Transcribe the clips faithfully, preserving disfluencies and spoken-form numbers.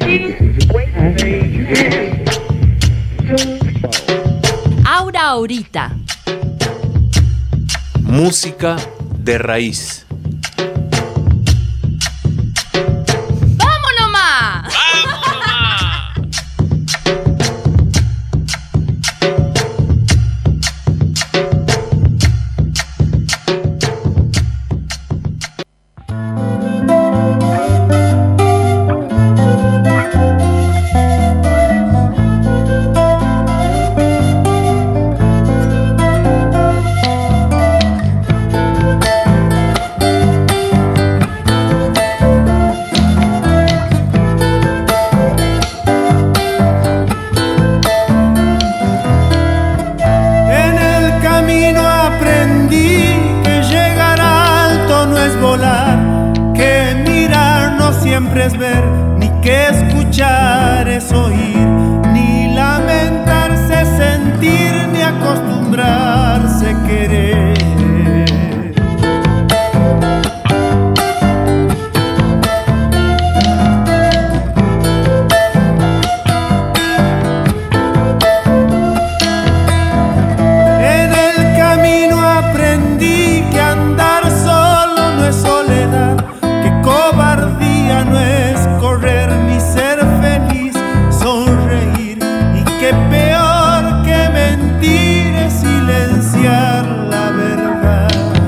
Aura Ahorita. Música de raíz. ¡Vamos nomás! Siempre es ver, ni que escuchar es oír, ni lamentarse es sentir, ni acostumbrarse a querer. En el camino aprendí que andar solo no es soledad, que cobardía no es correr ni ser feliz, sonreír, y que peor que mentir es silenciar la verdad.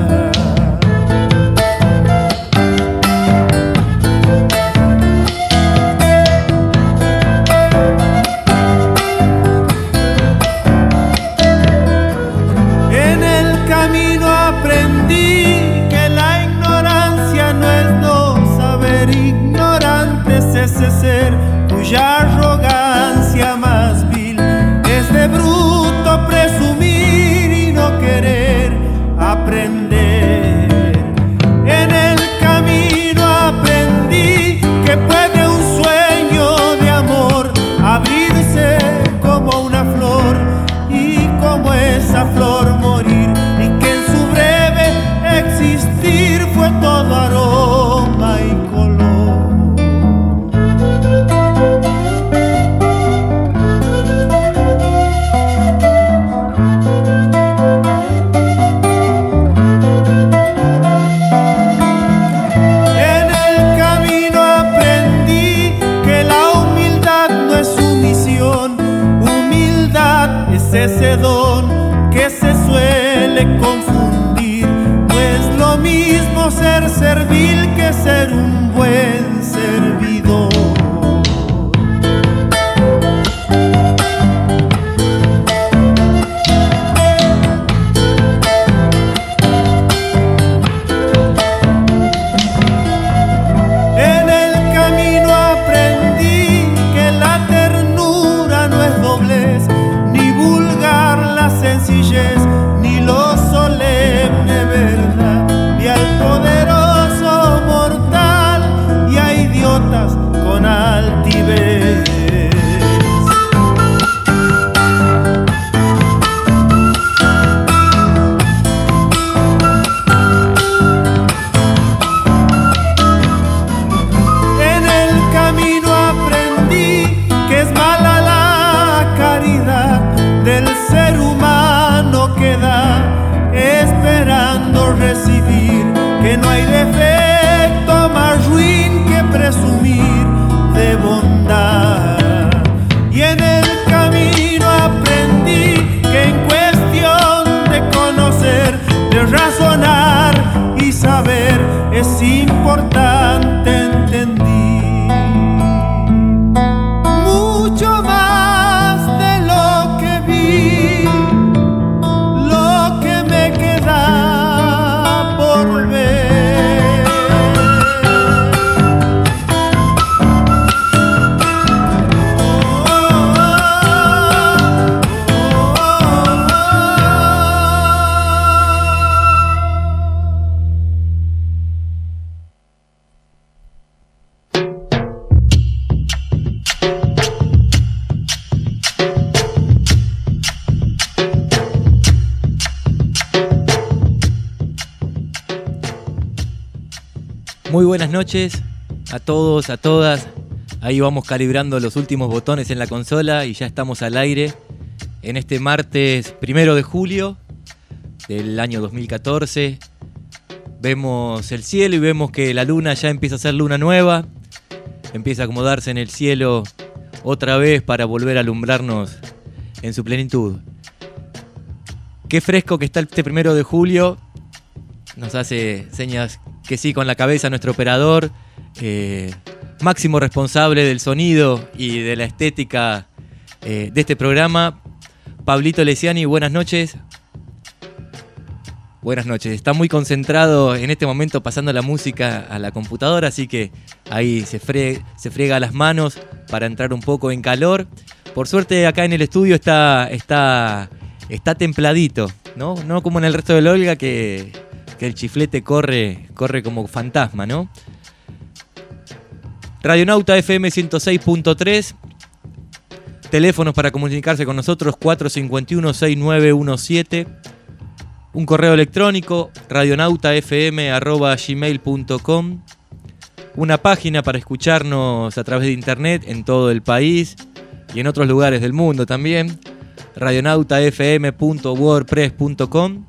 En el camino aprendí que la ignorancia no es no saber, ignorantes es ese ser cuya arrogancia más vil es de bruto presumir y no querer aprender. En el camino aprendí que puede un sueño de amor abrirse como una flor y como esa flor morir, y que en su breve existir fue todo aroma y color. En el camino aprendí que la humildad no es sumisión, humildad es ese don que se suele confundir. No es lo mismo ser servil que ser un buen servidor. En el camino aprendí que la ternura no es doblez, ni vulgar la sencillez, ni lo solemne verdad, y al poderoso mortal y a idiotas con altivez. En el camino aprendí que es mala la caridad del ser humano que da esperando recibir, que no hay defecto más ruin que presumir de bondad. Y en el camino aprendí que en cuestión de conocer, de razonar y saber es importante, entendí mucho más de lo que vi, lo que me queda por ver. Muy buenas noches a todos, a todas. Ahí vamos calibrando los últimos botones en la consola y ya estamos al aire en este martes primero de julio del año dos mil catorce. Vemos el cielo y vemos que la luna ya empieza a ser luna nueva. Empieza a acomodarse en el cielo otra vez para volver a alumbrarnos en su plenitud. Qué fresco que está este primero de julio. Nos hace señas que sí con la cabeza nuestro operador, eh, máximo responsable del sonido y de la estética eh, de este programa, Pablito Lesiani. Buenas noches. Buenas noches. Está muy concentrado en este momento pasando la música a la computadora, así que ahí se, fre- se friega las manos para entrar un poco en calor. Por suerte acá en el estudio está, está, está templadito, ¿no? No como en el resto del Olga que, que el chiflete corre, corre como fantasma, ¿no? Radionauta F M ciento seis punto tres. Teléfonos para comunicarse con nosotros cuatro cinco uno, seis nueve uno siete. Un correo electrónico radionautafm arroba gmail punto com. Una página para escucharnos a través de internet en todo el país y en otros lugares del mundo también, radionautafm punto wordpress punto com.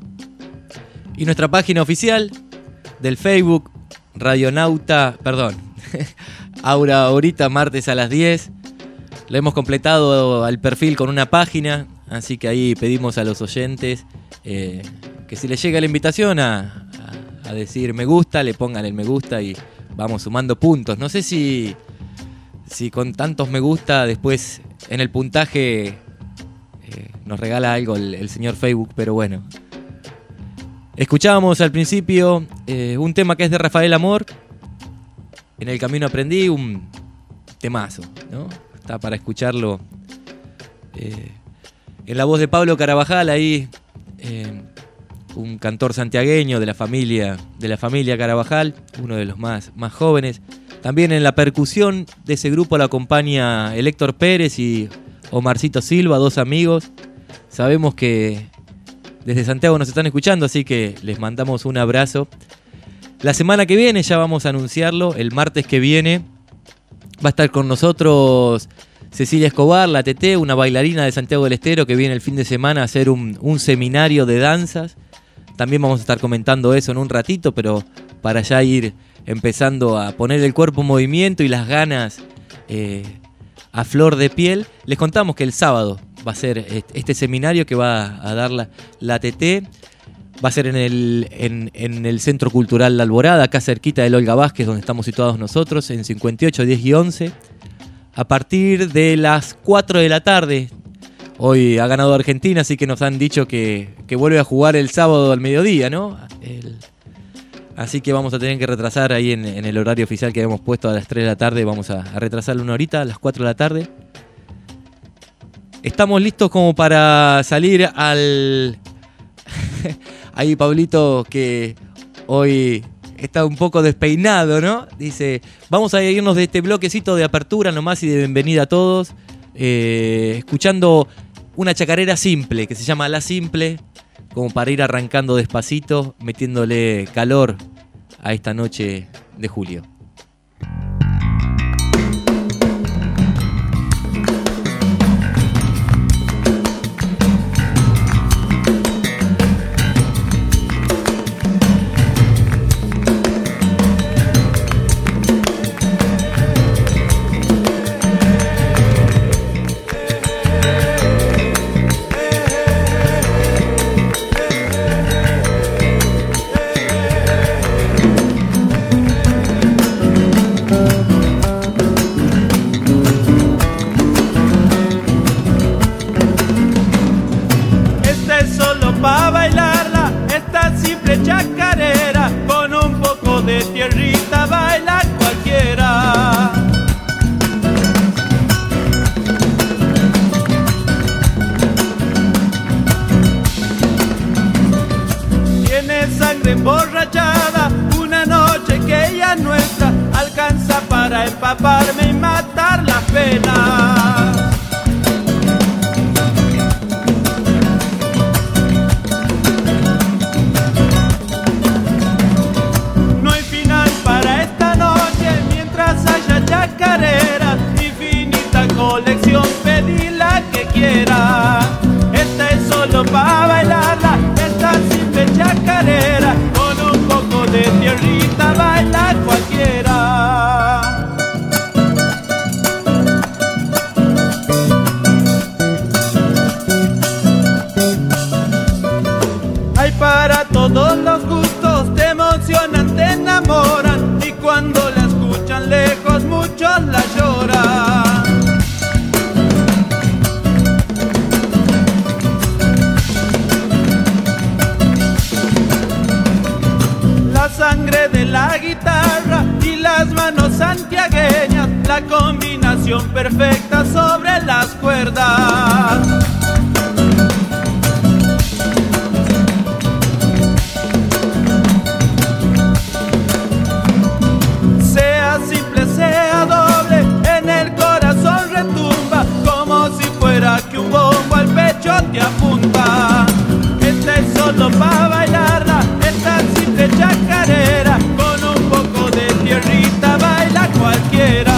Y nuestra página oficial del Facebook, Radionauta, perdón, ahora ahorita martes a las diez. Le hemos completado al perfil con una página, así que ahí pedimos a los oyentes eh, que si les llega la invitación a, a, a decir me gusta, le pongan el me gusta y vamos sumando puntos. No sé si, si con tantos me gusta después en el puntaje eh, nos regala algo el, el señor Facebook, pero bueno. Escuchábamos al principio eh, un tema que es de Rafael Amor. En el camino aprendí, un temazo, ¿no? Está para escucharlo eh, en la voz de Pablo Carabajal, ahí eh, un cantor santiagueño de la familia de la familia Carabajal, uno de los más, más jóvenes. También en la percusión de ese grupo lo acompaña el Héctor Pérez y Omarcito Silva, dos amigos. Sabemos que desde Santiago nos están escuchando, así que les mandamos un abrazo. La semana que viene ya vamos a anunciarlo, el martes que viene va a estar con nosotros Cecilia Escobar, la T T, una bailarina de Santiago del Estero que viene el fin de semana a hacer un, un seminario de danzas. También vamos a estar comentando eso en un ratito, pero para ya ir empezando a poner el cuerpo en movimiento y las ganas eh, a flor de piel. Les contamos que el sábado va a ser este seminario que va a dar la, la T T. Va a ser en el, en, en el Centro Cultural La Alborada, acá cerquita del Olga Vázquez, donde estamos situados nosotros, en cincuenta y ocho, diez y once. A partir de las cuatro de la tarde. Hoy ha ganado Argentina, así que nos han dicho que, que vuelve a jugar el sábado al mediodía, ¿no? El, así que vamos a tener que retrasar ahí en, en el horario oficial que habíamos puesto a las tres de la tarde. Vamos a, a retrasarlo una horita, a las cuatro de la tarde. Estamos listos como para salir al... Ahí Pablito, que hoy está un poco despeinado, ¿no? Dice, vamos a irnos de este bloquecito de apertura nomás y de bienvenida a todos, eh, escuchando una chacarera simple, que se llama La Simple, como para ir arrancando despacito, metiéndole calor a esta noche de julio. Emborrachada, una noche que ya nuestra alcanza para empaparme y matar las penas. No hay final para esta noche mientras haya chacarera. colección, pedí la que quiera. Esta es solo para bailarla, esta simple chacarera, con un poco de tierrita baila cualquiera. Hay para todos los gustos, te emocionan, te enamoran, y cuando la escuchan lejos muchos la lloran. La sangre de la guitarra y las manos santiagueñas, la combinación perfecta sobre las cuerdas. Sea simple, sea doble, en el corazón retumba, como si fuera que un bombo al pecho te apunta. Esta es solo para bailarla, esta simple chacarera, con un poco de tierrita baila cualquiera.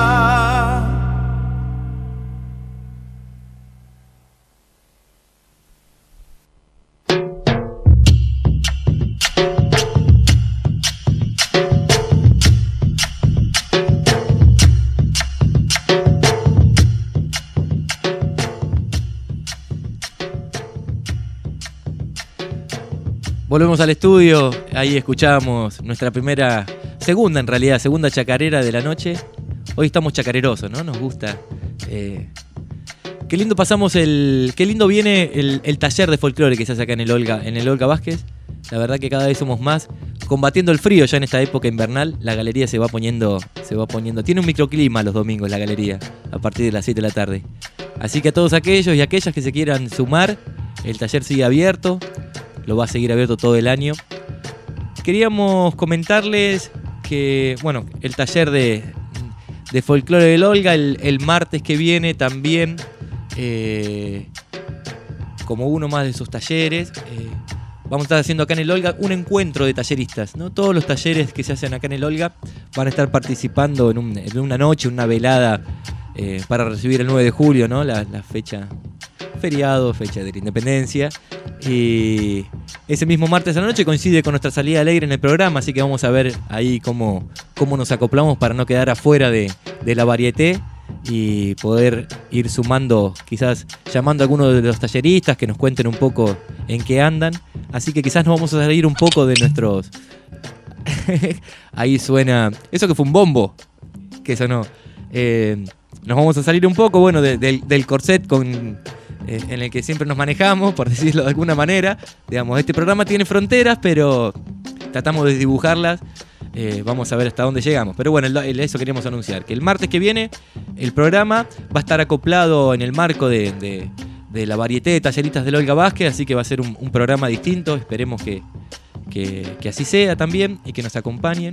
Volvemos al estudio, ahí escuchamos nuestra primera, segunda en realidad, segunda chacarera de la noche. Hoy estamos chacarerosos, ¿no? Nos gusta. Eh, qué lindo pasamos el, qué lindo viene el, el taller de folclore que se hace acá en el Olga, en el Olga Vázquez. La verdad que cada vez somos más, combatiendo el frío ya en esta época invernal. La galería se va poniendo, se va poniendo, tiene un microclima los domingos la galería, a partir de las siete de la tarde. Así que a todos aquellos y aquellas que se quieran sumar, el taller sigue abierto. Lo va a seguir abierto todo el año. Queríamos comentarles que, bueno, el taller de, de folclore del Olga, el, el martes que viene también, eh, como uno más de esos talleres, eh, vamos a estar haciendo acá en el Olga un encuentro de talleristas, ¿no? Todos los talleres que se hacen acá en el Olga van a estar participando en, un, en una noche, una velada, eh, para recibir el nueve de julio, ¿no? La, la fecha, feriado, fecha de la independencia. Y ese mismo martes a la noche coincide con nuestra salida al aire en el programa, así que vamos a ver ahí cómo, cómo nos acoplamos para no quedar afuera de, de la varieté y poder ir sumando, quizás llamando a algunos de los talleristas que nos cuenten un poco en qué andan. Así que quizás nos vamos a salir un poco de nuestros... Ahí suena... Eso que fue un bombo, que sonó. Eh, nos vamos a salir un poco, bueno, de, de, del corset con... Eh, en el que siempre nos manejamos, por decirlo de alguna manera. Digamos, este programa tiene fronteras, pero tratamos de dibujarlas. Eh, vamos a ver hasta dónde llegamos. Pero bueno, el, el, eso queríamos anunciar. Que el martes que viene el programa va a estar acoplado en el marco de, de, de la varieté de talleristas del Olga Vázquez. Así que va a ser un, un programa distinto. Esperemos que, que, que así sea también y que nos acompañen.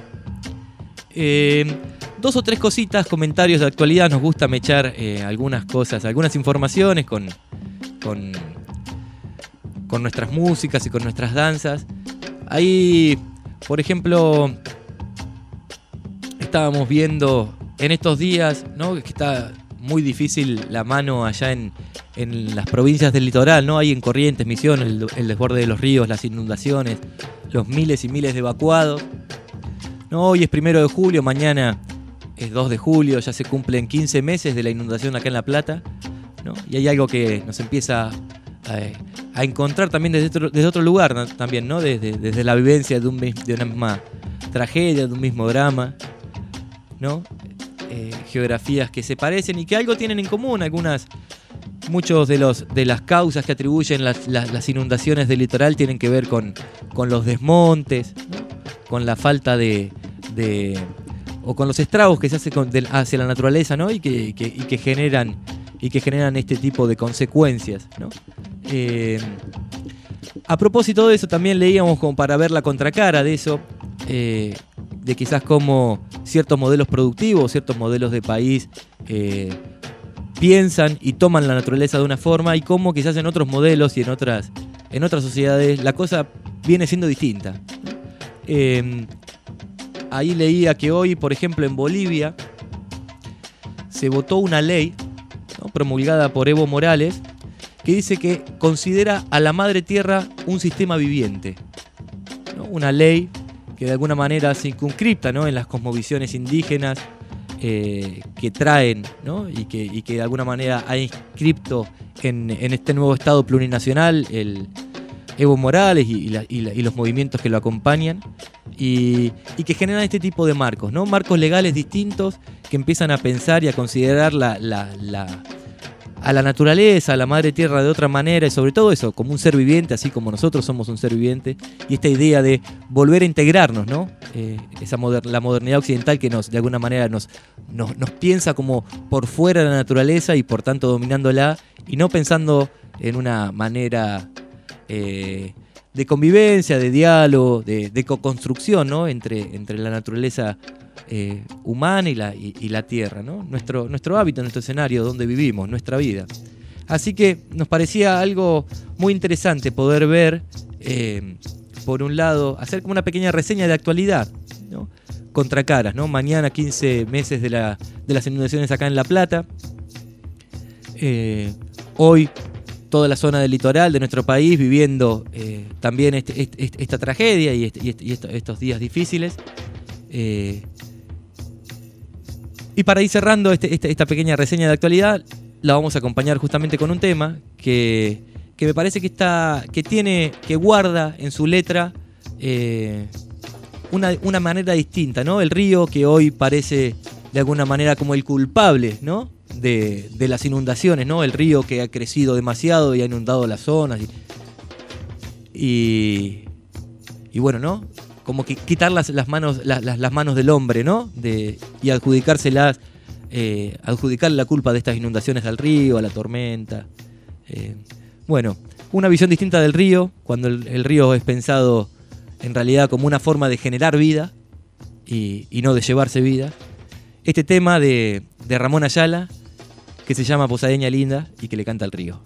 Eh, dos o tres cositas, comentarios de actualidad. Nos gusta mechar eh, algunas cosas, algunas informaciones con, con, con nuestras músicas y con nuestras danzas. Ahí, por ejemplo, estábamos viendo en estos días, ¿no?, que está muy difícil la mano allá en, en las provincias del litoral, ¿no? Ahí en Corrientes, Misiones, el, el desborde de los ríos, las inundaciones, los miles y miles de evacuados. No, hoy es primero de julio, mañana es dos de julio, ya se cumplen quince meses de la inundación acá en La Plata, ¿no? Y hay algo que nos empieza a, a encontrar también desde otro, desde otro lugar, ¿no? También, ¿no? Desde, desde la vivencia de, un, de una misma tragedia, de un mismo drama, ¿no? Eh, geografías que se parecen y que algo tienen en común, algunas, muchos de los de las causas que atribuyen las, las, las inundaciones del litoral tienen que ver con, con los desmontes, ¿no? Con la falta de, de o con los estragos que se hace con, de, hacia la naturaleza, ¿no? Y que, que, y que generan y que generan este tipo de consecuencias, ¿no? Eh, a propósito de eso, también leíamos como para ver la contracara de eso, eh, de quizás cómo ciertos modelos productivos, ciertos modelos de país eh, piensan y toman la naturaleza de una forma, y cómo quizás en otros modelos y en otras, en otras sociedades la cosa viene siendo distinta. Eh, ahí leía que hoy, por ejemplo, en Bolivia se votó una ley, ¿no?, promulgada por Evo Morales, que dice que considera a la madre tierra un sistema viviente, ¿no? Una ley que de alguna manera se circunscripta, ¿no?, en las cosmovisiones indígenas eh, que traen, ¿no?, y, que, y que de alguna manera ha inscripto en, en este nuevo Estado plurinacional el Evo Morales y, y, la, y, la, y los movimientos que lo acompañan, y, y que generan este tipo de marcos, ¿no? Marcos legales distintos que empiezan a pensar y a considerar la, la, la, a la naturaleza, a la madre tierra de otra manera, y sobre todo eso, como un ser viviente, así como nosotros somos un ser viviente, y esta idea de volver a integrarnos, ¿no? Eh, esa moder- la modernidad occidental que nos, de alguna manera nos, nos, nos piensa como por fuera de la naturaleza y por tanto dominándola, y no pensando en una manera eh, de convivencia, de diálogo, de, de co-construcción, ¿no?, entre, entre la naturaleza eh, humana y la, y, y la tierra, ¿no? Nuestro, nuestro hábitat, nuestro escenario, donde vivimos, nuestra vida. Así que nos parecía algo muy interesante poder ver, eh, por un lado, hacer como una pequeña reseña de actualidad, ¿no?, contracaras, ¿no? Mañana quince meses de, la, de las inundaciones acá en La Plata. Eh, hoy toda la zona del litoral de nuestro país viviendo eh, también este, este, esta tragedia y, este, y, este, y esto, estos días difíciles. Eh, y para ir cerrando este, este, esta pequeña reseña de actualidad, la vamos a acompañar justamente con un tema que, que me parece que está, que tiene, que guarda en su letra eh, una, una manera distinta, ¿no? El río que hoy parece de alguna manera como el culpable, ¿no?, de, de las inundaciones, ¿no? El río que ha crecido demasiado y ha inundado las zonas y, y, y bueno, ¿no?, como que quitar las, las, manos, las, las, las manos del hombre, ¿no?, de, y adjudicárselas, eh, adjudicarle la culpa de estas inundaciones al río, a la tormenta. Eh, bueno, una visión distinta del río, cuando el, el río es pensado en realidad como una forma de generar vida y, y no de llevarse vida. Este tema de, de Ramón Ayala, que se llama Posadeña Linda y que le canta al río.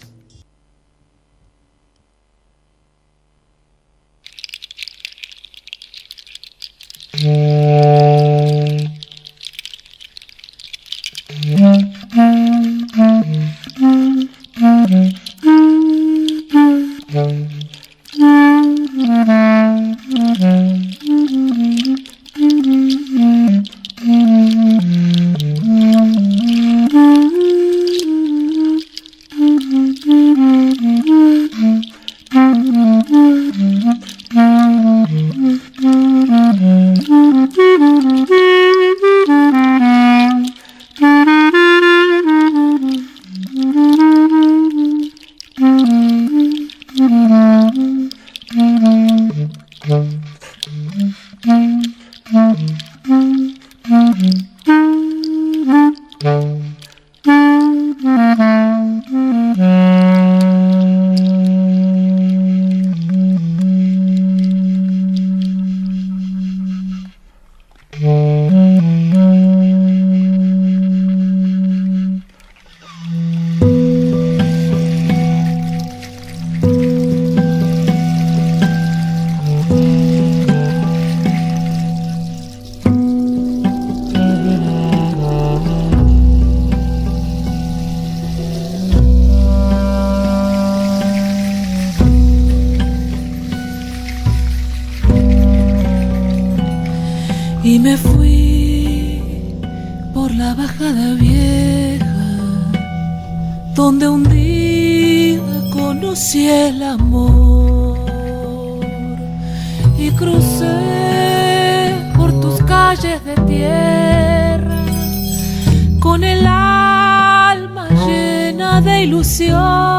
Y me fui por la bajada vieja, donde un día conocí el amor, y crucé por tus calles de tierra, con el alma llena de ilusión,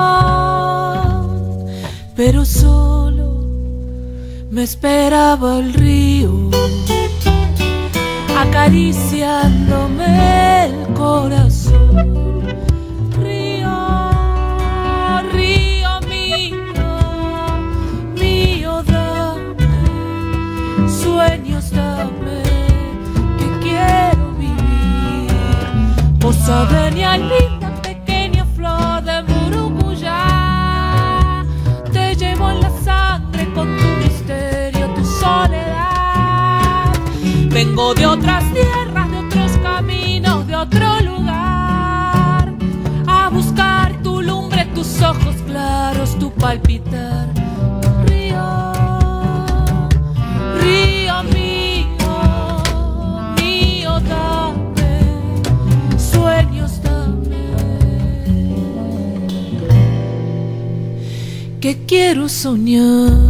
pero solo me esperaba el río, acariciándome el corazón. Río, río mío, mío dame, sueños dame, que quiero vivir. Posadeña linda, pequeña flor de Murucuyá, te llevo en la sangre con tu misterio, tu soledad. Vengo de otras tierras, de otros caminos, de otro lugar. que quiero soñar.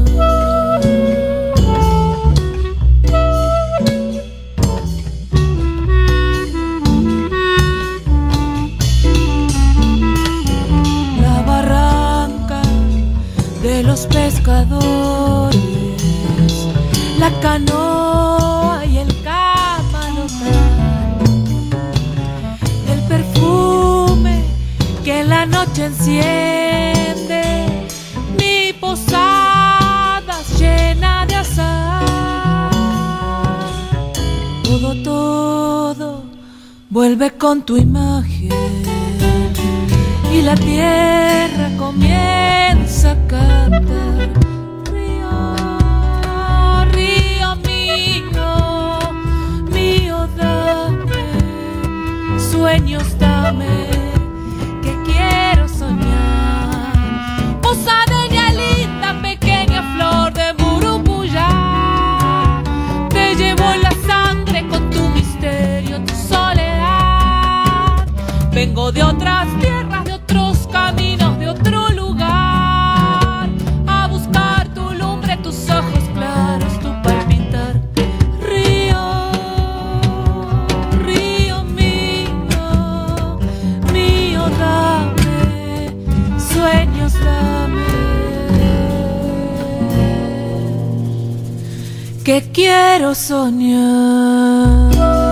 La barranca de los pescadores, la canoa y el camalotal, el perfume que en la noche enciende mi posada llena de azar. Todo, todo vuelve con tu imagen y la tierra comienza a cantar. Río, río mío, mío dame, sueños dame, que quiero soñar. Posadeña linda, pequeña flor de Murupuyá, te llevo en la sangre con tu misterio, tu soledad. Vengo de otras tierras, de otros caminos, de otro lugar, a buscar tu lumbre, tus ojos claros, tu palpitar. Río, río mío, mío dame, sueños dame, que quiero soñar.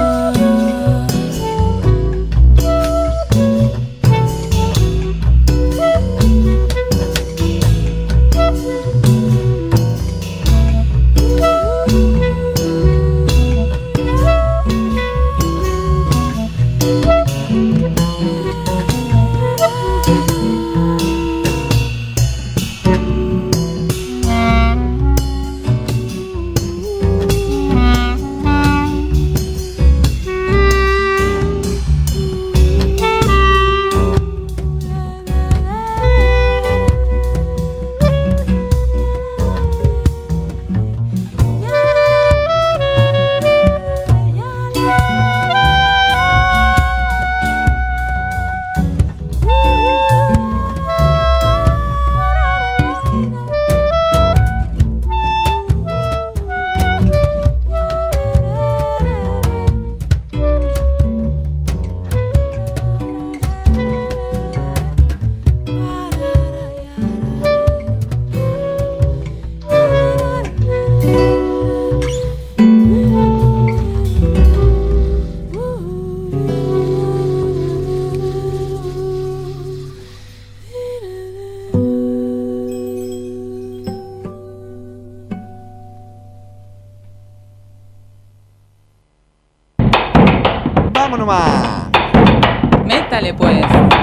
¡Vamos nomás! Métale pues.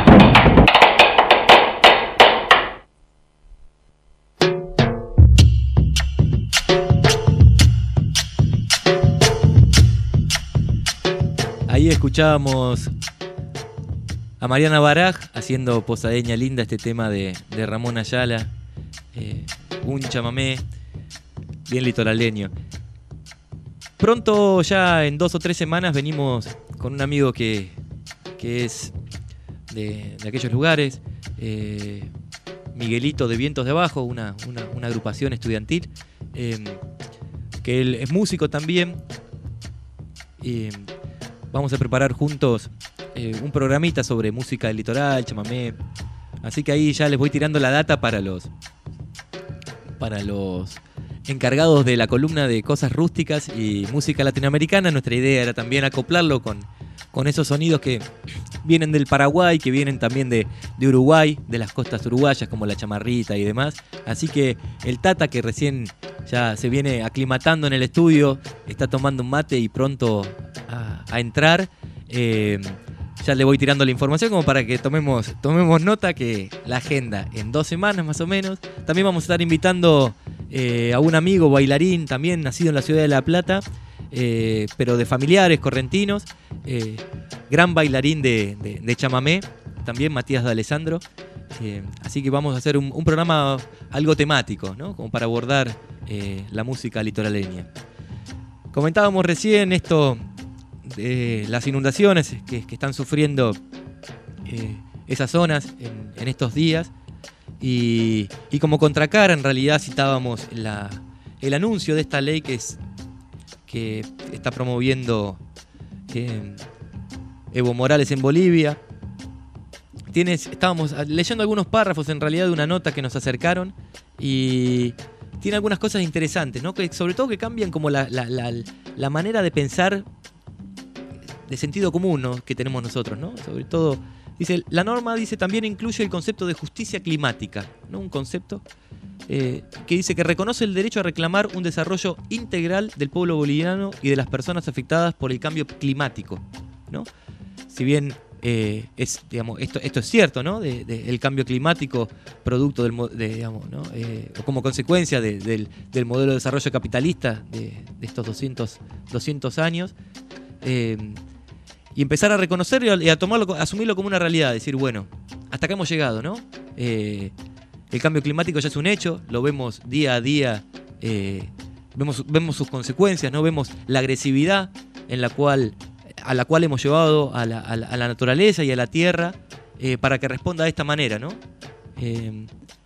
Ahí escuchábamos a Mariana Baraj haciendo Posadeña linda, este tema de, de Ramón Ayala, eh, un chamamé bien litoraleño. Pronto, ya en dos o tres semanas, venimos con un amigo que, que es de, de aquellos lugares, eh, Miguelito de Vientos de Abajo, una, una, una agrupación estudiantil, eh, que él es músico también. Eh, vamos a preparar juntos eh, un programita sobre música del litoral, chamamé. Así que ahí ya les voy tirando la data para los, para los encargados de la columna de cosas rústicas y música latinoamericana. Nuestra idea era también acoplarlo con, con esos sonidos que vienen del Paraguay, que vienen también de, de Uruguay, de las costas uruguayas como la chamarrita y demás. Así que el Tata, que recién ya se viene aclimatando en el estudio, está tomando un mate y pronto a, a entrar. Eh, ya le voy tirando la información como para que tomemos, tomemos nota, que la agenda en dos semanas más o menos. También vamos a estar invitando eh, a un amigo bailarín, también nacido en la ciudad de La Plata, eh, pero de familiares correntinos, eh, gran bailarín de, de, de chamamé, también Matías de Alessandro. Eh, así que vamos a hacer un, un programa algo temático, ¿no? Como para abordar eh, la música litoraleña. Comentábamos recién esto de las inundaciones que, que están sufriendo eh, esas zonas en, en estos días. Y, y como contracara, en realidad citábamos la, el anuncio de esta ley que, es, que está promoviendo eh, Evo Morales en Bolivia. Tienes, estábamos leyendo algunos párrafos en realidad de una nota que nos acercaron y tiene algunas cosas interesantes, ¿no? Que sobre todo que cambian como la, la, la, la manera de pensar de sentido común, ¿no? Que tenemos nosotros, ¿no? Sobre todo, dice, la norma dice también incluye el concepto de justicia climática, ¿no? Un concepto eh, que dice que reconoce el derecho a reclamar un desarrollo integral del pueblo boliviano y de las personas afectadas por el cambio climático, ¿no? Si bien eh, es, digamos, esto, esto es cierto, ¿no? De, de, el cambio climático producto del, de, digamos, ¿no? Eh, o como consecuencia de, del, del modelo de desarrollo capitalista de, de estos doscientos años. Eh, Y empezar a reconocerlo y a tomarlo, a asumirlo como una realidad. Decir, bueno, hasta acá hemos llegado, ¿no? Eh, el cambio climático ya es un hecho, lo vemos día a día, eh, vemos, vemos sus consecuencias, ¿no? Vemos la agresividad en la cual, a la cual hemos llevado a la, a la, a la naturaleza y a la tierra eh, para que responda de esta manera, ¿no? Eh,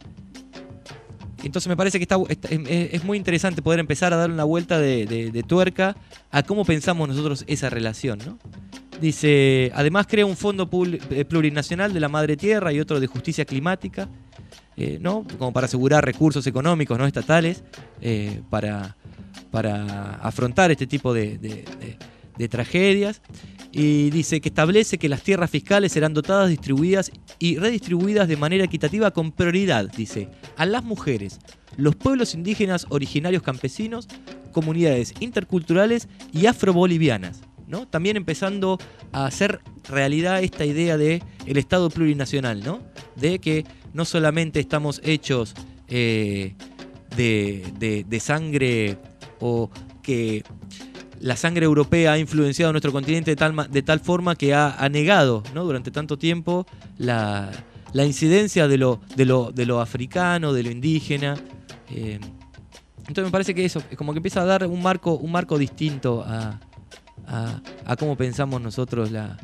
entonces me parece que está, está, es, es muy interesante poder empezar a dar una vuelta de, de, de tuerca a cómo pensamos nosotros esa relación, ¿no? Dice, además crea un fondo plurinacional de la madre tierra y otro de justicia climática, eh, ¿no? Como para asegurar recursos económicos no estatales eh, para, para afrontar este tipo de, de, de, de tragedias. Y dice que establece que las tierras fiscales serán dotadas, distribuidas y redistribuidas de manera equitativa con prioridad, dice, a las mujeres, los pueblos indígenas originarios campesinos, comunidades interculturales y afrobolivianas, ¿no? También empezando a hacer realidad esta idea de el Estado plurinacional, ¿no? De que no solamente estamos hechos eh, de, de, de sangre o que la sangre europea ha influenciado nuestro continente de tal, de tal forma que ha, ha negado, ¿no? Durante tanto tiempo la, la incidencia de lo, de, lo, de lo africano, de lo indígena. Eh, entonces me parece que eso, es como que empieza a dar un marco, un marco distinto a, a, a cómo pensamos nosotros, la,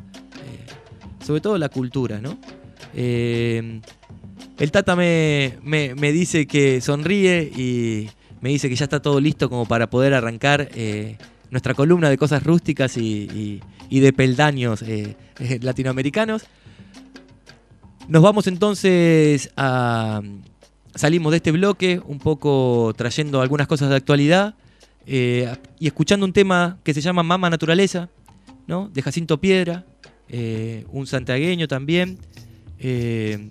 eh, sobre todo la cultura, ¿no? Eh, el Tata me, me, me dice que sonríe y me dice que ya está todo listo como para poder arrancar eh, nuestra columna de cosas rústicas y, y, y de peldaños eh, eh, latinoamericanos. Nos vamos entonces a... Salimos de este bloque un poco trayendo algunas cosas de actualidad eh, y escuchando un tema que se llama Mama Naturaleza, ¿no? De Jacinto Piedra, eh, un santiagueño también. Eh,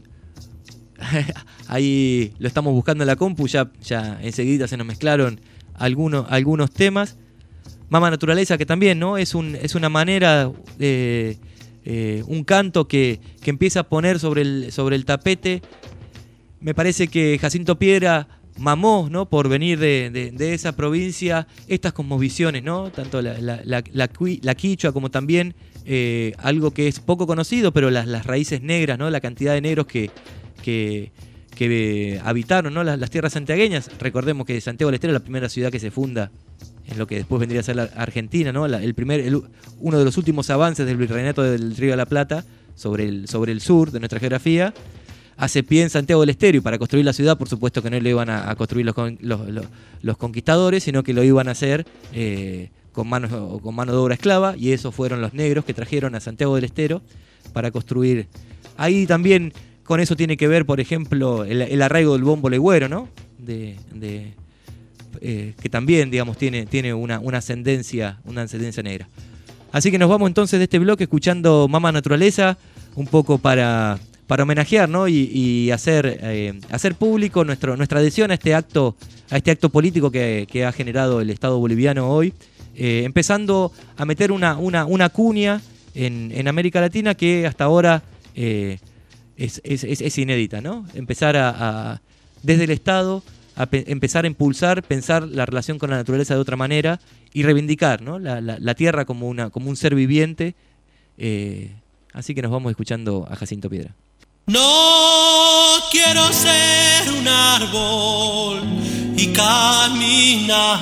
ahí lo estamos buscando en la compu, ya, ya enseguida se nos mezclaron algunos, algunos temas. Mama Naturaleza, que también, ¿no? Es, un, es una manera, de, eh, un canto que, que empieza a poner sobre el, sobre el tapete. Me parece que Jacinto Piedra mamó, ¿no? Por venir de, de, de esa provincia, estas cosmovisiones, ¿no? Tanto la, la, la, la, la quichua como también eh, algo que es poco conocido, pero las, las raíces negras, ¿no? La cantidad de negros que, que, que habitaron, ¿no? Las, las tierras santiagueñas. Recordemos que Santiago del Estero es la primera ciudad que se funda en lo que después vendría a ser la Argentina, ¿no? La, el primer, el, uno de los últimos avances del virreinato del Río de la Plata sobre el, sobre el sur de nuestra geografía. Hace pie en Santiago del Estero y para construir la ciudad, por supuesto que no lo iban a, a construir los, los, los, los conquistadores, sino que lo iban a hacer eh, con, mano, con mano de obra esclava, y esos fueron los negros que trajeron a Santiago del Estero para construir. Ahí también con eso tiene que ver, por ejemplo, el, el arraigo del bombo legüero, ¿no? De, de, eh, que también, digamos, tiene, tiene una, una, ascendencia, una ascendencia negra. Así que nos vamos entonces de este bloque escuchando Mama Naturaleza, un poco para... para homenajear, ¿no? y, y hacer, eh, hacer público nuestro, nuestra adhesión a este acto, a este acto político que, que ha generado el Estado boliviano hoy, eh, empezando a meter una, una, una cuña en, en América Latina que hasta ahora eh, es, es, es, es inédita, ¿no? Empezar a, a desde el Estado a pe- empezar a impulsar, pensar la relación con la naturaleza de otra manera y reivindicar, ¿no? la, la, la tierra como, una, como un ser viviente. Eh, así que nos vamos escuchando a Jacinto Piedra. No quiero ser un árbol y caminar,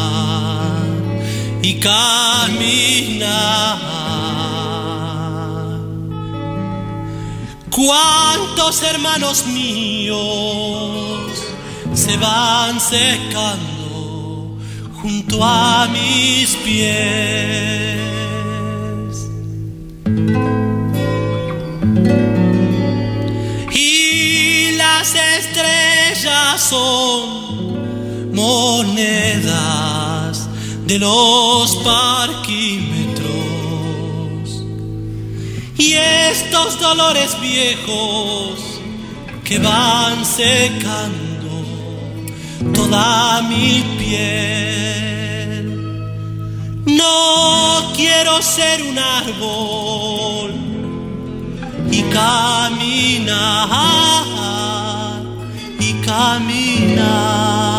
y caminar. Cuántos hermanos míos se van secando junto a mis pies. Y las estrellas son monedas de los parquímetros. Y estos dolores viejos que van secando toda mi piel. No quiero ser un árbol y caminar, y caminar.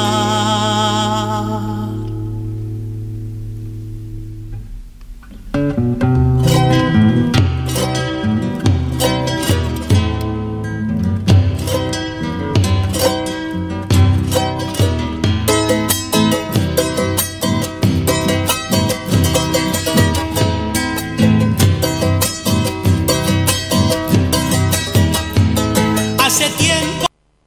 Hace tiempo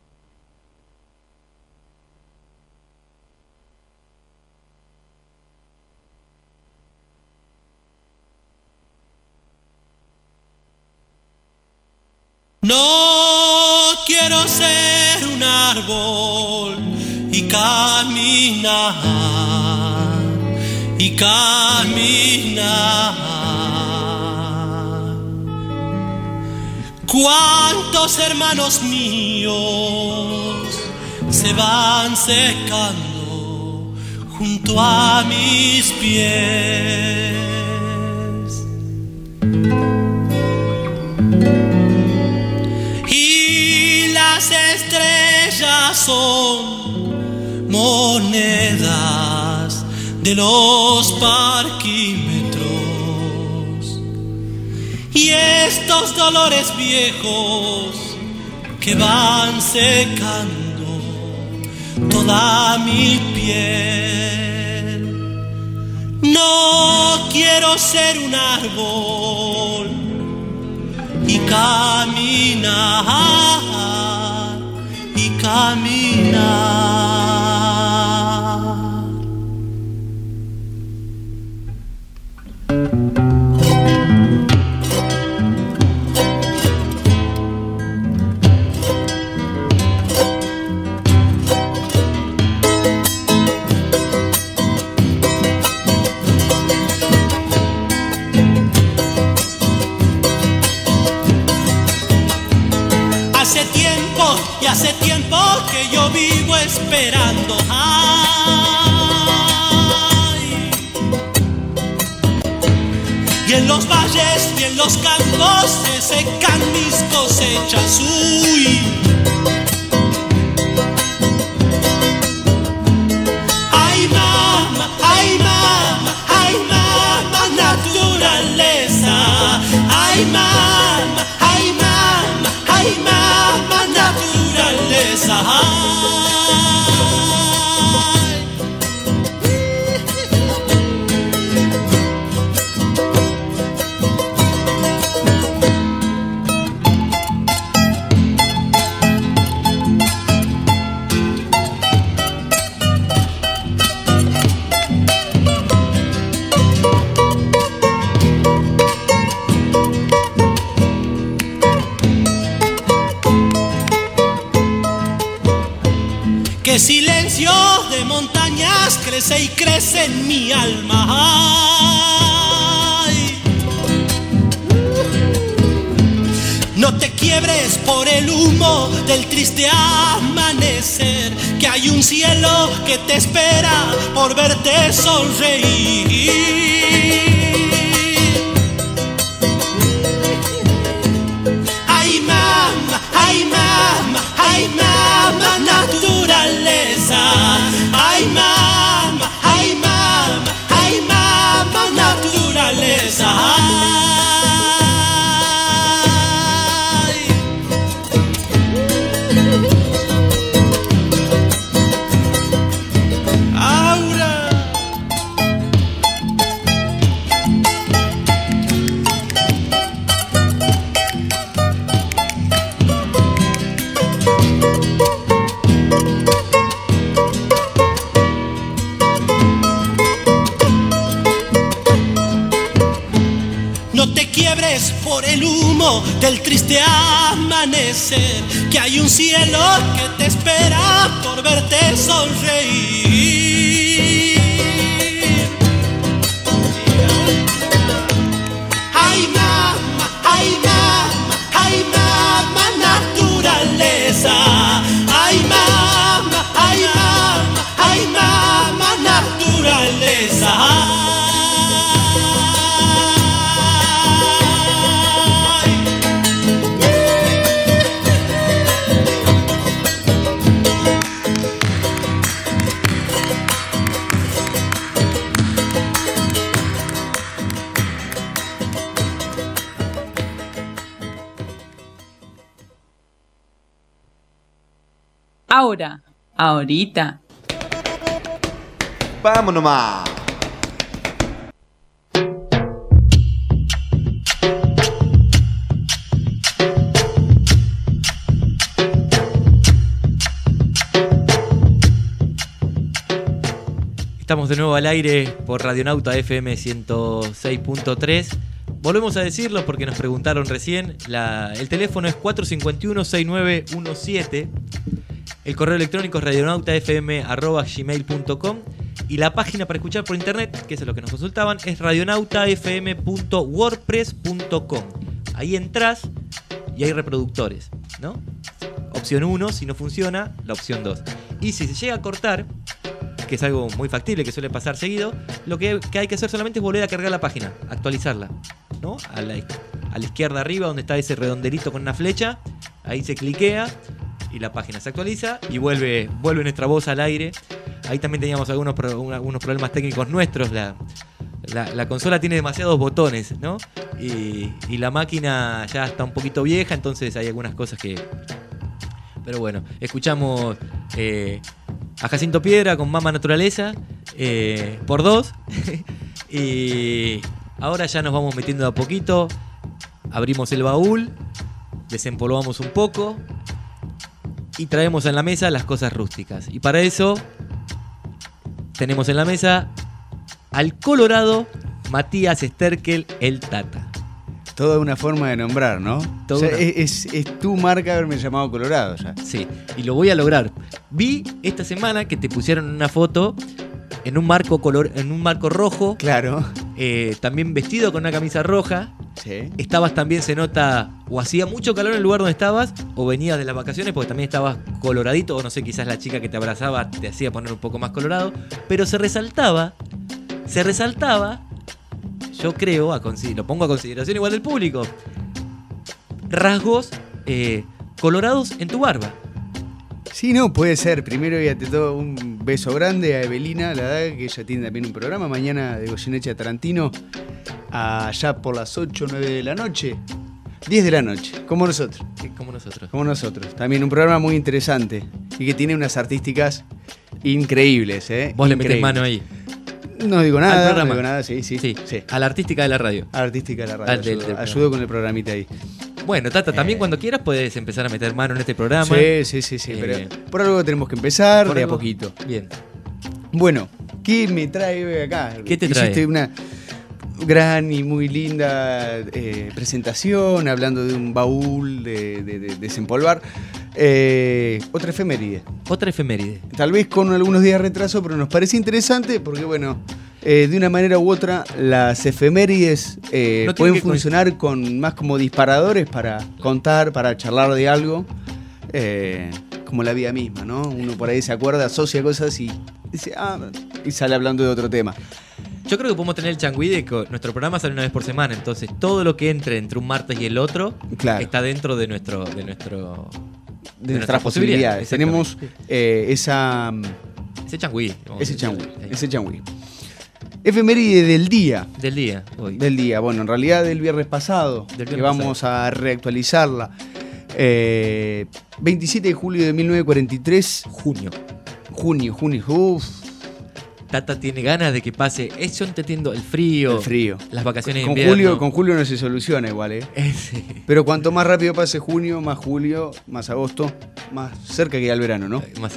no quiero ser un árbol y caminar, y caminar. Cuántos hermanos míos se van secando junto a mis pies. Y las estrellas son monedas de los parquímetros. Y estos dolores viejos que van secando toda mi piel. No quiero ser un árbol y caminar, y caminar. Hace tiempo, y hace tiempo que yo vivo esperando. Ay. Y en los valles y en los campos se secan mis cosechas. Uy. Ay, mamá, ay, mamá, ay, mamá, naturaleza. Ay, mamá, ay, mamá, ay, mamá, naturaleza. Que silencio de montañas crece y crece en mi alma. Ay. No te quiebres por el humo del triste amanecer, que hay un cielo que te espera por verte sonreír. Ay, mamá, ay, mamá, ay, mamá, naturaleza. Ay, mamá, ay, mamá, ay, mamá, naturaleza. Ay. Aura. humo del triste amanecer, que hay un cielo que te espera por verte sonreír. Ay mamá, ay mamá, ay mamá naturaleza. Ay mamá, ay mamá, ay mamá naturaleza. Ahora, ahorita. Vámonos más. Estamos de nuevo al aire por Radionauta F M ciento seis punto tres. Volvemos a decirlo porque nos preguntaron recién. La, el teléfono es cuatro cinco uno, seis nueve uno siete. El correo electrónico es radionautafm arroba gmail punto com. Y la página para escuchar por internet, que es lo que nos consultaban, es radionautafm punto wordpress punto com. Ahí entras y hay reproductores, ¿no? Opción uno, si no funciona, la opción dos. Y si se llega a cortar, que es algo muy factible, que suele pasar seguido, lo que, que hay que hacer solamente es volver a cargar la página, actualizarla, ¿no? A la, a la izquierda arriba, donde está ese redondelito con una flecha, ahí se cliquea y la página se actualiza y vuelve, vuelve nuestra voz al aire. Ahí también teníamos algunos, pro, algunos problemas técnicos nuestros. La, la, la consola tiene demasiados botones, ¿no? Y, y la máquina ya está un poquito vieja, entonces hay algunas cosas que... Pero bueno, escuchamos eh, a Jacinto Piedra con Mama Naturaleza eh, por dos. Y ahora ya nos vamos metiendo de a poquito. Abrimos el baúl, desempolvamos un poco y traemos en la mesa las cosas rústicas. Y para eso tenemos en la mesa al colorado Matías Sterkel, el Tata. Toda una forma de nombrar, ¿no? O sea, una... es, es, es tu marca haberme llamado Colorado ya. Sí, y lo voy a lograr. Vi esta semana que te pusieron una foto en un marco color, en un marco rojo. Claro. Eh, también vestido con una camisa roja. Sí. Estabas también, se nota, o hacía mucho calor en el lugar donde estabas, o venías de las vacaciones porque también estabas coloradito, o no sé, quizás la chica que te abrazaba te hacía poner un poco más colorado. Pero se resaltaba, se resaltaba... Yo creo, a lo pongo a consideración igual del público, rasgos eh, colorados en tu barba. Sí, no, puede ser. Primero y ante todo un beso grande a Evelina, la verdad que ella tiene también un programa mañana de Goyeneche Tarantino, allá por las ocho o nueve de la noche, diez de la noche, como nosotros. Como nosotros. Como nosotros. También un programa muy interesante y que tiene unas artísticas increíbles. ¿eh? Vos increíbles. le metés mano ahí. No digo nada, Al no digo nada, sí, sí, sí, sí. A la artística de la radio. A la artística de la radio. Al del- ayudo, del ayudo con el programita ahí. Bueno, Tata, también Eh. cuando quieras puedes empezar a meter mano en este programa. Sí, sí, sí, sí. Eh. Pero por algo tenemos que empezar Por de a algo- poquito. Bien. Bueno, ¿qué me trae acá? ¿Qué te Hiciste trae? una gran y muy linda eh, presentación hablando de un baúl de, de- de desempolvar. Eh, otra efeméride. Otra efeméride. Tal vez con algunos días de retraso, pero nos parece interesante porque, bueno, eh, de una manera u otra, las efemérides eh, No tiene pueden que funcionar con más como disparadores para contar, para charlar de algo, eh, como la vida misma, ¿no? Uno por ahí se acuerda, asocia cosas y dice, ah, y sale hablando de otro tema. Yo creo que podemos tener el changüí de que nuestro programa sale una vez por semana, entonces todo lo que entre entre un martes y el otro Claro. está dentro de nuestro de nuestro De, nuestras posibilidades. Tenemos eh, esa, ese changüí. vamos a ese decir. changüí, Ahí. ese changüí. Efeméride del día. Del día, hoy. Del día, bueno, en realidad del viernes pasado, Del viernes que vamos a reactualizarla. Eh, veintisiete de julio de mil novecientos cuarenta y tres, Junio. junio, junio, uff, Tata tiene ganas de que pase. Es, yo entiendo el frío. el frío. Las vacaciones de Con invierno. julio, con julio no se soluciona igual, ¿eh? Eh, sí. Pero cuanto más rápido pase junio, más julio, más agosto, más cerca que al verano, ¿no? Más-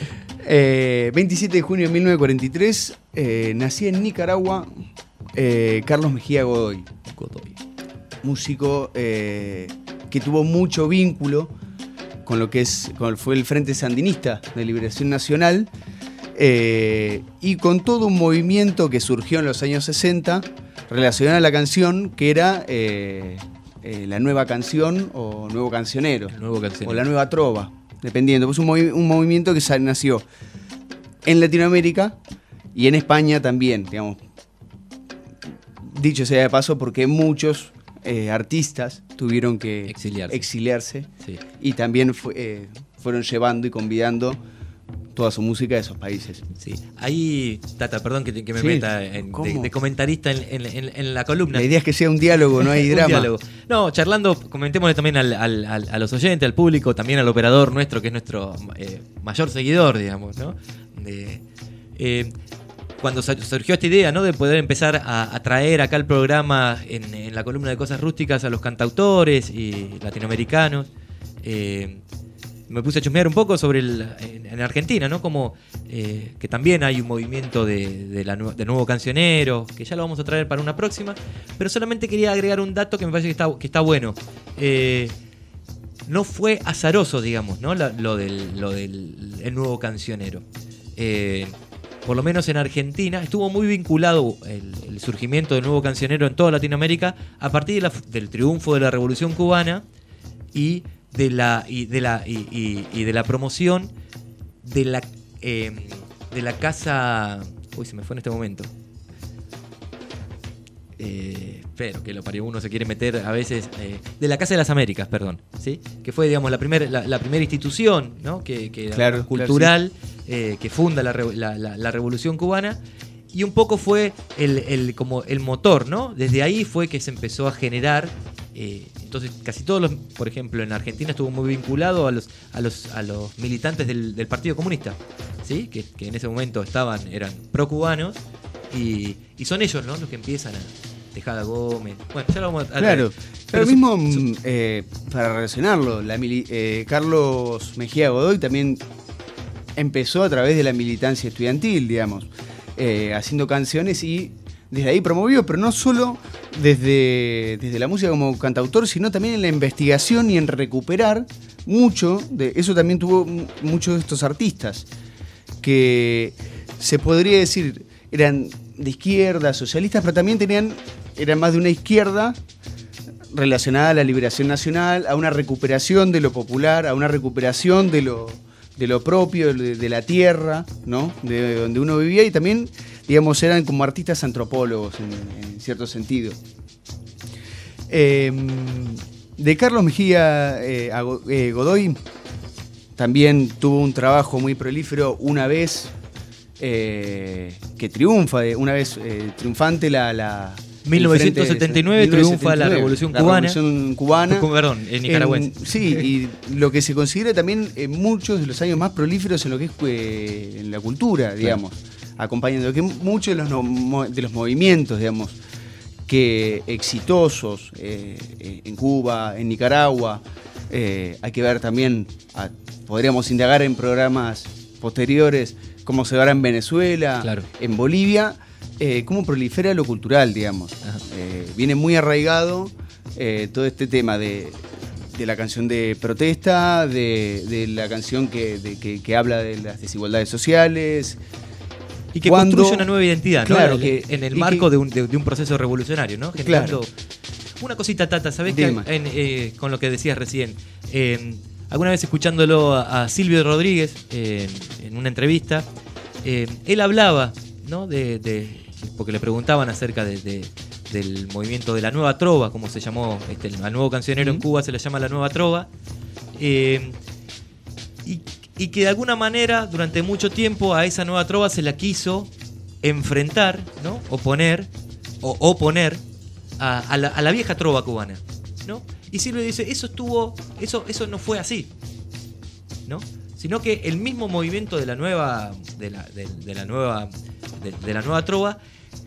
Eh, veintisiete de junio de mil novecientos cuarenta y tres, eh, nací en Nicaragua eh, Carlos Mejía Godoy. Godoy. músico eh, que tuvo mucho vínculo con lo que es, con, fue el Frente Sandinista de Liberación Nacional, eh, y con todo un movimiento que surgió en los años sesenta relacionado a la canción, que era eh, eh, la nueva canción o nuevo cancionero, El nuevo cancionero. o la nueva trova, dependiendo. Pues un, movi- un movimiento que sa- nació en Latinoamérica y en España también, digamos. Dicho sea de paso, porque muchos eh, artistas tuvieron que Exiliarse. exiliarse Sí. y también fue, eh, fueron llevando y convidando toda su música de esos países. Sí. Ahí, Tata, perdón que, te- que me Sí, meta en- de, ¿cómo? de comentarista en, en- en- en la columna. La idea es que sea un diálogo, no hay Un drama. diálogo. No, charlando, comentémosle también al- al- al- a los oyentes, al público, también al operador nuestro, que es nuestro eh, mayor seguidor, digamos, ¿no? De, eh, cuando sa- surgió esta idea, ¿no? De poder empezar a, a traer acá al programa en, en la columna de Cosas Rústicas a los cantautores y latinoamericanos, eh, me puse a chusmear un poco sobre el, en, en Argentina, ¿no? Como eh, que también hay un movimiento de, de, la, nu- de nuevo cancionero, que ya lo vamos a traer para una próxima, pero solamente quería agregar un dato que me parece que está, que está bueno. Eh, no fue azaroso, digamos, ¿no? La- lo del, lo del el nuevo cancionero. Eh, por lo menos en Argentina, estuvo muy vinculado el, el surgimiento del nuevo cancionero en toda Latinoamérica a partir de la- del triunfo de la Revolución Cubana y de la y de la y, y- y de la promoción de la eh, de la casa. Uy, se me fue en este momento. Eh, pero que lo parió, uno se quiere meter a veces eh, de la Casa de las Américas, perdón, ¿sí? Que fue, digamos, la primera la, la primera institución, ¿no? que, que Claro, cultural eh, que funda la, re- la- la- la Revolución Cubana, y un poco fue el, el- como el motor, ¿no? Desde ahí fue que se empezó a generar. eh, entonces, casi todos los, por ejemplo, en Argentina estuvo muy vinculado a los a los a los militantes del, del Partido Comunista, ¿sí? Que, que en ese momento estaban eran pro cubanos. Y, y son ellos, ¿no? Los que empiezan a Tejada Gómez. Bueno, ya lo vamos a. a Claro, pero Pero su- mismo, su- mm, eh, para relacionarlo, la mili- eh, Carlos Mejía Godoy también empezó a través de la militancia estudiantil, digamos, eh, haciendo canciones y desde ahí promovió, pero no solo desde, desde la música como cantautor, sino también en la investigación y en recuperar mucho de eso. También tuvo m- muchos de estos artistas que se podría decir eran de izquierda, socialistas, pero también tenían eran más de una izquierda relacionada a la liberación nacional, a una recuperación de lo popular, a una recuperación de lo, de lo propio, de, de la tierra, ¿no? De donde uno vivía, y también, digamos, eran como artistas antropólogos en, en cierto sentido. Eh, de Carlos Mejía eh, a Go- eh, Godoy también tuvo un trabajo muy prolífero una vez eh, que triunfa, eh, una vez eh, triunfante la... la mil novecientos setenta y nueve el Frente- triunfa la Revolución la Cubana. Revolución Cubana. Perdón, en nicaragüense. En- sí, y lo que se considera también en muchos de los años más prolíferos en lo que es eh, en la cultura, digamos, acompañando que muchos de los, no- mo- de los movimientos, digamos, que exitosos eh, eh, en Cuba, en Nicaragua, eh, hay que ver también, a- podríamos indagar en programas posteriores cómo se dará en Venezuela, Claro. en Bolivia, eh, cómo prolifera lo cultural, digamos. Eh, viene muy arraigado eh, todo este tema de, de la canción de protesta, de, de la canción que, de- que, que habla de las desigualdades sociales. Y que Cuando- construye una nueva identidad, ¿no? Claro, En- que- en el y marco que- de, un, de- de un proceso revolucionario, ¿no? Generando. Claro. Una cosita, Tata, ¿sabés que Dime. en, eh, con lo que decías recién? Eh, alguna vez escuchándolo a, a Silvio Rodríguez eh, en una entrevista, eh, él hablaba, ¿no? De, de- porque le preguntaban acerca de, de- del movimiento de la nueva trova, como se llamó, este, al nuevo cancionero en Cuba se le llama la nueva trova. Eh, y, y que de alguna manera durante mucho tiempo a esa nueva trova se la quiso enfrentar, ¿no? Oponer o oponer a, a la, a la vieja trova cubana, ¿no? Y Silvio dice, eso estuvo, eso, eso no fue así, ¿no? Sino que el mismo movimiento de la nueva, de la, de, de la nueva, de, de la nueva trova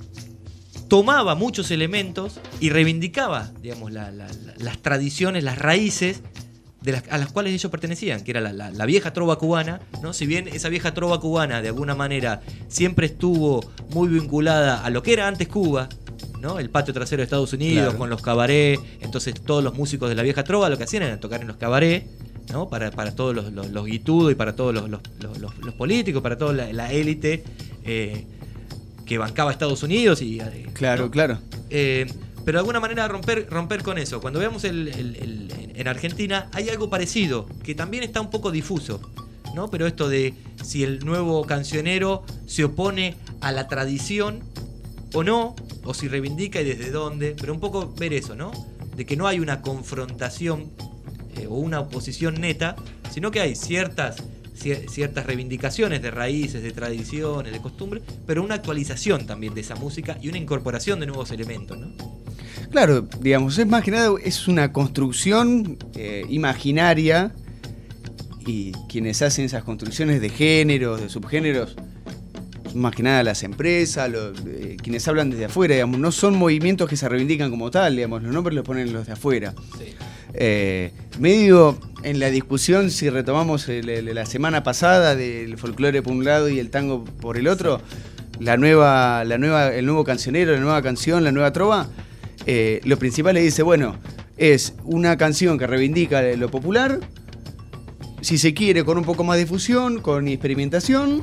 tomaba muchos elementos y reivindicaba, digamos, la- la- la- las tradiciones, las raíces de las, a las cuales ellos pertenecían, que era la, la- la vieja trova cubana, ¿no? Si bien esa vieja trova cubana de alguna manera siempre estuvo muy vinculada a lo que era antes Cuba, ¿no? El patio trasero de Estados Unidos, Claro. con los cabarets. Entonces todos los músicos de la vieja trova lo que hacían era tocar en los cabarets, ¿no? Para, para todos los, los, los guitudos y para todos los, los, los, los, los políticos, para toda la, la élite eh, que bancaba a Estados Unidos. Y, eh, Claro, ¿no? claro. Eh, pero de alguna manera romper, romper con eso. Cuando veamos el, el, el, en Argentina hay algo parecido, que también está un poco difuso, ¿no? Pero esto de si el nuevo cancionero se opone a la tradición o no, o si reivindica y desde dónde, pero un poco ver eso, ¿no? De que no hay una confrontación eh, o una oposición neta, sino que hay ciertas, cier- ciertas reivindicaciones de raíces, de tradiciones, de costumbres, pero una actualización también de esa música y una incorporación de nuevos elementos, ¿no? Claro, digamos, es más que nada, es una construcción eh, imaginaria, y quienes hacen esas construcciones de géneros, de subgéneros, más que nada las empresas, los, eh, quienes hablan desde afuera, digamos, no son movimientos que se reivindican como tal, digamos, los nombres los ponen los de afuera. Sí. Eh, medio en la discusión, si retomamos el, el, la semana pasada del folclore por un lado y el tango por el otro, la nueva, la nueva, el nuevo cancionero, la nueva canción, la nueva trova, eh, lo principal le dice, bueno, es una canción que reivindica lo popular, si se quiere, con un poco más de difusión, con experimentación,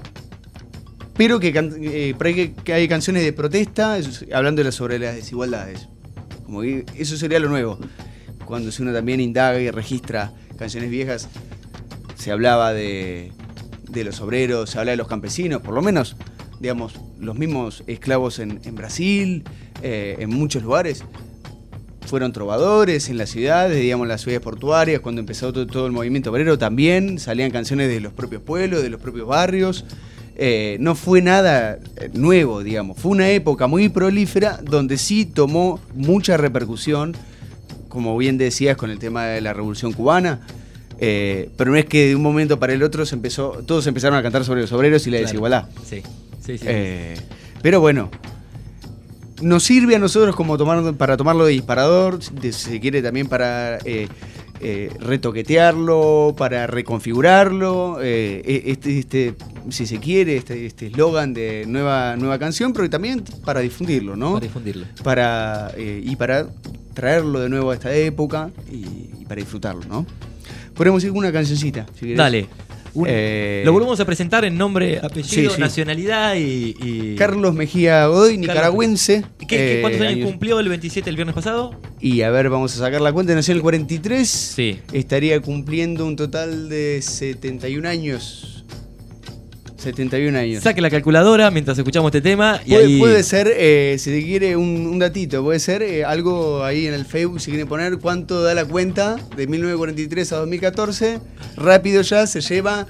pero que, can- eh, pero hay que, que hay canciones de protesta, eso, hablando de la- sobre las desigualdades. Como que eso sería lo nuevo. Cuando uno también indaga y registra canciones viejas, se hablaba de, de los obreros, se hablaba de los campesinos, por lo menos, digamos, los mismos esclavos en, en Brasil, eh, en muchos lugares. Fueron trovadores en las ciudades, digamos, las ciudades portuarias, cuando empezó todo, todo el movimiento obrero también, salían canciones de los propios pueblos, de los propios barrios. Eh, no fue nada eh, nuevo, digamos. Fue una época muy prolífera donde sí tomó mucha repercusión, como bien decías, con el tema de la Revolución Cubana. Eh, pero no es que de un momento para el otro se empezó, todos empezaron a cantar sobre los obreros y la Claro. desigualdad. Sí, sí, sí. Eh, pero bueno, nos sirve a nosotros como tomar, para tomarlo de disparador, de- si se quiere también para eh, eh, retoquetearlo, para reconfigurarlo, eh, este, este, si se quiere, este este eslogan de nueva, nueva canción, pero también para difundirlo, ¿no? Para difundirlo. Para, eh, y para traerlo de nuevo a esta época y, y para disfrutarlo, ¿no? Podemos ir con una cancioncita, si querés. Dale. Un- Eh, lo volvemos a presentar en nombre, apellido, sí, sí. nacionalidad y, y- Carlos Mejía Godoy, nicaragüense. ¿Qué, qué- eh, ¿Cuántos años, años- cumplió el veintisiete el viernes pasado? Y a ver, vamos a sacar la cuenta. Nació en el cuarenta y tres. Sí. Estaría cumpliendo un total de setenta y un años. setenta y un años. Saque la calculadora mientras escuchamos este tema y Puede, ahí... puede ser, eh, si te quiere un, un datito, puede ser eh, algo ahí en el Facebook, si quieren poner cuánto da la cuenta de mil novecientos cuarenta y tres a dos mil catorce. Rápido ya se lleva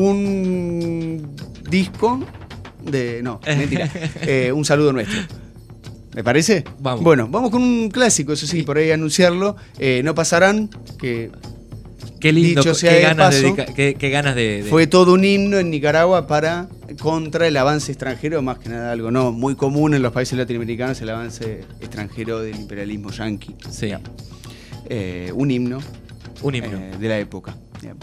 un disco de... No, mentira. eh, un saludo nuestro. ¿Me parece? Vamos. Bueno, vamos con un clásico, eso sí, por ahí anunciarlo. Eh, no pasarán, que Qué lindo, dicho sea qué de ganas, de, paso, dedica- qué, qué ganas de, de- fue todo un himno en Nicaragua para contra el avance extranjero, más que nada algo no muy común en los países latinoamericanos, el avance extranjero del imperialismo yanqui. Sí, Eh, un himno, un himno. eh, de la época. digamos.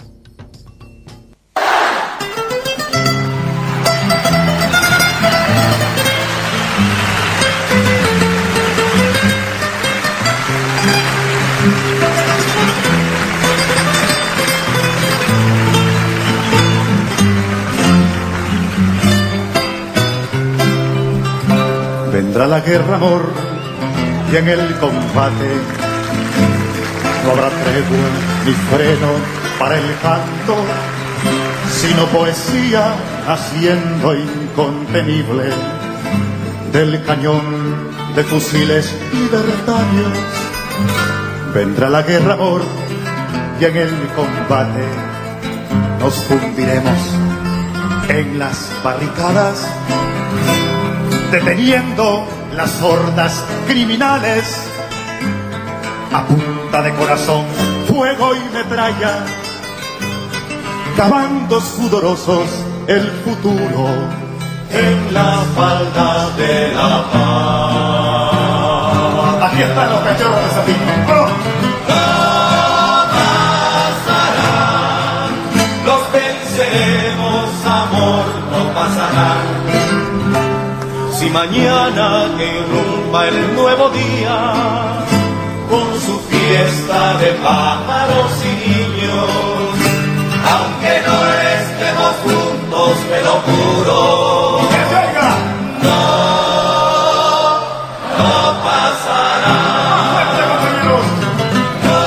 Vendrá la guerra, amor, y en el combate no habrá tregua ni freno para el canto, sino poesía haciendo incontenible del cañón de fusiles libertarios. Vendrá la guerra, amor, y en el combate nos fundiremos en las barricadas, deteniendo las hordas criminales a punta de corazón, fuego y metralla, cavando sudorosos el futuro en la falda de la paz. Aquí están los cachorros de Satín. ¡Oh! Los venceremos, amor, no pasarán. Si Si mañana que irrumpa el nuevo día, con su fiesta de pájaros y niños, aunque no estemos juntos, te lo juro, ¡que venga! No, no pasará. No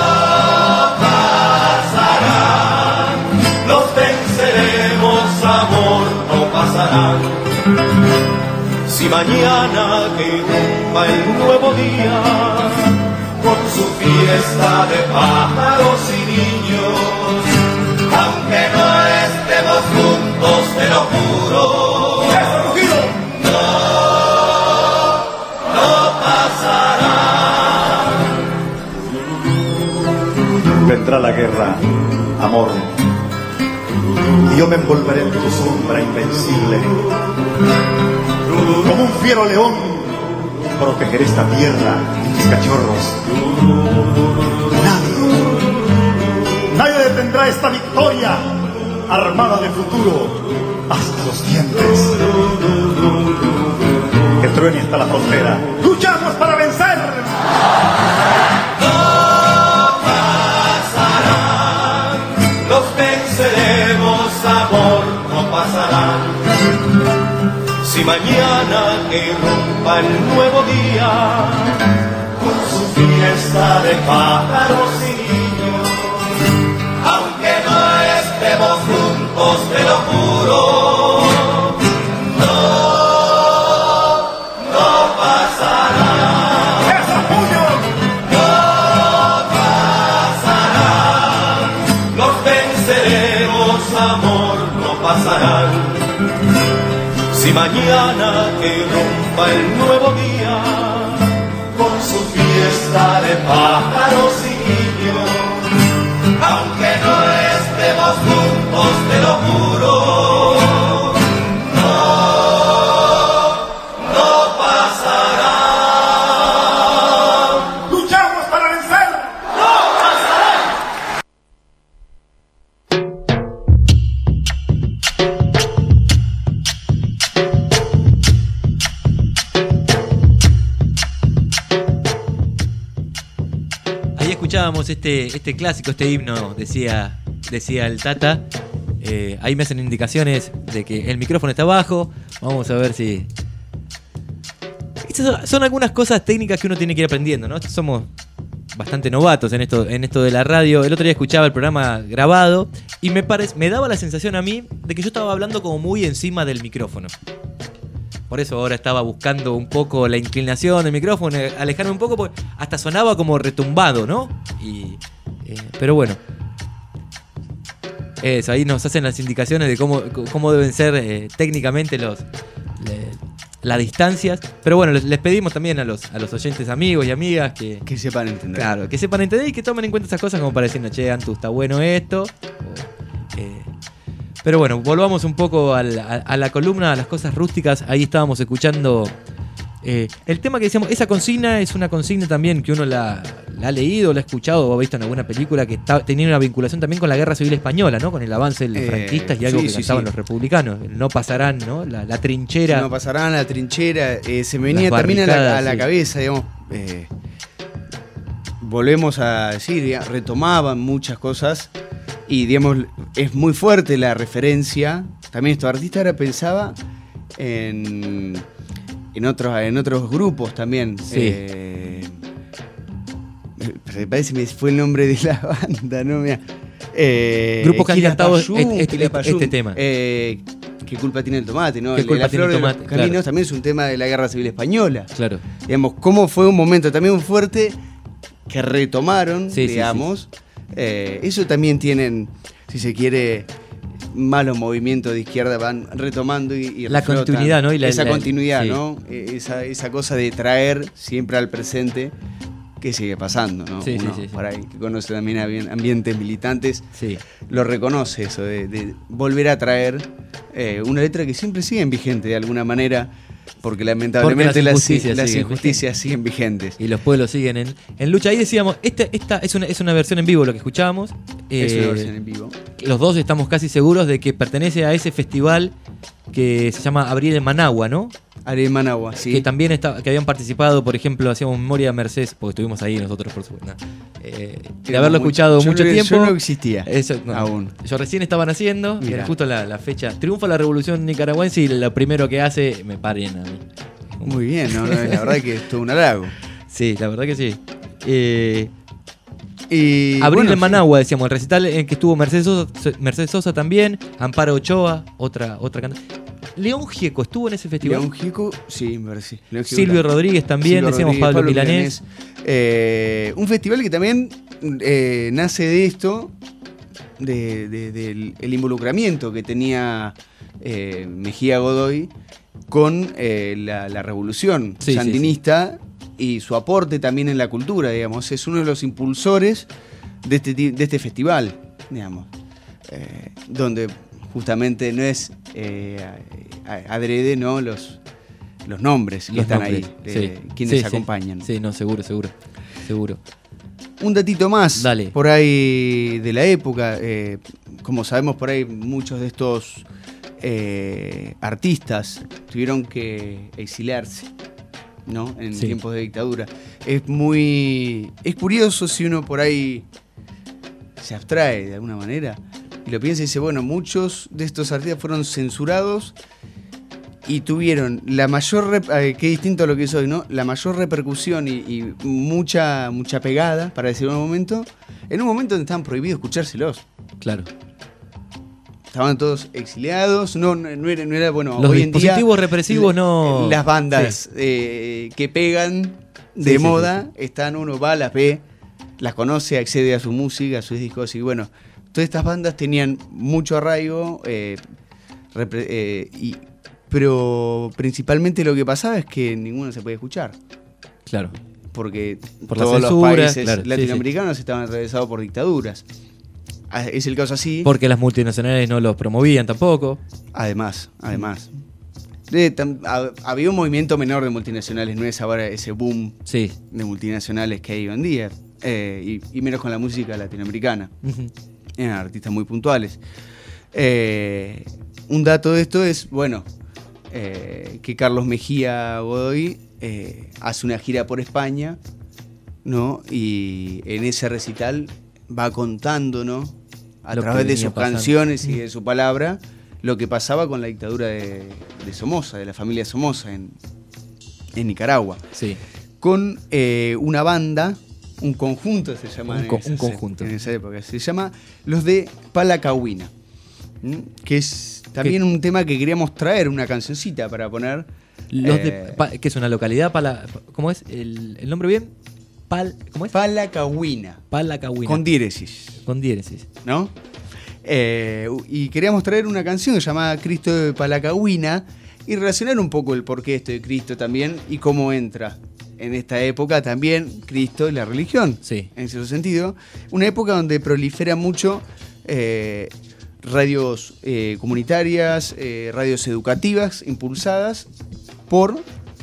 pasará. Los venceremos, amor, no pasarán. Si mañana que irrumpa el nuevo día, con su fiesta de pájaros y niños, aunque no estemos juntos, te lo juro, no, no pasará. Vendrá la guerra, amor, y yo me envolveré en tu sombra invencible. Como un fiero león, protegeré esta tierra y mis cachorros. Nadie, nadie detendrá esta victoria, armada de futuro hasta los dientes. Que truene hasta la frontera. ¡Luchamos para vencer! No pasarán, los venceremos, amor, no pasarán. Si mañana que irrumpa el nuevo día, con su fiesta de pájaros y niños, aunque no estemos juntos, te lo juro, no, no pasará. ¡Esos puños! No pasará. Los venceremos, amor, no pasarán. Si mañana que irrumpa el nuevo día, con su fiesta de pájaros y niños, aunque no estemos juntos, te lo juro, no, no pasará. ¡Luchamos para vencer! ¡No pasará! Escuchábamos este, este clásico, este himno, decía, decía el Tata. Eh, ahí me hacen indicaciones de que el micrófono está abajo. Vamos a ver si... Estas son, son algunas cosas técnicas que uno tiene que ir aprendiendo, ¿no? Somos bastante novatos en esto, en esto de la radio. El otro día escuchaba el programa grabado y me, parec- me daba la sensación a mí de que yo estaba hablando como muy encima del micrófono. Por eso ahora estaba buscando un poco la inclinación del micrófono, alejarme un poco, porque hasta sonaba como retumbado, ¿no? Y, eh, pero bueno. Eso, ahí nos hacen las indicaciones de cómo, cómo deben ser eh, técnicamente los, le, las distancias. Pero bueno, les, les pedimos también a los, a los oyentes amigos y amigas que... Que sepan entender. Claro, que sepan entender y que tomen en cuenta esas cosas como para decir, no, che, Antu, está bueno esto. O, eh, Pero bueno, volvamos un poco al, a, a la columna, a las cosas rústicas. Ahí estábamos escuchando eh, el tema que decíamos. Esa consigna es una consigna también que uno la, la ha leído, la ha escuchado o ha visto en alguna película que está, tenía una vinculación también con la Guerra Civil Española, ¿no? Con el avance de los Eh, franquistas y algo sí, que sí, cantaban sí. los republicanos. El no pasarán, ¿no? La, la trinchera. No pasarán a la trinchera. Eh, se me venía Las también a la, a la barricadas, sí. cabeza, digamos. Eh, volvemos a decir, ya, retomaban muchas cosas. Y digamos, es muy fuerte la referencia. También estos artistas ahora pensaba en, en, otros, en otros grupos también. Sí. Eh, me parece que me fue el nombre de la banda, ¿no? Mirá. Eh, Grupos que han cantado Quilapayún, este- este- Quilapayún. este tema. Eh, ¿Qué culpa tiene el tomate? ¿No? ¿Qué El- culpa la tiene flor el de los tomate? caminos Claro. también es un tema de la Guerra Civil Española. Claro. Digamos, cómo fue un momento también muy fuerte que retomaron, Sí, sí, digamos. Eh, eso también tienen, si se quiere, malos movimientos de izquierda van retomando y, y La reflotan continuidad, ¿no? Y la- esa la- continuidad, sí. ¿no? Eh, Esa, esa cosa de traer siempre al presente que sigue pasando, ¿no? Sí, sí, Uno sí, sí. por ahí que conoce también ambi- ambientes militantes Sí. lo reconoce eso, de, de volver a traer eh, una letra que siempre sigue vigente de alguna manera, porque lamentablemente Porque las las, injusticias las siguen injusticias siguen vigentes. Y los pueblos siguen en, en lucha. Ahí decíamos, este, esta es una, es una versión en vivo lo que escuchábamos. Es Eh, una versión en vivo. Los dos estamos casi seguros de que pertenece a ese festival que se llama Abril en Managua, ¿no? Ariel Managua, sí. Que también está, que habían participado, por ejemplo, hacíamos memoria a Mercedes, porque estuvimos ahí nosotros, por supuesto. Eh, de haberlo muy, escuchado mucho no, tiempo. Yo no existía eso, no, aún. Yo recién estaban haciendo, Mirá. era justo la, la fecha. Triunfa la revolución nicaragüense y lo primero que hace, me paren a mí. Muy bien, ¿no? La verdad que es todo un halago. Sí, la verdad que sí. Eh, y, Abril bueno, en Managua, decíamos, el recital en que estuvo Mercedes Sosa, Mercedes Sosa también, Amparo Ochoa, otra, otra cantante. León Gieco estuvo en ese festival. León Gieco, sí, me parece. León Gieco Silvio también. Rodríguez también, Silvio decíamos Rodríguez, Pablo, Pablo Milanés. Milanés. Eh, un festival que también eh, nace de esto, de, de, del el involucramiento que tenía eh, Mejía Godoy con eh, la, la revolución Sí, sandinista sí, sí. y su aporte también en la cultura, digamos. Es uno de los impulsores de este, de este festival, digamos, eh, donde justamente no es eh, adrede, ¿no? Los, los nombres que Los están nombres, ahí, de sí. quienes Sí, sí. acompañan. Sí, no, seguro, seguro, seguro. Un datito más, Dale. por ahí de la época, eh, como sabemos por ahí muchos de estos eh, artistas tuvieron que exiliarse, ¿no? En Sí. tiempos de dictadura. Es muy, es curioso si uno por ahí se abstrae de alguna manera y lo piensa y dice, bueno, muchos de estos artistas fueron censurados y tuvieron la mayor, rep- eh, qué distinto a lo que es hoy, ¿no? La mayor repercusión y, y mucha, mucha pegada, para decirlo en un momento, en un momento donde estaban prohibidos escuchárselos. Claro. Estaban todos exiliados, no, no, no era, no era, bueno, Los hoy en día dispositivos represivos no... las bandas eh, que pegan de Sí, sí, moda, están, uno va, las ve, las conoce, accede a su música, a sus discos, y bueno, todas estas bandas tenían mucho arraigo, eh, repre- eh, y, pero principalmente lo que pasaba es que ninguno se podía escuchar, Claro. porque Por la todos censura, los países claro, sí, latinoamericanos estaban atravesados por dictaduras. Ah, Es el caso así. Porque las multinacionales no los promovían tampoco. Además, además. De, tam- ha- había un movimiento menor de multinacionales, no es ahora ese boom Sí. de multinacionales que hay hoy en día, eh, y, y menos con la música latinoamericana. Ujú. Eran artistas muy puntuales. Eh, un dato de esto es, bueno, eh, que Carlos Mejía Godoy eh, hace una gira por España, ¿no? Y en ese recital va contando, ¿no? A Lo que través de venía sus pasando. canciones y de su palabra, lo que pasaba con la dictadura de, de Somoza, de la familia Somoza en, en Nicaragua. Sí. Con eh, una banda, un conjunto se llama Un en, co- esa, un conjunto. en esa época, se llama Los de Palacahuina, ¿m? que es también un tema que queríamos traer, una cancioncita para poner. Los eh, de, pa- ¿qué es una localidad? Pala, ¿Cómo es? ¿El, el nombre bien? Pal, ¿Cómo es? Palacahuina, Palacahuina. con diéresis, Con diéresis. ¿no? Eh, y queríamos traer una canción llamada Cristo de Palacahuina y relacionar un poco el porqué esto de Cristo también y cómo entra en esta época también Cristo y la religión. Sí. En cierto sentido. Una época donde prolifera mucho eh, radios eh, comunitarias, eh, radios educativas impulsadas por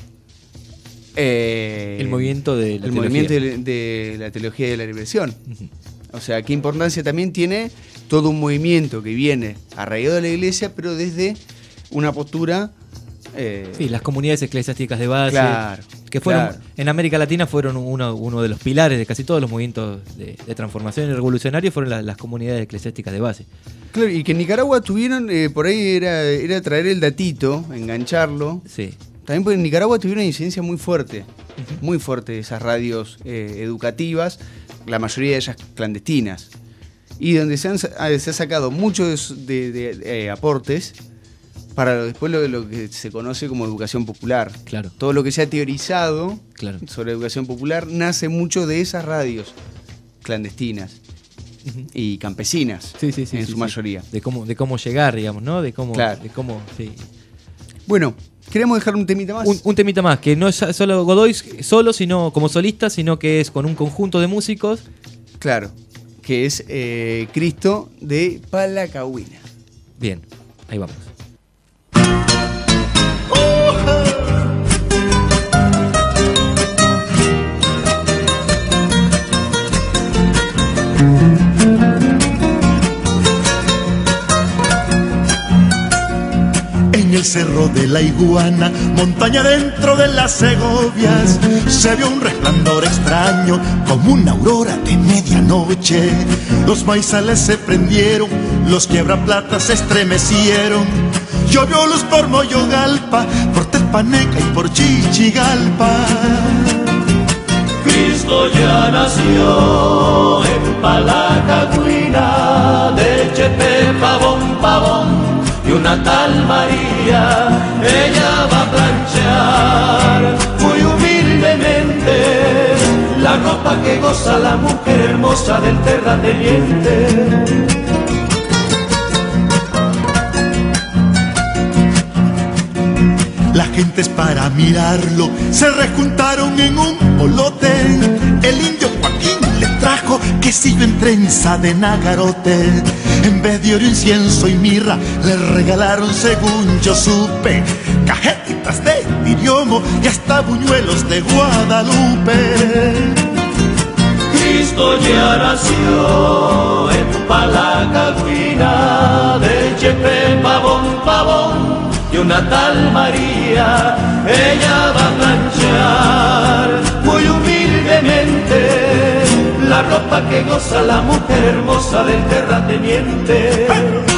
eh, El movimiento de la el teología. movimiento de, de la teología de la liberación. Ujú. O sea, qué importancia también tiene todo un movimiento que viene arraigado de la iglesia, pero desde una postura... eh, Sí, las comunidades eclesiásticas de base. Claro, Que fueron, claro. en América Latina fueron uno, uno de los pilares de casi todos los movimientos de, de transformación y revolucionarios, fueron la- las comunidades eclesiásticas de base. Claro, y que en Nicaragua tuvieron, eh, por ahí era, era traer el datito, engancharlo. Sí. También porque en Nicaragua tuvieron una incidencia muy fuerte, muy fuerte de esas radios eh, educativas, la mayoría de ellas clandestinas. Y donde se, han, sa- se ha sacado muchos de, de- de, eh, aportes para después lo, lo que se conoce como educación popular. Claro. Todo lo que se ha teorizado Claro. sobre educación popular nace mucho de esas radios clandestinas Ujú. y campesinas, Sí, sí, sí, en sí, su sí. mayoría. De cómo, de cómo llegar, digamos, ¿no? De cómo, Claro. de cómo, sí. Bueno, queremos dejar un temita más. Un, un temita más, que no es solo Godoy solo, sino como solista, sino que es con un conjunto de músicos. Claro, que es eh, Cristo de Palacahuina. Bien, ahí vamos. En el el cerro de la Iguana, montaña dentro de las Segovias, se vio un resplandor extraño como una aurora de medianoche. Los maizales se prendieron, los quiebraplatas se estremecieron. Llovió luz por Moyogalpa, por Tepaneca y por Chichigalpa. Cristo ya nació en Palacagüina, de Chepe Pavón Pavón y una tal María, ella va a planchar muy humildemente la ropa que goza la mujer hermosa del terrateniente. Las gentes para mirarlo se rejuntaron en un polote. El indio Joaquín le trajo quesillo en trenza de nagarote. En vez de oro, incienso y mirra le regalaron, según yo supe, cajetitas de idiomo y hasta buñuelos de Guadalupe. Cristo ya nació en Palacagüina, de Chepe Pavón Pavón y una tal María, ella va a planchar muy humildemente la ropa que goza la mujer hermosa del terrateniente.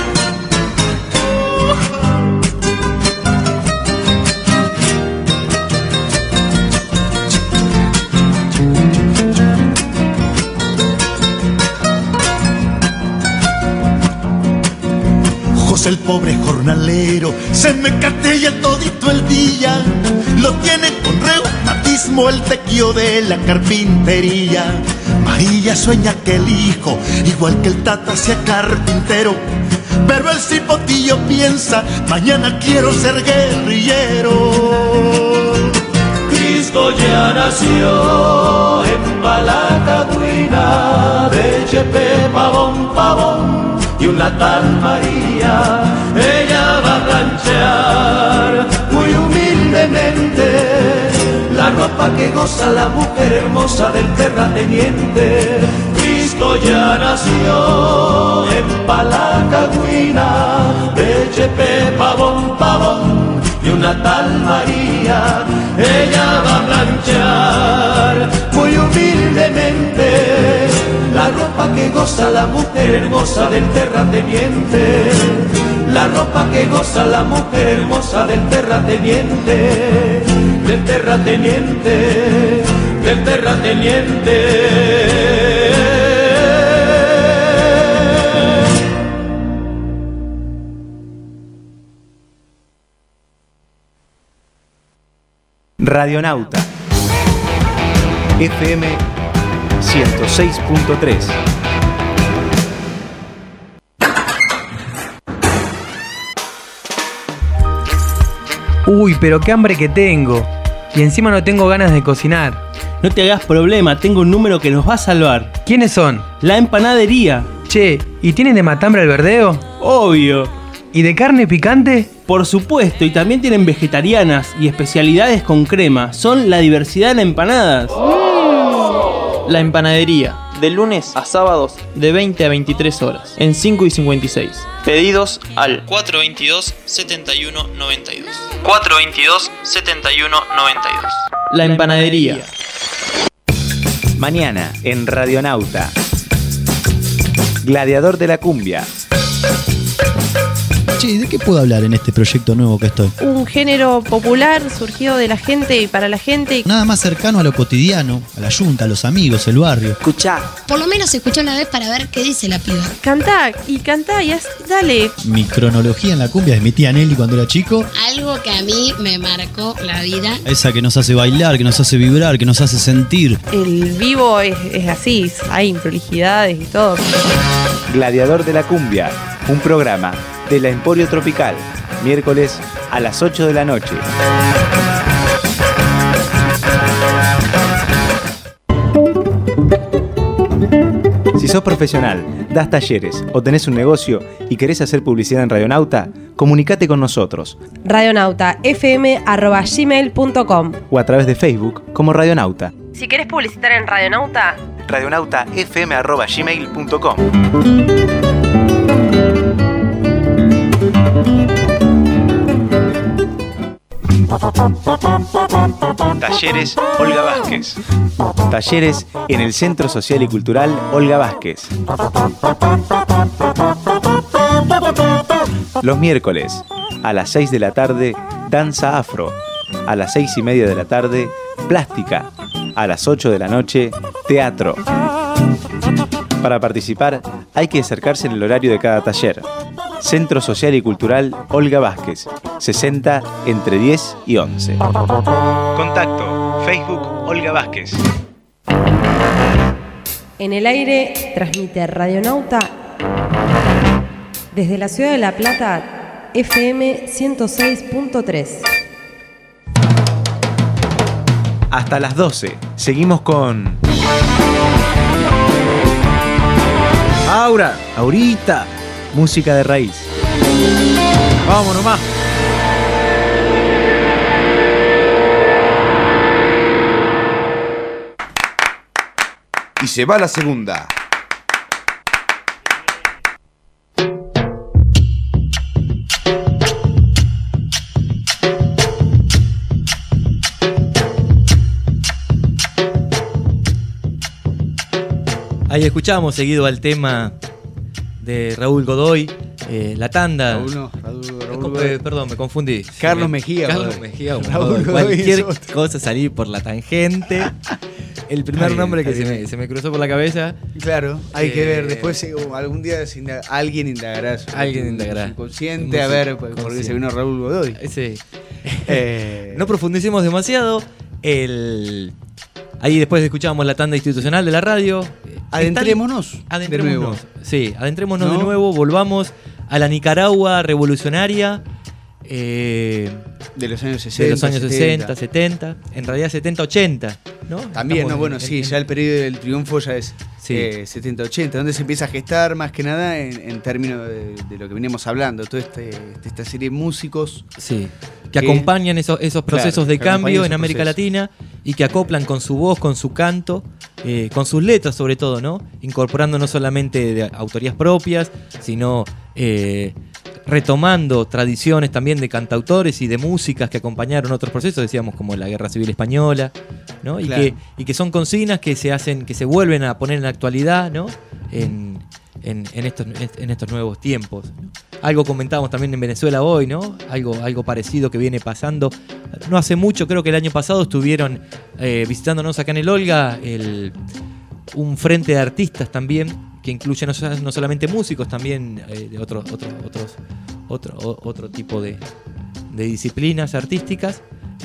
El pobre jornalero se me catella todito el día, lo tiene con reumatismo el tequio de la carpintería. María sueña que el hijo, igual que el tata, sea carpintero, pero el cipotillo piensa, mañana quiero ser guerrillero. Cristo ya nació en Palacagüina, de Chepe Pavón Pavón y una tal María, ella va a planchar muy humildemente la ropa que goza la mujer hermosa del terrateniente. Cristo ya nació en Palacagüina, de Chepe Pavón Pavón y una tal María, ella va a planchar muy humildemente la ropa que goza la mujer hermosa del terrateniente. La ropa que goza la mujer hermosa del terrateniente, del terrateniente, del terrateniente. Radionauta F M ciento seis punto tres. Uy, pero qué hambre que tengo. Y encima no tengo ganas de cocinar. No te hagas problema, tengo un número que nos va a salvar. ¿Quiénes son? La empanadería. Che, ¿y tienen de matambre al verdeo? Obvio. ¿Y de carne picante? Por supuesto, y también tienen vegetarianas y especialidades con crema. Son la diversidad en empanadas. La empanadería, de lunes a sábados, de veinte a veintitrés horas, en cinco y cincuenta y seis. Pedidos al cuatro veintidós, setenta y uno noventa y dos. cuatro veintidós, setenta y uno noventa y dos. La empanadería. Mañana, en Radionauta. Gladiador de la cumbia. Che, ¿de qué puedo hablar en este proyecto nuevo que estoy? Un género popular surgido de la gente y para la gente. Nada más cercano a lo cotidiano, a la yunta, a los amigos, el barrio. Escuchá. Por lo menos escuchá una vez para ver qué dice la piba. Cantá y cantá y haz, dale. Mi cronología en la cumbia es mi tía Nelly cuando era chico. Algo que a mí me marcó la vida. Esa que nos hace bailar, que nos hace vibrar, que nos hace sentir. El vivo es, es así, hay improlijidades y todo. Gladiador de la cumbia, un programa de la Emporio Tropical, miércoles a las ocho de la noche. Si sos profesional, das talleres o tenés un negocio y querés hacer publicidad en Radionauta, comunicate con nosotros. radionauta f m arroba gmail punto com o a través de Facebook como Radionauta. Si querés publicitar en Radionauta, radionauta f m arroba gmail punto com. Talleres Olga Vázquez. Talleres en el Centro Social y Cultural Olga Vázquez. Los miércoles, a las seis de la tarde, danza afro. A las seis y media de la tarde, plástica. A las ocho de la noche, teatro. Para participar, hay que acercarse en el horario de cada taller. Centro Social y Cultural Olga Vázquez, sesenta entre diez y once. Contacto, Facebook Olga Vázquez. En el aire transmite Radionauta desde la ciudad de La Plata, F M ciento seis punto tres. Hasta las doce, seguimos con... Aura, Aurita, música de raíz. Vamos nomás. Y se va la segunda. Ahí escuchamos seguido al tema de Raúl Godoy, eh, La Tanda. Raúl no, Raúl, Raúl Eh, Godoy. Perdón, me confundí. Carlos Me- Mejía, Carlos Godoy. Mejía, como Raúl Godoy. Godoy Cualquier es otro. cosa salir por la tangente. El primer Está bien, nombre que está se bien. me, se me cruzó por la cabeza. Claro, hay que Eh, ver. Después eh, algún día se indaga- alguien indagará. sobre Alguien tu- indagará. tu subconsciente Un a ver por qué subconsciente. se vino Raúl Godoy. Sí. Eh, No profundicemos demasiado. El... Ahí después escuchábamos la tanda institucional de la radio. Adentrémonos Están- de Adentrémonos. nuevo. Sí, adentrémonos ¿No? de nuevo. Volvamos a la Nicaragua revolucionaria. eh, de los años sesenta. de los años setenta. sesenta, setenta. En realidad setenta, ochenta. ¿no? También, Estamos no, bueno, en- sí, en- ya el periodo del triunfo ya es Sí. eh, setenta ochenta, donde se empieza a gestar más que nada en, en términos de, de lo que veníamos hablando, toda este, esta serie de músicos. Sí, que acompañan esos, esos procesos Claro, de que cambio acompañan en esos América procesos. Latina y que acoplan con su voz, con su canto, eh, con sus letras sobre todo, ¿no? Incorporando no solamente de autorías propias, sino eh, retomando tradiciones también de cantautores y de músicas que acompañaron otros procesos, decíamos como la Guerra Civil Española, ¿no? Y, Claro. que, y que son consignas que se hacen, que se vuelven a poner en la actualidad, ¿no? En, en, en estos, en estos nuevos tiempos, ¿no? Algo comentábamos también en Venezuela hoy, ¿no? Algo, algo parecido que viene pasando. No hace mucho, creo que el año pasado estuvieron eh, visitándonos acá en el Olga el, un frente de artistas también, que incluye no, so- no solamente músicos, también eh, de otros, otros, otros, otro, o- otro tipo de, de disciplinas artísticas.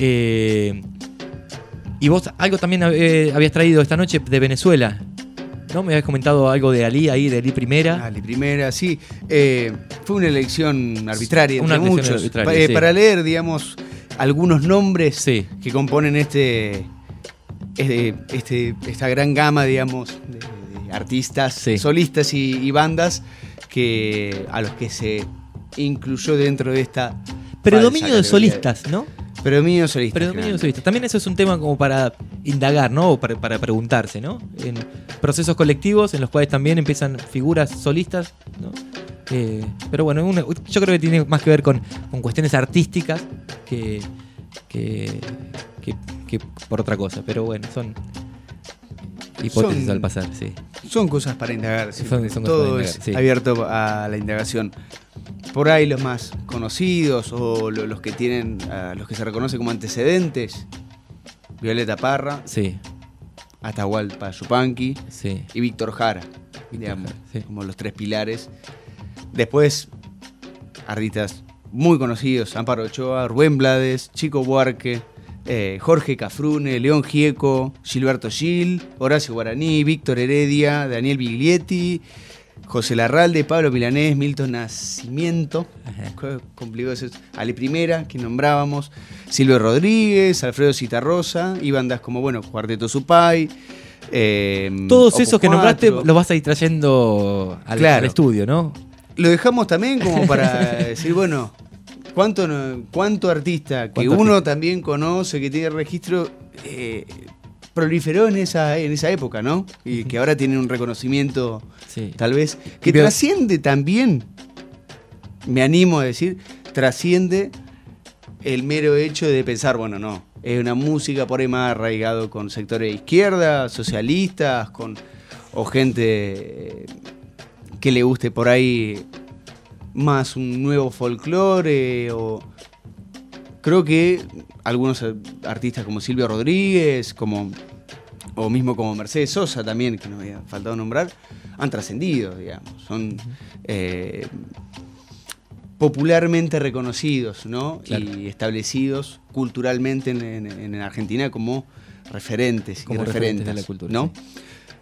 Eh, y vos algo también eh, habías traído esta noche de Venezuela, ¿no? Me habías comentado algo de Ali ahí, de Ali Primera. Ali Primera, sí. Eh, fue una elección arbitraria Una entre elección muchos. arbitraria, Pa- eh, sí. Para leer, digamos, algunos nombres Sí. que componen este, este, este- esta gran gama, digamos, de, de artistas, Sí. solistas y, y bandas que a los que se incluyó dentro de esta Predominio falsa de categoría. solistas, ¿no? Predominio de solistas. Predominio de generalmente. solistas. También eso es un tema como para indagar, ¿no? O para, para preguntarse, ¿no? En procesos colectivos en los cuales también empiezan figuras solistas, ¿no? Eh, pero bueno, una- yo creo que tiene más que ver con, con cuestiones artísticas que, que, que- que por otra cosa. Pero bueno, son hipótesis Son- al pasar, sí. Son cosas para indagar, siempre. Son- son cosas todo para es indagar, sí. abierto a la indagación. Por ahí los más conocidos o lo- los que tienen, a los que se reconocen como antecedentes, Violeta Parra, Sí, Atahualpa Yupanqui sí. y Víctor Jara, digamos, Jara, sí. como los tres pilares. Después, artistas muy conocidos, Amparo Ochoa, Rubén Blades, Chico Buarque, eh, Jorge Cafrune, León Gieco, Gilberto Gil, Horacio Guaraní, Víctor Heredia, Daniel Biglietti, José Larralde, Pablo Milanés, Milton Nacimiento, co- complicado eso, Ali Primera, que nombrábamos, Silvio Rodríguez, Alfredo Citarrosa, y bandas como, bueno, Cuarteto Supay. eh, Todos Opus esos que nombraste cuatro. los vas a ir trayendo al, Claro. al estudio, ¿no? Lo dejamos también como para decir, bueno, ¿cuánto, no- cuánto artista que ¿Cuánto uno artista? también conoce, que tiene registro, eh, proliferó en esa, en esa época, ¿no? Y que ahora tiene un reconocimiento, Sí. tal vez, que Y veo- trasciende también, me animo a decir, trasciende el mero hecho de pensar, bueno, no, es una música por ahí más arraigado con sectores de izquierda, socialistas, con o gente que le guste por ahí más un nuevo folclore, o creo que algunos artistas como Silvio Rodríguez, como o mismo como Mercedes Sosa también, que nos había faltado nombrar, han trascendido, digamos, son eh, popularmente reconocidos, ¿no? Claro. Y establecidos culturalmente en, en, en Argentina como referentes como y referentes, referentes de la cultura, ¿no? Sí.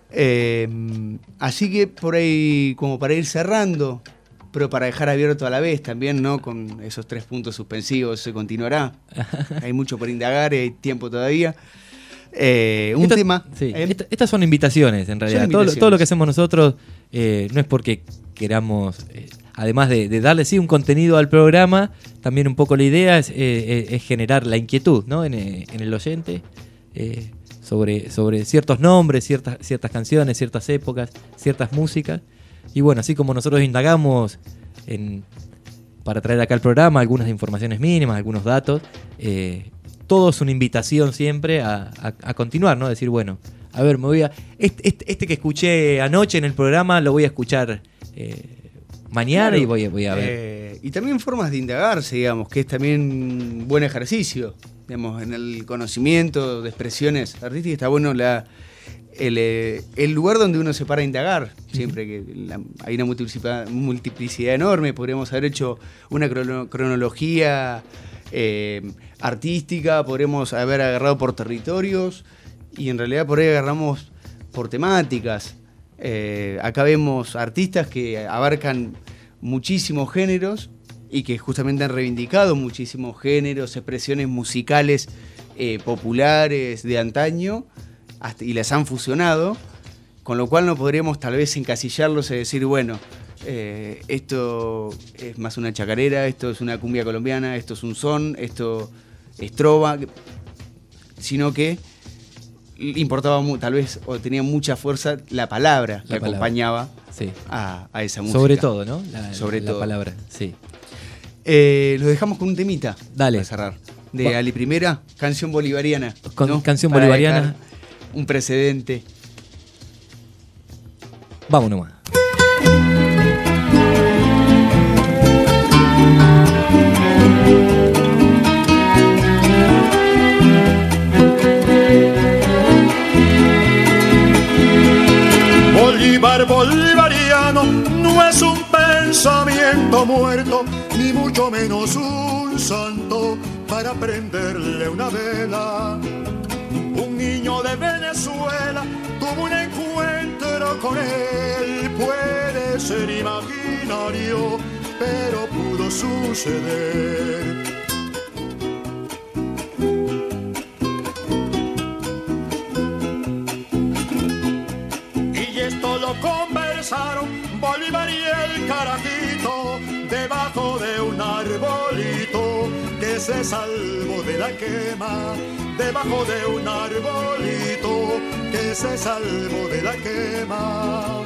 Eh, así que por ahí, como para ir cerrando, pero para dejar abierto a la vez también, ¿no? Con esos tres puntos suspensivos, se continuará. Hay mucho por indagar, hay tiempo todavía. Eh, un Esta, tema. Sí. Eh, Esta, estas son invitaciones, en realidad. Invitaciones. Todo, todo lo que hacemos nosotros eh, no es porque queramos, eh, además de, de darle sí un contenido al programa, también un poco la idea es, eh, es generar la inquietud, ¿no? en, en el oyente. Eh, Sobre, sobre ciertos nombres, ciertas, ciertas canciones, ciertas épocas, ciertas músicas. Y bueno, así como nosotros indagamos en, para traer acá al programa algunas informaciones mínimas, algunos datos, eh, todo es una invitación siempre a, a, a continuar, ¿no? Decir, bueno, a ver, me voy a. Este, este, este que escuché anoche en el programa lo voy a escuchar eh, mañana, claro, y voy, voy a ver. Eh, y también formas de indagarse, digamos, que es también un buen ejercicio. Digamos, en el conocimiento de expresiones artísticas está bueno la, el, el lugar donde uno se para a indagar. Siempre que la, hay una multiplicidad, multiplicidad enorme, podríamos haber hecho una crono, cronología eh, artística, podríamos haber agarrado por territorios y en realidad por ahí agarramos por temáticas. Eh, acá vemos artistas que abarcan muchísimos géneros y que justamente han reivindicado muchísimos géneros, expresiones musicales eh, populares de antaño, hasta, y las han fusionado, con lo cual no podríamos tal vez encasillarlos y decir, bueno, eh, esto es más una chacarera, esto es una cumbia colombiana, esto es un son, esto es trova, sino que importaba mu- tal vez, o tenía mucha fuerza la palabra la que palabra. acompañaba sí. a, a esa música. Sobre todo, ¿no? La, Sobre la todo. palabra, sí. Eh, lo dejamos con un temita. Dale. Para cerrar. De Va. Ali Primera, canción bolivariana. Con, ¿no? Canción Para bolivariana. Un precedente. Vamos nomás. Bolívar bolivariano no es un pensamiento muerto, ni mucho menos un santo para prenderle una vela. Un niño de Venezuela tuvo un encuentro con él, puede ser imaginario, pero pudo suceder. Conversaron Bolívar y el carajito debajo de un arbolito que se salvó de la quema, debajo de un arbolito que se salvó de la quema.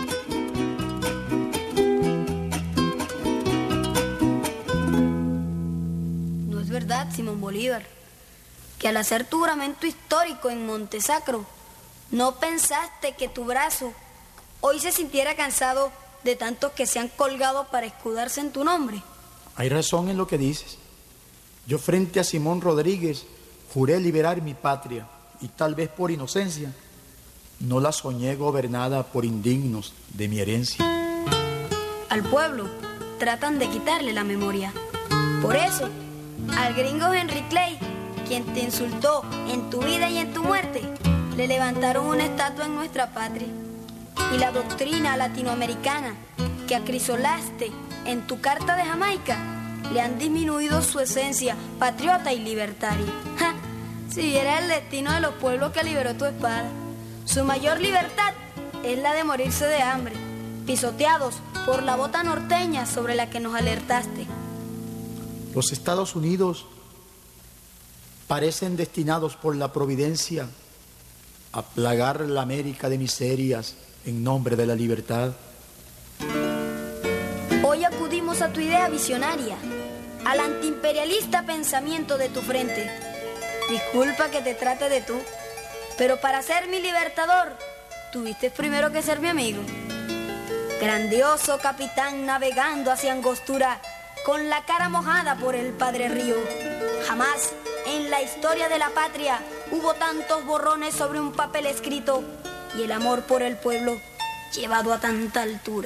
No es verdad, Simón Bolívar, que al hacer tu juramento histórico en Montesacro, no pensaste que tu brazo hoy se sintiera cansado de tantos que se han colgado para escudarse en tu nombre. Hay razón en lo que dices. Yo frente a Simón Rodríguez juré liberar mi patria y tal vez por inocencia no la soñé gobernada por indignos de mi herencia. Al pueblo tratan de quitarle la memoria. Por eso, al gringo Henry Clay, quien te insultó en tu vida y en tu muerte, le levantaron una estatua en nuestra patria. Y la doctrina latinoamericana que acrisolaste en tu carta de Jamaica le han disminuido su esencia patriota y libertaria. ¡Ja! Si viera el destino de los pueblos que liberó tu espada, su mayor libertad es la de morirse de hambre, pisoteados por la bota norteña sobre la que nos alertaste. Los Estados Unidos parecen destinados por la providencia a plagar la América de miserias en nombre de la libertad. Hoy acudimos a tu idea visionaria, al antiimperialista pensamiento de tu frente. Disculpa que te trate de tú, pero para ser mi libertador, tuviste primero que ser mi amigo. Grandioso capitán navegando hacia Angostura, con la cara mojada por el Padre Río. Jamás en la historia de la patria hubo tantos borrones sobre un papel escrito y el amor por el pueblo llevado a tanta altura.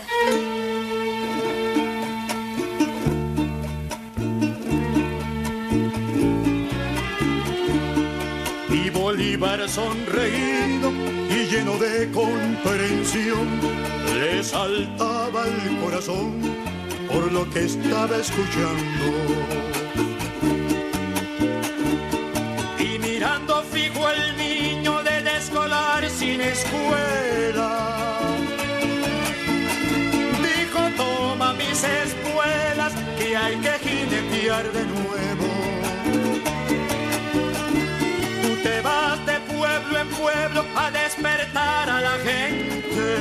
Y Bolívar sonreído y lleno de comprensión le saltaba el corazón por lo que estaba escuchando. Y mirando fijo el niño del escolar sin escuela, dijo: toma mis espuelas que hay que jinetear de nuevo. Tú te vas de pueblo en pueblo a despertar a la gente,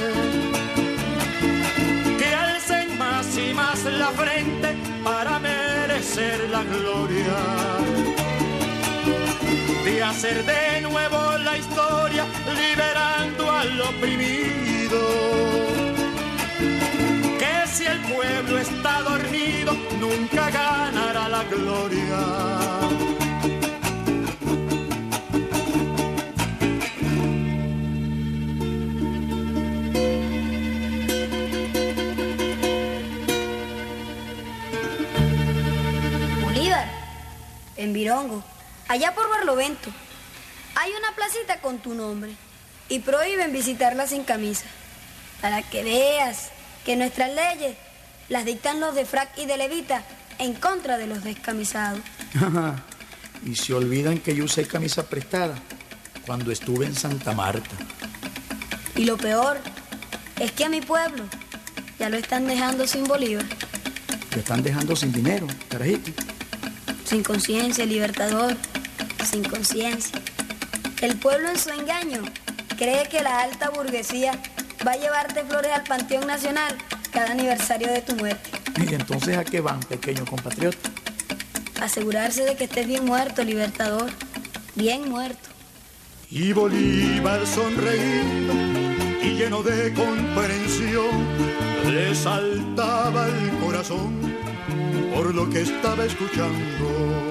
que alcen más y más la frente para merecer la gloria de hacer de nuevo la historia, liberando al oprimido. Que si el pueblo está dormido, nunca ganará la gloria. Bolívar, en Virongo, allá por Barlovento, hay una placita con tu nombre y prohíben visitarla sin camisa, para que veas que nuestras leyes las dictan los de frac y de levita en contra de los descamisados. Y se olvidan que yo usé camisa prestada cuando estuve en Santa Marta. Y lo peor es que a mi pueblo ya lo están dejando sin Bolívar. Lo están dejando sin dinero, carajito. Sin conciencia, libertador, sin conciencia. El pueblo en su engaño cree que la alta burguesía va a llevarte flores al Panteón Nacional cada aniversario de tu muerte. ¿Y entonces a qué van, pequeño compatriota? Asegurarse de que estés bien muerto, libertador, bien muerto. Y Bolívar sonreído y lleno de comprensión le saltaba el corazón por lo que estaba escuchando.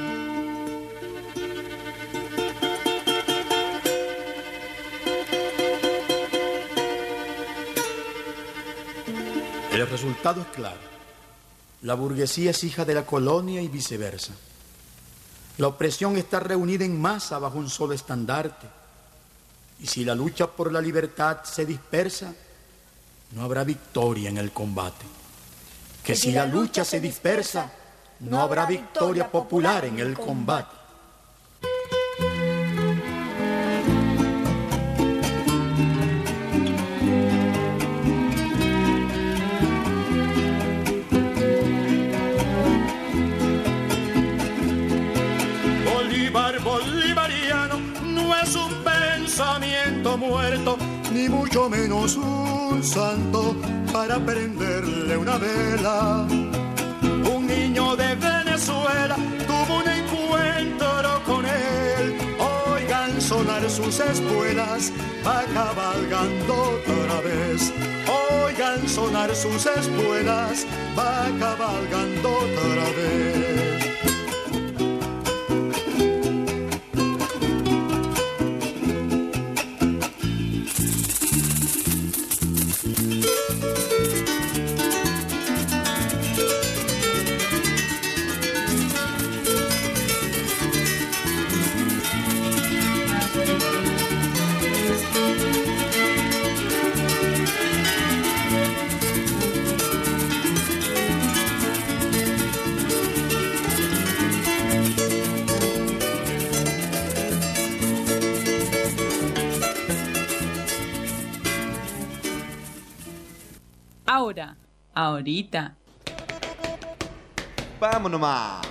El resultado es claro. La burguesía es hija de la colonia y viceversa. La opresión está reunida en masa bajo un solo estandarte. Y si la lucha por la libertad se dispersa, no habrá victoria en el combate. Que si la lucha se dispersa, no habrá victoria popular en el combate. Bolívar bolivariano no es un pensamiento muerto, ni mucho menos un santo para prenderle una vela. Un niño de Venezuela tuvo un encuentro con él. Oigan sonar sus espuelas, va cabalgando otra vez. Oigan sonar sus espuelas, va cabalgando otra vez. Ahora, ahorita. Vámonos más.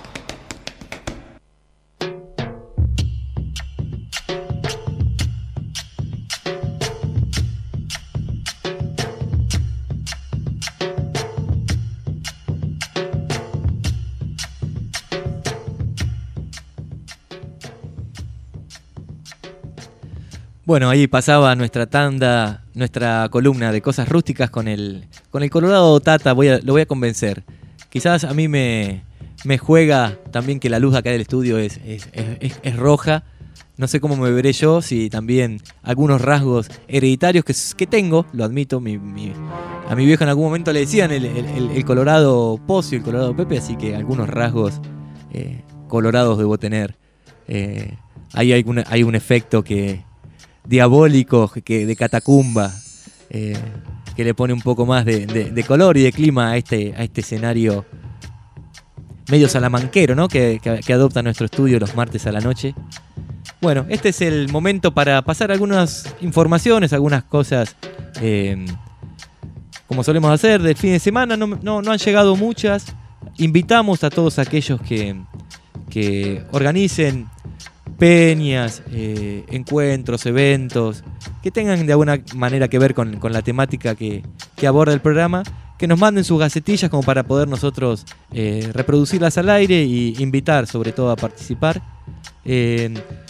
Bueno, ahí pasaba nuestra tanda, nuestra columna de cosas rústicas con el, con el Colorado Tata. Voy a, lo voy a convencer. Quizás a mí me, me juega también que la luz acá del estudio es, es, es, es roja. No sé cómo me veré yo, si también algunos rasgos hereditarios que, que tengo, lo admito. Mi, mi, a mi viejo en algún momento le decían el, el, el, el Colorado Pozo y el Colorado Pepe, así que algunos rasgos eh, colorados debo tener. Eh, ahí hay, una, hay un efecto que diabólico, que de catacumba, eh, que le pone un poco más de, de, de color y de clima a este, a este escenario medio salamanquero, ¿no? que, que, que adopta nuestro estudio los martes a la noche. Bueno, este es el momento para pasar algunas informaciones, algunas cosas, eh, como solemos hacer, del fin de semana. No, no, no han llegado muchas. Invitamos a todos aquellos que, que organicen peñas, eh, encuentros, eventos, que tengan de alguna manera que ver con, con la temática que, que aborda el programa, que nos manden sus gacetillas como para poder nosotros eh, reproducirlas al aire y invitar sobre todo a participar. Eh,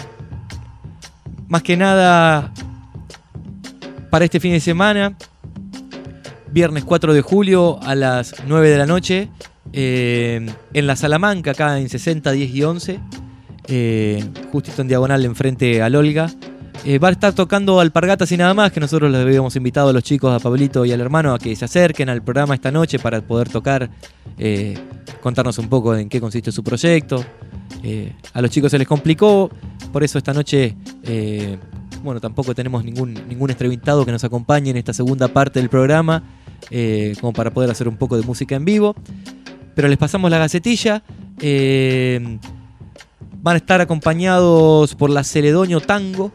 más que nada, para este fin de semana, viernes cuatro de julio a las nueve de la noche, eh, en la Salamanca, acá en sesenta, diez y once, Eh, justito en diagonal enfrente al Olga, eh, va a estar tocando Alpargatas y nada más, que nosotros les habíamos invitado a los chicos, a Pablito y al hermano, a que se acerquen al programa esta noche para poder tocar, eh, contarnos un poco en qué consiste su proyecto. Eh, a los chicos se les complicó, por eso esta noche eh, bueno, tampoco tenemos ningún, ningún entrevistado que nos acompañe en esta segunda parte del programa, eh, como para poder hacer un poco de música en vivo, pero les pasamos la gacetilla. eh, Van a estar acompañados por la Celedonio Tango,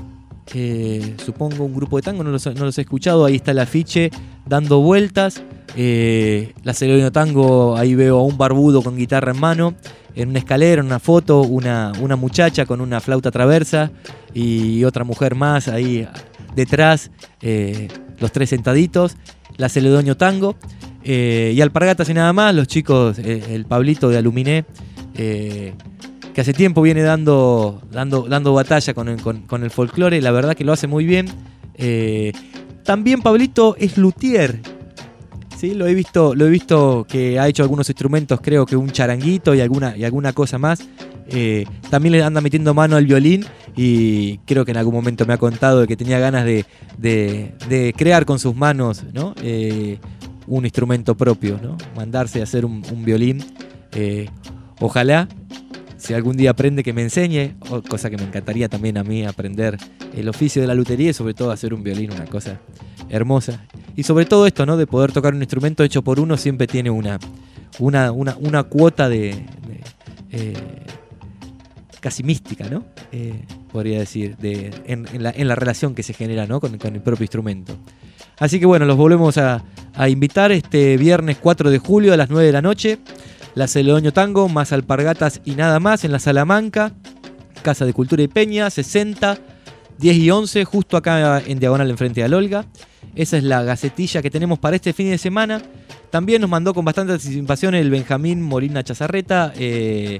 eh, supongo un grupo de tango, no los, no los he escuchado. Ahí está el afiche dando vueltas. Eh, la Celedonio Tango, ahí veo a un barbudo con guitarra en mano, en una escalera, en una foto, una, una muchacha con una flauta traversa y otra mujer más ahí detrás, eh, los tres sentaditos. La Celedonio Tango. Eh, y Alpargatas y nada más, los chicos, eh, el Pablito de Aluminé, eh, que hace tiempo viene dando, dando, dando batalla con el, con, con el folclore, la verdad que lo hace muy bien. Eh, también Pablito es luthier, ¿sí? Lo he visto, lo he visto que ha hecho algunos instrumentos, creo que un charanguito y alguna, y alguna cosa más. Eh, también le anda metiendo mano al violín y creo que en algún momento me ha contado de que tenía ganas de, de, de crear con sus manos, ¿no? eh, un instrumento propio, ¿no? Mandarse a hacer un, un violín. Eh, ojalá. Si algún día aprende, que me enseñe, cosa que me encantaría también a mí aprender el oficio de la lutería y sobre todo hacer un violín, una cosa hermosa. Y sobre todo esto, ¿no? De poder tocar un instrumento hecho por uno siempre tiene una, una, una, una cuota de, de eh, casi mística, ¿no? Eh, podría decir, de, en, en, la, en la relación que se genera, ¿no? con, con el propio instrumento. Así que bueno, los volvemos a, a invitar este viernes cuatro de julio a las nueve de la noche. La Celedonio Tango, más Alpargatas y nada más en la Salamanca, Casa de Cultura y Peña, sesenta, diez y once, justo acá en diagonal enfrente al Olga. Esa es la gacetilla que tenemos para este fin de semana. También nos mandó con bastante anticipación el Benjamín Molina Chazarreta, eh,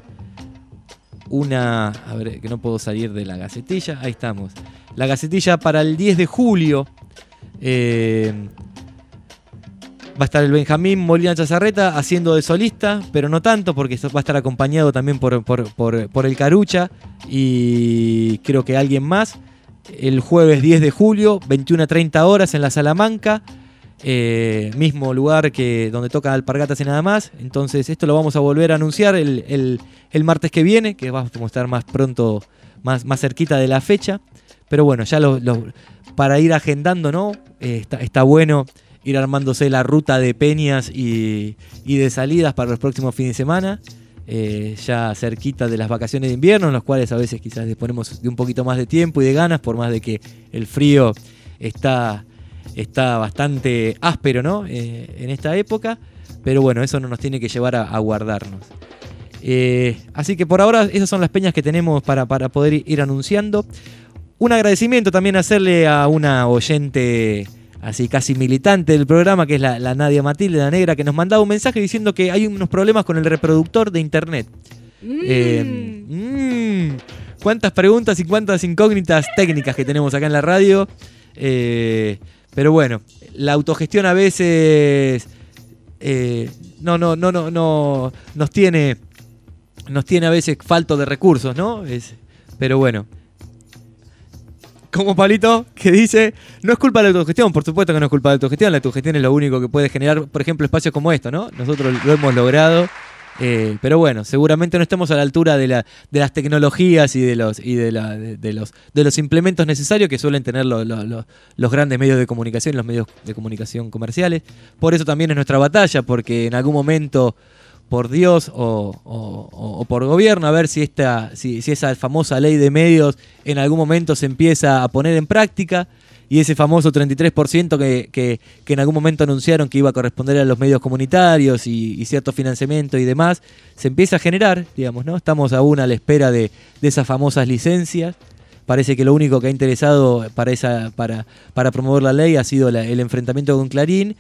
una, a ver, que no puedo salir de la gacetilla, ahí estamos. La gacetilla para el diez de julio, eh, va a estar el Benjamín Molina Chazarreta haciendo de solista, pero no tanto, porque va a estar acompañado también por, por, por, por el Carucha y creo que alguien más. El jueves diez de julio, veintiuna a treinta horas en la Salamanca, eh, mismo lugar que donde toca Alpargatas y nada más. Entonces esto lo vamos a volver a anunciar el, el, el martes que viene, que vamos a estar más pronto, más, más cerquita de la fecha. Pero bueno, ya lo, lo, para ir agendando, ¿no? Eh, está, está bueno ir armándose la ruta de peñas y, y de salidas para los próximos fines de semana, eh, ya cerquita de las vacaciones de invierno, en los cuales a veces quizás disponemos de un poquito más de tiempo y de ganas, por más de que el frío está, está bastante áspero, ¿no? Eh, en esta época, pero bueno, eso no nos tiene que llevar a, a guardarnos. Eh, así que por ahora esas son las peñas que tenemos para, para poder ir anunciando. Un agradecimiento también hacerle a una oyente así casi militante del programa, que es la, la Nadia Matilde, la negra, que nos mandaba un mensaje diciendo que hay unos problemas con el reproductor de internet. Mm. Eh, mm, cuántas preguntas y cuántas incógnitas técnicas que tenemos acá en la radio. Eh, pero bueno, la autogestión a veces eh, no, no, no, no, no nos tiene, nos tiene a veces falto de recursos, ¿no? Es, pero bueno. Como Pablito, que dice, no es culpa de la autogestión, por supuesto que no es culpa de la autogestión, la autogestión es lo único que puede generar, por ejemplo, espacios como esto, ¿no? Nosotros lo hemos logrado, eh, pero bueno, seguramente no estamos a la altura de, la, de las tecnologías y de los y de, la, de, de los de los implementos necesarios que suelen tener lo, lo, lo, los grandes medios de comunicación, los medios de comunicación comerciales. Por eso también es nuestra batalla, porque en algún momento, por Dios o, o, o por gobierno, a ver si esta si, si esa famosa ley de medios en algún momento se empieza a poner en práctica y ese famoso treinta y tres por ciento que, que, que en algún momento anunciaron que iba a corresponder a los medios comunitarios y, y cierto financiamiento y demás, se empieza a generar, digamos, ¿no? Estamos aún a la espera de, de esas famosas licencias. Parece que lo único que ha interesado para, esa, para, para promover la ley ha sido la, el enfrentamiento con Clarín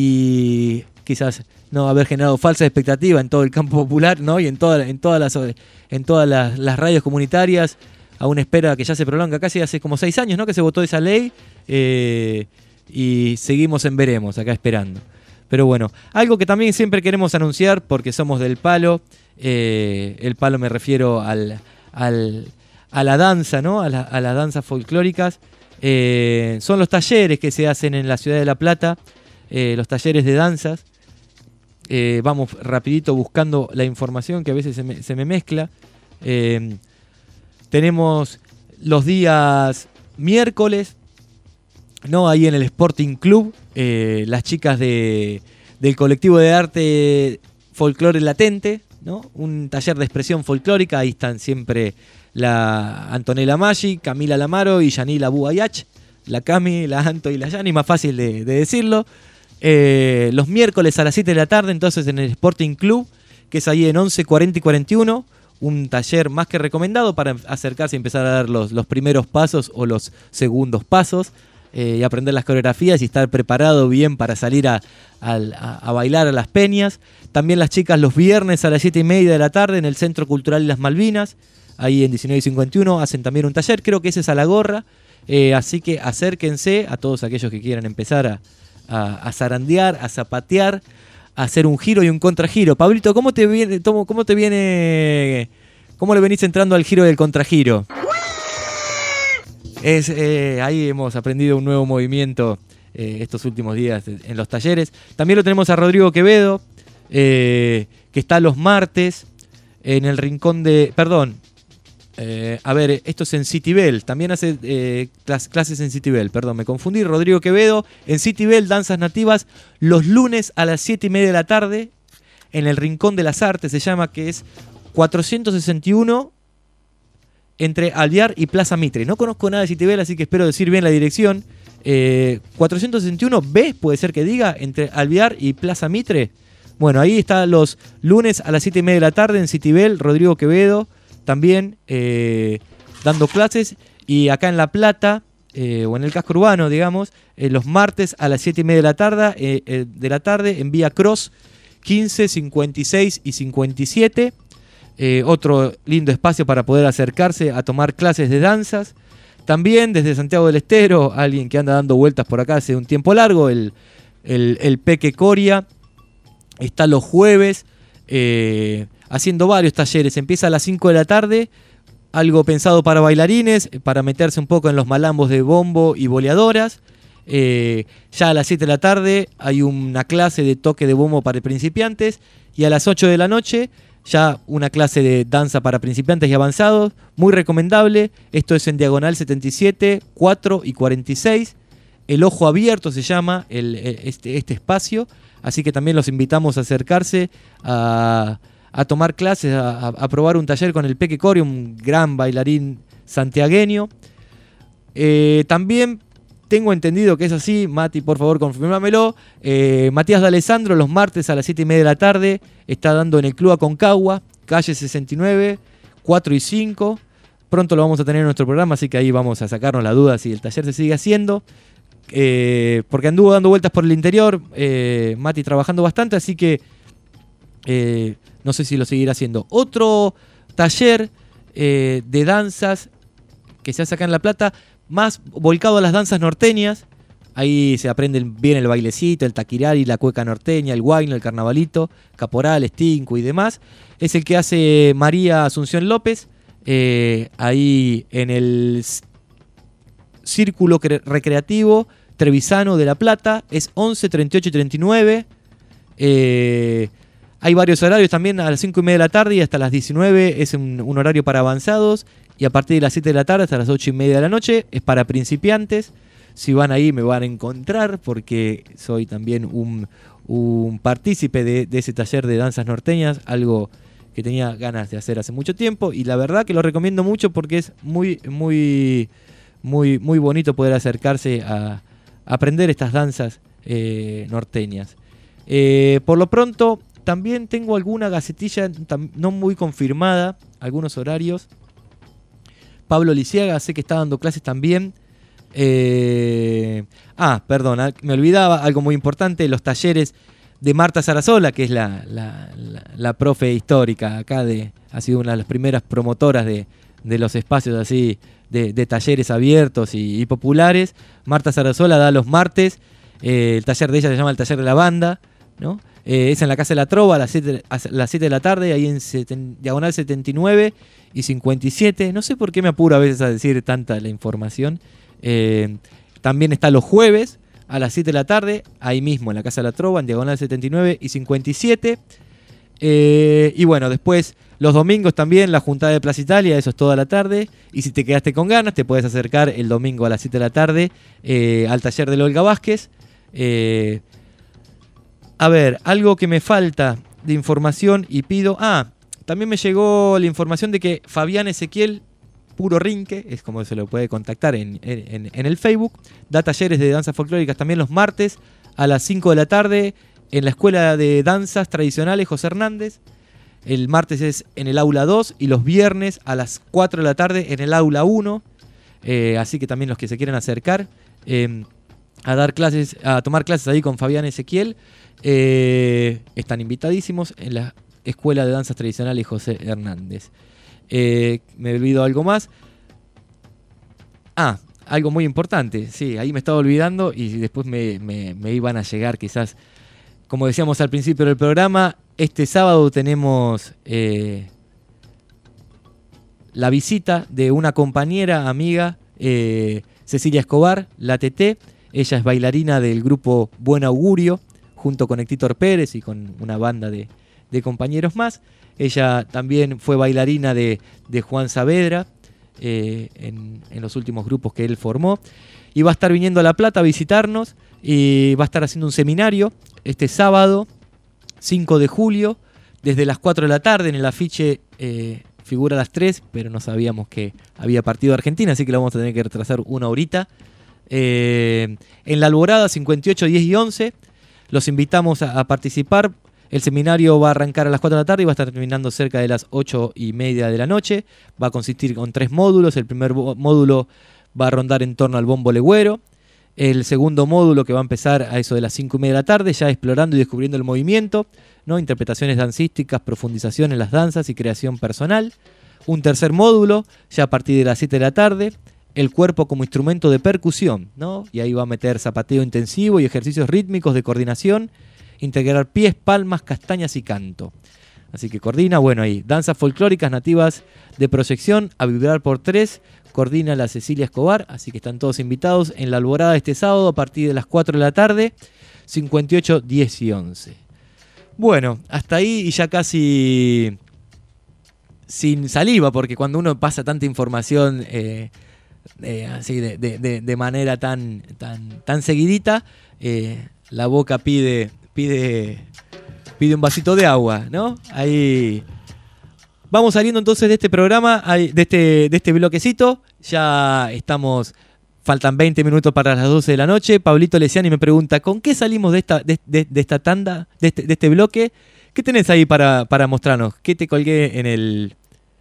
y quizás no haber generado falsa expectativa en todo el campo popular, ¿no? Y en, toda, en todas, las, en todas las, las radios comunitarias, a una espera que ya se prolonga casi hace como seis años, ¿no? Que se votó esa ley eh, y seguimos en veremos acá esperando. Pero bueno, algo que también siempre queremos anunciar porque somos del palo, eh, el palo me refiero al, al, a la danza, ¿no? A, la, a las danzas folclóricas, eh, son los talleres que se hacen en la ciudad de La Plata, eh, los talleres de danzas. Eh, vamos rapidito buscando la información que a veces se me, se me mezcla. Eh, tenemos los días miércoles, ¿no? Ahí en el Sporting Club, eh, las chicas de, del colectivo de arte Folclore Latente, ¿no? Un taller de expresión folclórica. Ahí están siempre la Antonella Maggi, Camila Lamaro y Yanila Buayach. La Cami, la Anto y la Yani, más fácil de, de decirlo. Eh, los miércoles a las siete de la tarde, entonces en el Sporting Club, que es ahí en once, cuarenta y cuarenta y uno, un taller más que recomendado para acercarse y empezar a dar los, los primeros pasos o los segundos pasos, eh, y aprender las coreografías y estar preparado bien para salir a, a, a bailar a las peñas. También las chicas los viernes a las siete y media de la tarde en el Centro Cultural Las Malvinas, ahí en diecinueve cincuenta y uno, hacen también un taller, creo que ese es a la gorra, eh, así que acérquense a todos aquellos que quieran empezar a A, a zarandear, a zapatear, a hacer un giro y un contragiro. Pablito, ¿cómo te viene, cómo te viene, cómo le venís entrando al giro del contragiro? Es, eh, ahí hemos aprendido un nuevo movimiento eh, estos últimos días en los talleres. También lo tenemos a Rodrigo Quevedo, eh, que está los martes en el rincón de, perdón, Eh, a ver, esto es en Citibel, también hace eh, clas- clases en Citibel, perdón, me confundí. Rodrigo Quevedo en Citibel, danzas nativas, los lunes a las siete y media de la tarde, en el Rincón de las Artes se llama, que es cuatrocientos sesenta y uno entre Alvear y Plaza Mitre. No conozco nada de Citibel, así que espero decir bien la dirección. Eh, cuatrocientos sesenta y uno B, puede ser que diga, entre Alvear y Plaza Mitre. Bueno, ahí está los lunes a las siete y media de la tarde en Citibel, Rodrigo Quevedo. También eh, dando clases, y acá en La Plata, eh, o en el casco urbano, digamos, eh, los martes a las siete y media de la tarde, eh, eh, de la tarde en Vía Cross, quince, cincuenta y seis y cincuenta y siete. Eh, otro lindo espacio para poder acercarse a tomar clases de danzas. También desde Santiago del Estero, alguien que anda dando vueltas por acá hace un tiempo largo, el, el, el Peque Coria, está los jueves, eh, haciendo varios talleres. Empieza a las cinco de la tarde, algo pensado para bailarines, para meterse un poco en los malambos de bombo y boleadoras. Eh, ya a las siete de la tarde hay una clase de toque de bombo para principiantes, y a las ocho de la noche ya una clase de danza para principiantes y avanzados, muy recomendable. Esto es en Diagonal setenta y siete, cuatro y cuarenta y seis. El Ojo Abierto se llama el, este, este espacio, así que también los invitamos a acercarse a... a tomar clases, a, a probar un taller con el Peque Coria, un gran bailarín santiagueño. Eh, también tengo entendido que es así, Mati, por favor, confirmámelo. Eh, Matías D'Alessandro, los martes a las siete y media de la tarde, está dando en el Club Aconcagua, calle sesenta y nueve, cuatro y cinco. Pronto lo vamos a tener en nuestro programa, así que ahí vamos a sacarnos la duda si el taller se sigue haciendo. Eh, porque anduvo dando vueltas por el interior, eh, Mati trabajando bastante, así que... Eh, no sé si lo seguirá haciendo. Otro taller eh, de danzas que se hace acá en La Plata, más volcado a las danzas norteñas. Ahí se aprenden bien el bailecito, el taquirari, la cueca norteña, el guayno, el carnavalito, caporal, estinco y demás. Es el que hace María Asunción López, eh, ahí en el Círculo Recreativo Trevisano de La Plata. Es once, treinta y ocho y treinta y nueve. Eh, hay varios horarios también, a las cinco y media de la tarde y hasta las diecinueve es un, un horario para avanzados. Y a partir de las siete de la tarde hasta las ocho y media de la noche es para principiantes. Si van ahí me van a encontrar porque soy también un, un partícipe de, de ese taller de danzas norteñas, algo que tenía ganas de hacer hace mucho tiempo y la verdad que lo recomiendo mucho porque es muy, muy, muy, muy bonito poder acercarse a, a aprender estas danzas eh, norteñas. Eh, por lo pronto también tengo alguna gacetilla tam, no muy confirmada, algunos horarios. Pablo Lisiaga sé que está dando clases también. Eh, ah, perdón, me olvidaba algo muy importante, los talleres de Marta Sarasola, que es la, la, la, la profe histórica acá, de, ha sido una de las primeras promotoras de, de los espacios así, de, de talleres abiertos y, y populares. Marta Sarasola da los martes, eh, el taller de ella se llama el taller de la banda, ¿no? Eh, es en la Casa de la Trova a las siete, a las siete de la tarde, ahí en seten, diagonal setenta y nueve y cincuenta y siete. No sé por qué me apuro a veces a decir tanta la información. Eh, también está los jueves a las siete de la tarde, ahí mismo en la Casa de la Trova, en diagonal setenta y nueve y cincuenta y siete. Eh, y bueno, después los domingos también la juntada de Plaza Italia, eso es toda la tarde. Y si te quedaste con ganas, te puedes acercar el domingo a las siete de la tarde eh, al taller de Olga Vázquez. Eh, a ver, algo que me falta de información y pido... Ah, también me llegó la información de que Fabián Ezequiel Puro Rinque, es como se lo puede contactar en, en, en el Facebook, da talleres de danzas folclóricas también los martes a las cinco de la tarde en la Escuela de Danzas Tradicionales José Hernández. El martes es en el Aula dos y los viernes a las cuatro de la tarde en el Aula uno. Eh, así que también los que se quieran acercar eh, a dar clases, a tomar clases ahí con Fabián Ezequiel, eh, están invitadísimos en la Escuela de Danzas Tradicionales José Hernández. Eh, me olvido algo más. Ah, algo muy importante. Sí, ahí me estaba olvidando y después me, me, me iban a llegar quizás. Como decíamos al principio del programa, este sábado tenemos eh, la visita de una compañera, amiga, eh, Cecilia Escobar, la T T. Ella es bailarina del grupo Buen Augurio, junto con Héctor Pérez y con una banda de, de compañeros más. Ella también fue bailarina de, de Juan Saavedra eh, en, en los últimos grupos que él formó. Y va a estar viniendo a La Plata a visitarnos y va a estar haciendo un seminario este sábado, cinco de julio, desde las cuatro de la tarde. En el afiche eh, figura a las tres, pero no sabíamos que había partido de Argentina, así que lo vamos a tener que retrasar una horita. Eh, en La Alborada, cincuenta y ocho, diez y once. Los invitamos a, a participar. El seminario va a arrancar a las cuatro de la tarde y va a estar terminando cerca de las ocho y media de la noche. Va a consistir con tres módulos. El primer módulo va a rondar en torno al bombo legüero. El segundo módulo, que va a empezar a eso de las cinco y media de la tarde, ya explorando y descubriendo el movimiento, ¿no? Interpretaciones dancísticas, profundización en las danzas y creación personal. Un tercer módulo, ya a partir de las siete de la tarde, el cuerpo como instrumento de percusión, ¿no? Y ahí va a meter zapateo intensivo y ejercicios rítmicos de coordinación, integrar pies, palmas, castañas y canto. Así que coordina, bueno, ahí, danzas folclóricas nativas de proyección, a vibrar por tres, coordina la Cecilia Escobar, así que están todos invitados en La Alborada este sábado a partir de las cuatro de la tarde, cincuenta y ocho, diez y once. Bueno, hasta ahí y ya casi sin saliva, porque cuando uno pasa tanta información eh, eh, así de, de, de, de manera tan, tan, tan seguidita, eh, la boca pide... Pide, pide un vasito de agua, ¿no? Ahí vamos saliendo entonces de este programa, de este, de este bloquecito. Ya estamos, faltan veinte minutos para las doce de la noche. Pablito Lesiani me pregunta, ¿con qué salimos de esta, de, de, de esta tanda, de este, de este bloque? ¿Qué tenés ahí para, para mostrarnos? ¿Qué te colgué en el...?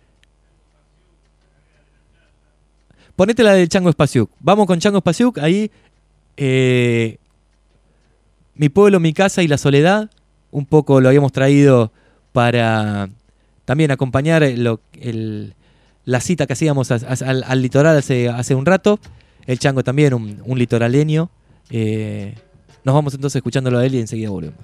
Ponete la del Chango Spasiuk. Vamos con Chango Spasiuk, ahí... Eh, Mi pueblo, mi casa y la soledad, un poco lo habíamos traído para también acompañar lo, el, la cita que hacíamos a, a, al, al litoral hace, hace un rato. El Chango también, un, un litoraleño. Eh, nos vamos entonces escuchándolo a él y enseguida volvemos.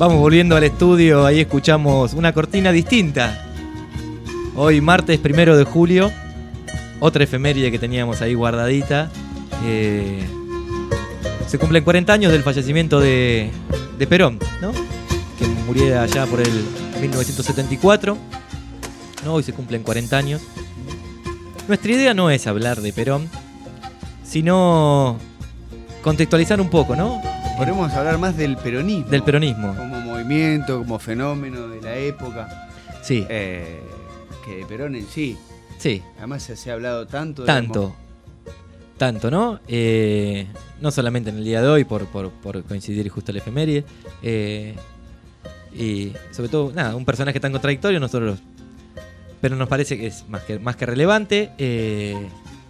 Vamos volviendo al estudio, ahí escuchamos una cortina distinta. Hoy martes primero de julio, otra efeméride que teníamos ahí guardadita. Eh, se cumplen cuarenta años del fallecimiento de, de Perón, ¿no? Que murió allá por el mil novecientos setenta y cuatro. ¿No? Hoy se cumplen cuarenta años. Nuestra idea no es hablar de Perón, sino contextualizar un poco, ¿no? Podemos hablar más del peronismo. Del peronismo. Como movimiento, como fenómeno de la época. Sí. Eh, que de Perón en sí. Sí. Además se ha hablado tanto. Tanto. Digamos. Tanto, ¿no? Eh, no solamente en el día de hoy, por, por, por coincidir justo la efeméride. Eh, y sobre todo, nada, un personaje tan contradictorio, nosotros... Pero nos parece que es más que, más que relevante. Eh,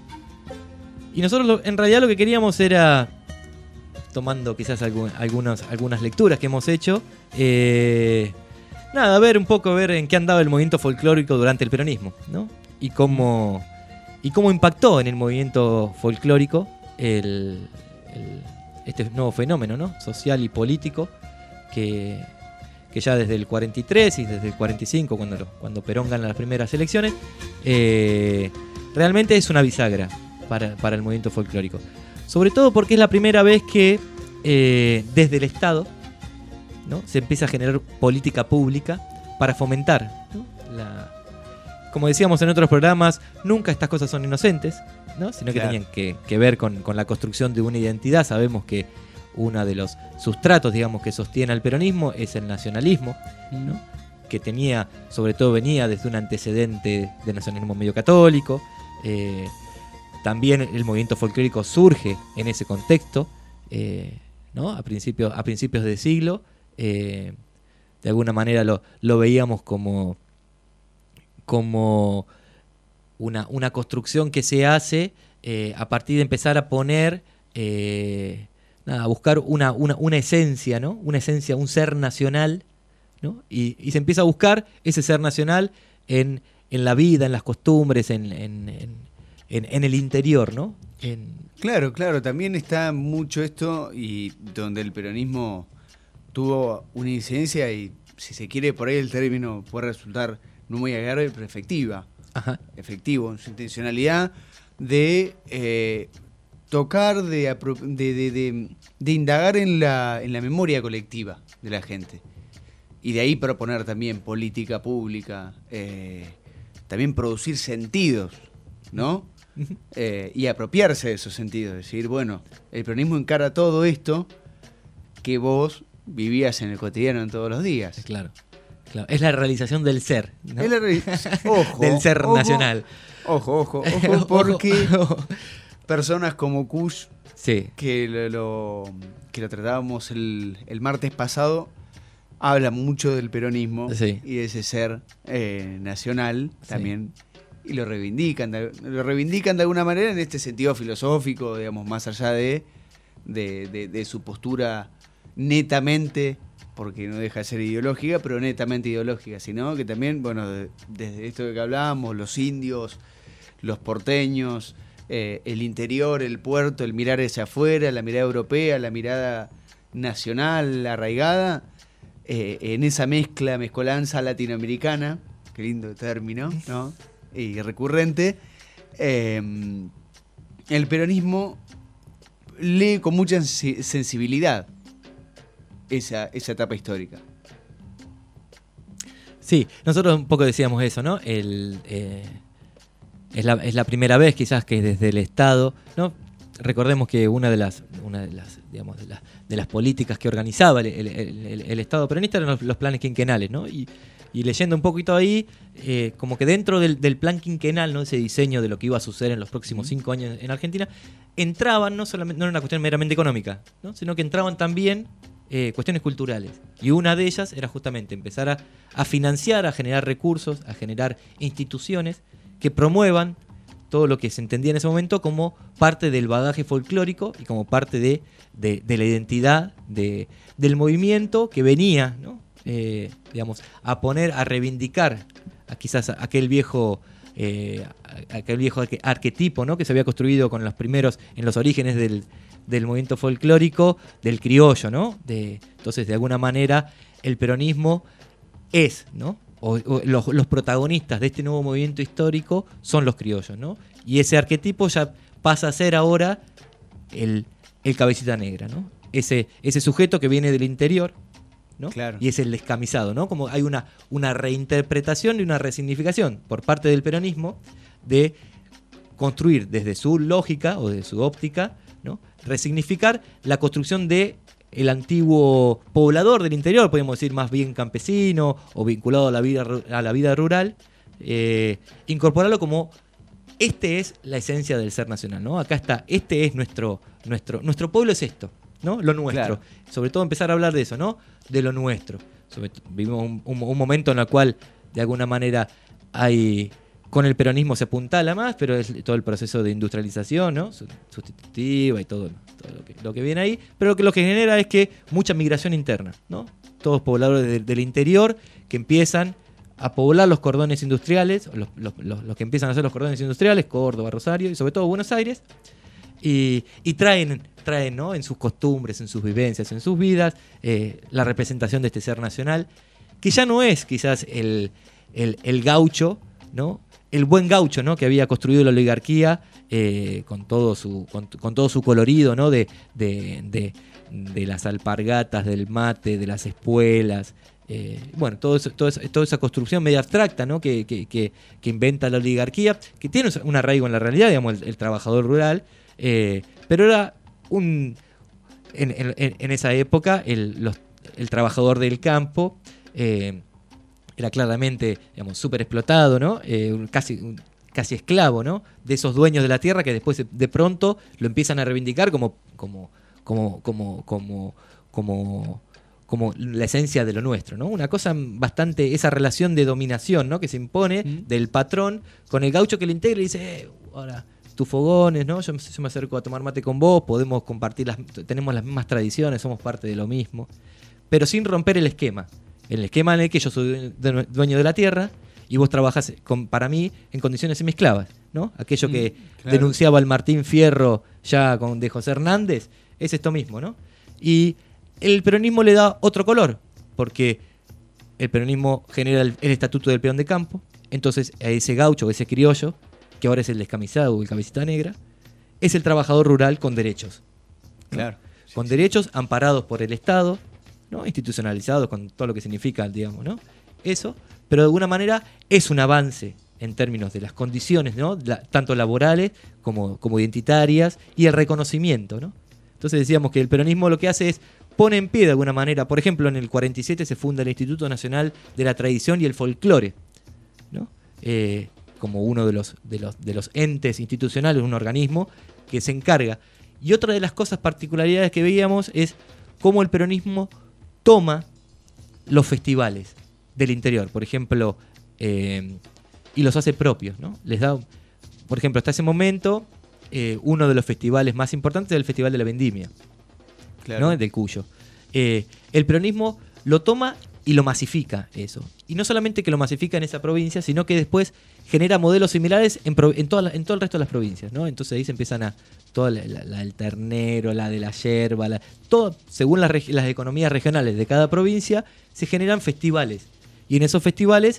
y nosotros lo, en realidad lo que queríamos era... tomando quizás algún, algunas, algunas lecturas que hemos hecho. Eh, nada, ver un poco, ver en qué andaba el movimiento folclórico durante el peronismo, ¿no? Y cómo, y cómo impactó en el movimiento folclórico el, el, este nuevo fenómeno, ¿no? Social y político que, que ya desde el cuarenta y tres y desde el cuarenta y cinco, cuando, cuando Perón gana las primeras elecciones, eh, realmente es una bisagra para, para el movimiento folclórico. Sobre todo porque es la primera vez que eh, desde el Estado, ¿no? se empieza a generar política pública para fomentar, ¿no? la, como decíamos en otros programas, nunca estas cosas son inocentes, ¿no? sino que Claro. tenían que, que ver con, con la construcción de una identidad. Sabemos que uno de los sustratos, digamos, que sostiene al peronismo es el nacionalismo, ¿no? que tenía, sobre todo venía desde un antecedente de nacionalismo medio católico. eh, También el movimiento folclórico surge en ese contexto, eh, ¿no? a, principios, a principios de siglo. Eh, de alguna manera lo, lo veíamos como, como una, una construcción que se hace eh, a partir de empezar a poner, eh, nada, a buscar una, una, una esencia, ¿no? Una esencia, un ser nacional, ¿no? Y, y se empieza a buscar ese ser nacional en, en la vida, en las costumbres, en... en, en En, en el interior, ¿no? En... Claro, claro, también está mucho esto y donde el peronismo tuvo una incidencia y, si se quiere, por ahí el término puede resultar no muy agradable, pero efectiva. Ajá. Efectivo, en su intencionalidad de eh, tocar, de, apro- de, de, de, de indagar en la, en la memoria colectiva de la gente. Y de ahí proponer también política pública, eh, también producir sentidos, ¿no? Eh, y apropiarse de esos sentidos, decir, bueno, el peronismo encara todo esto que vos vivías en el cotidiano en todos los días. Claro, claro. Es la realización del ser, ¿no? Es la reali- ojo, del ser ojo, nacional. Ojo, ojo, ojo, porque personas como Kush, sí. que lo, lo- que lo tratábamos el, el martes pasado, hablan mucho del peronismo Sí. y de ese ser eh, nacional también. Y lo reivindican, de- lo reivindican de alguna manera en este sentido filosófico, digamos, más allá de, de, de- de su postura netamente, porque no deja de ser ideológica, pero netamente ideológica, sino que también, bueno, de- desde esto de que hablábamos, los indios, los porteños, eh, el interior, el puerto, el mirar hacia afuera, la mirada europea, la mirada nacional, arraigada, eh, en esa mezcla, mezcolanza latinoamericana, qué lindo término, ¿no? Y recurrente, eh, el peronismo lee con mucha sensi- sensibilidad esa, esa etapa histórica. Sí, nosotros un poco decíamos eso, ¿no? El, eh, es, la, es la primera vez quizás que desde el Estado, ¿no? Recordemos que una de las, una de las, digamos, de las, de las políticas que organizaba el, el, el, el Estado peronista eran los, los planes quinquenales, ¿no? Y, y leyendo un poquito ahí, eh, como que dentro del, del plan quinquenal, ¿no? Ese diseño de lo que iba a suceder en los próximos cinco años en Argentina, entraban, no solamente, no era una cuestión meramente económica, ¿no? Sino que entraban también eh, cuestiones culturales. Y una de ellas era justamente empezar a, a financiar, a generar recursos, a generar instituciones que promuevan todo lo que se entendía en ese momento como parte del bagaje folclórico y como parte de, de, de la identidad de, del movimiento que venía, ¿no? Eh, digamos, a poner, a reivindicar a quizás aquel viejo, eh, aquel viejo arque- arquetipo, ¿no? Que se había construido con los primeros, en los orígenes del, del movimiento folclórico, del criollo, ¿no? De, entonces, de alguna manera, el peronismo es, ¿no? O, o los, los protagonistas de este nuevo movimiento histórico son los criollos, ¿no? Y ese arquetipo ya pasa a ser ahora el, el cabecita negra, ¿no? Ese, ese sujeto que viene del interior, ¿no? Claro. Y es el descamisado, ¿no? Como hay una, una reinterpretación y una resignificación por parte del peronismo de construir desde su lógica o desde su óptica, ¿no? Resignificar la construcción de el antiguo poblador del interior, podemos decir más bien campesino o vinculado a la vida, a la vida rural, eh, incorporarlo como este es la esencia del ser nacional, ¿no? Acá está, este es nuestro, nuestro, nuestro pueblo es esto, ¿no? Lo nuestro. Claro. Sobre todo empezar a hablar de eso, ¿no? De lo nuestro. Sobre, vivimos un, un, un momento en el cual de alguna manera hay... Con el peronismo se apuntala más, pero es todo el proceso de industrialización, ¿no? Sustitutiva y todo, todo lo, que, lo que viene ahí. Pero lo que, lo que genera es que mucha migración interna, ¿no? Todos pobladores de, del interior que empiezan a poblar los cordones industriales, los, los, los, los que empiezan a hacer los cordones industriales, Córdoba, Rosario y sobre todo Buenos Aires, y, y traen, traen, ¿no? En sus costumbres, en sus vivencias, en sus vidas, eh, la representación de este ser nacional, que ya no es quizás el, el, el gaucho, ¿no? El buen gaucho, ¿no? Que había construido la oligarquía eh, con todo su con, con todo su colorido, ¿no? De, de, de, de las alpargatas, del mate, de las espuelas, eh, bueno, todo eso, todo eso, toda esa construcción media abstracta, ¿no? Que, que, que, que inventa la oligarquía, que tiene un arraigo en la realidad, digamos, el, el trabajador rural, eh, pero era un en, en, en esa época el, los, el trabajador del campo. Eh, Era claramente, digamos, súper explotado, ¿no? Eh, casi, casi esclavo, ¿no? De esos dueños de la tierra que después de pronto lo empiezan a reivindicar como, como, como, como, como, como, como la esencia de lo nuestro, ¿no? Una cosa bastante, esa relación de dominación, ¿no? Que se impone mm. del patrón con el gaucho que le integra y dice, eh, ahora tus fogones, ¿no? Yo, yo me acerco a tomar mate con vos, podemos compartir, las, tenemos las mismas tradiciones, somos parte de lo mismo, pero sin romper el esquema. El esquema en el que yo soy dueño de la tierra y vos trabajás con, para mí en condiciones semiesclavas, ¿no? Aquello que mm, claro. denunciaba el Martín Fierro ya con, de José Hernández, es esto mismo, ¿no? Y el peronismo le da otro color, porque el peronismo genera el, el estatuto del peón de campo, entonces a ese gaucho, ese criollo, que ahora es el descamisado o el cabecita negra, es el trabajador rural con derechos, ¿no? Claro. Sí, con sí. derechos amparados por el Estado, ¿no? Institucionalizado con todo lo que significa, digamos, ¿no? Eso, pero de alguna manera es un avance en términos de las condiciones, ¿no? La, tanto laborales como, como identitarias y el reconocimiento, ¿no? Entonces decíamos que el peronismo lo que hace es pone en pie de alguna manera, por ejemplo, en el cuarenta y siete se funda el Instituto Nacional de la Tradición y el Folclore, ¿no? Eh, como uno de los, de los, de los entes institucionales, un organismo que se encarga. Y otra de las cosas particularidades que veíamos es cómo el peronismo toma los festivales del interior, por ejemplo, eh, y los hace propios, ¿no? Les da, por ejemplo, hasta ese momento, eh, uno de los festivales más importantes es el Festival de la Vendimia, claro. ¿no? Del Cuyo. Eh, el peronismo lo toma y lo masifica eso. Y no solamente que lo masifica en esa provincia, sino que después genera modelos similares en, pro, en, toda la, en todo el resto de las provincias, ¿no? Entonces ahí se empiezan a... toda la, la, la del ternero, la de la yerba, la, todo, según las, las economías regionales de cada provincia, se generan festivales. Y en esos festivales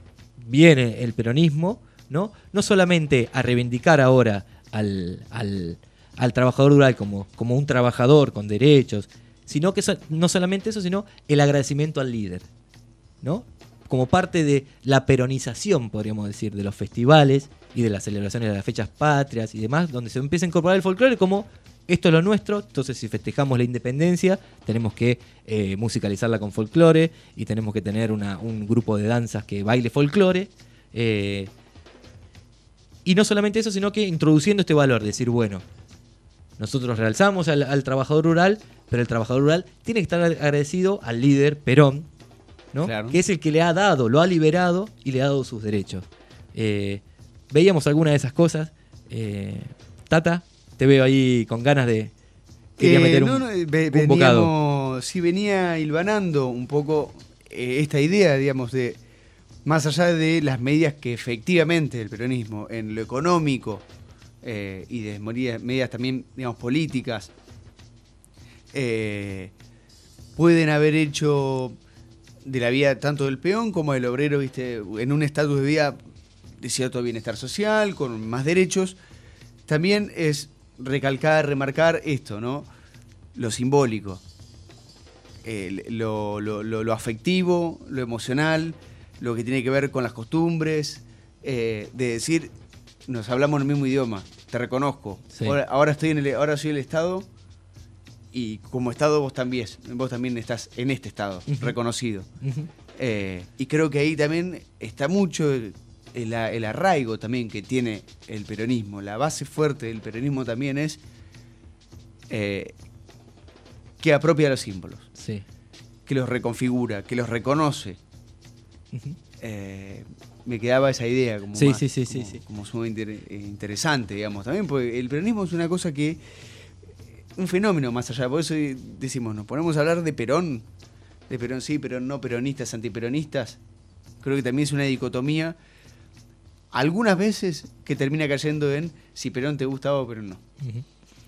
viene el peronismo, ¿no? No solamente a reivindicar ahora al, al, al trabajador rural como, como un trabajador con derechos, sino que so, no solamente eso, sino el agradecimiento al líder, ¿no? Como parte de la peronización, podríamos decir, de los festivales y de las celebraciones de las fechas patrias y demás, donde se empieza a incorporar el folclore como esto es lo nuestro, entonces si festejamos la independencia tenemos que eh, musicalizarla con folclore y tenemos que tener una, un grupo de danzas que baile folclore. Eh, y no solamente eso, sino que introduciendo este valor, decir, bueno, nosotros realzamos al, al trabajador rural, pero el trabajador rural tiene que estar agradecido al líder Perón, ¿no? Claro. Que es el que le ha dado, lo ha liberado y le ha dado sus derechos. Eh, veíamos alguna de esas cosas. Eh, Tata, te veo ahí con ganas de... Quería eh, meter no, un, no, ve, un veníamos, bocado. Sí, venía hilvanando un poco eh, esta idea, digamos, de más allá de las medidas que efectivamente el peronismo en lo económico eh, y de medidas, medidas también, digamos, políticas, eh, pueden haber hecho de la vida tanto del peón como del obrero, viste, en un estatus de vida de cierto bienestar social, con más derechos. También es recalcar, remarcar esto, ¿no? Lo simbólico, eh, lo, lo, lo, lo afectivo, lo emocional, lo que tiene que ver con las costumbres, eh, de decir, nos hablamos en el mismo idioma, te reconozco, sí. ahora, ahora, estoy en el, ahora soy el Estado y como Estado vos también, vos también estás en este Estado, uh-huh. reconocido. Uh-huh. Eh, y creo que ahí también está mucho el, el, el arraigo también que tiene el peronismo, la base fuerte del peronismo también es eh, que apropia los símbolos, sí. que los reconfigura, que los reconoce. Uh-huh. Eh, me quedaba esa idea como, sí, más, sí, sí, como, sí, sí. como sumamente inter- interesante, digamos, también, porque el peronismo es una cosa que, un fenómeno más allá, por eso decimos, nos ponemos a hablar de Perón, de Perón sí, Perón no, peronistas, antiperonistas, creo que también es una dicotomía, algunas veces que termina cayendo en si Perón te gusta o Perón no. Uh-huh.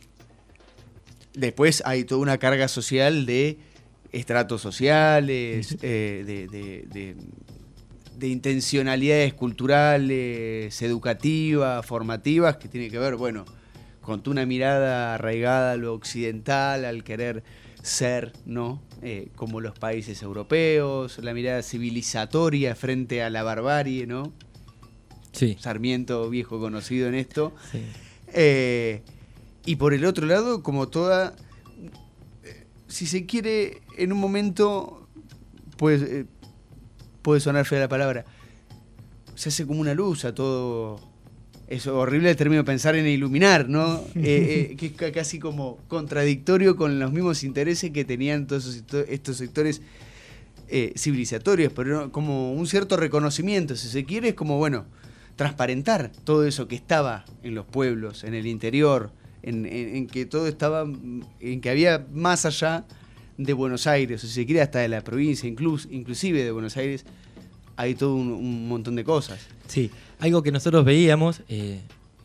Después hay toda una carga social de estratos sociales, eh, de, de, de, de intencionalidades culturales, educativas, formativas, que tiene que ver, bueno, con una mirada arraigada a lo occidental, al querer ser, ¿no? Eh, como los países europeos, la mirada civilizatoria frente a la barbarie, ¿no? Sí. Sarmiento, viejo conocido en esto. Sí. Eh, y por el otro lado, como toda... Si se quiere, en un momento, puede, eh, puede sonar fea la palabra, se hace como una luz a todo. Es horrible el término pensar en iluminar, ¿no? eh, eh, que es casi como contradictorio con los mismos intereses que tenían todos esos, estos sectores eh, civilizatorios, pero no, como un cierto reconocimiento, si se quiere, es como, bueno, transparentar todo eso que estaba en los pueblos, en el interior, En, en, en que todo estaba, en que había más allá de Buenos Aires, o si se quiere hasta de la provincia, inclus, inclusive de Buenos Aires, hay todo un, un montón de cosas. Sí, algo que nosotros veíamos, eh,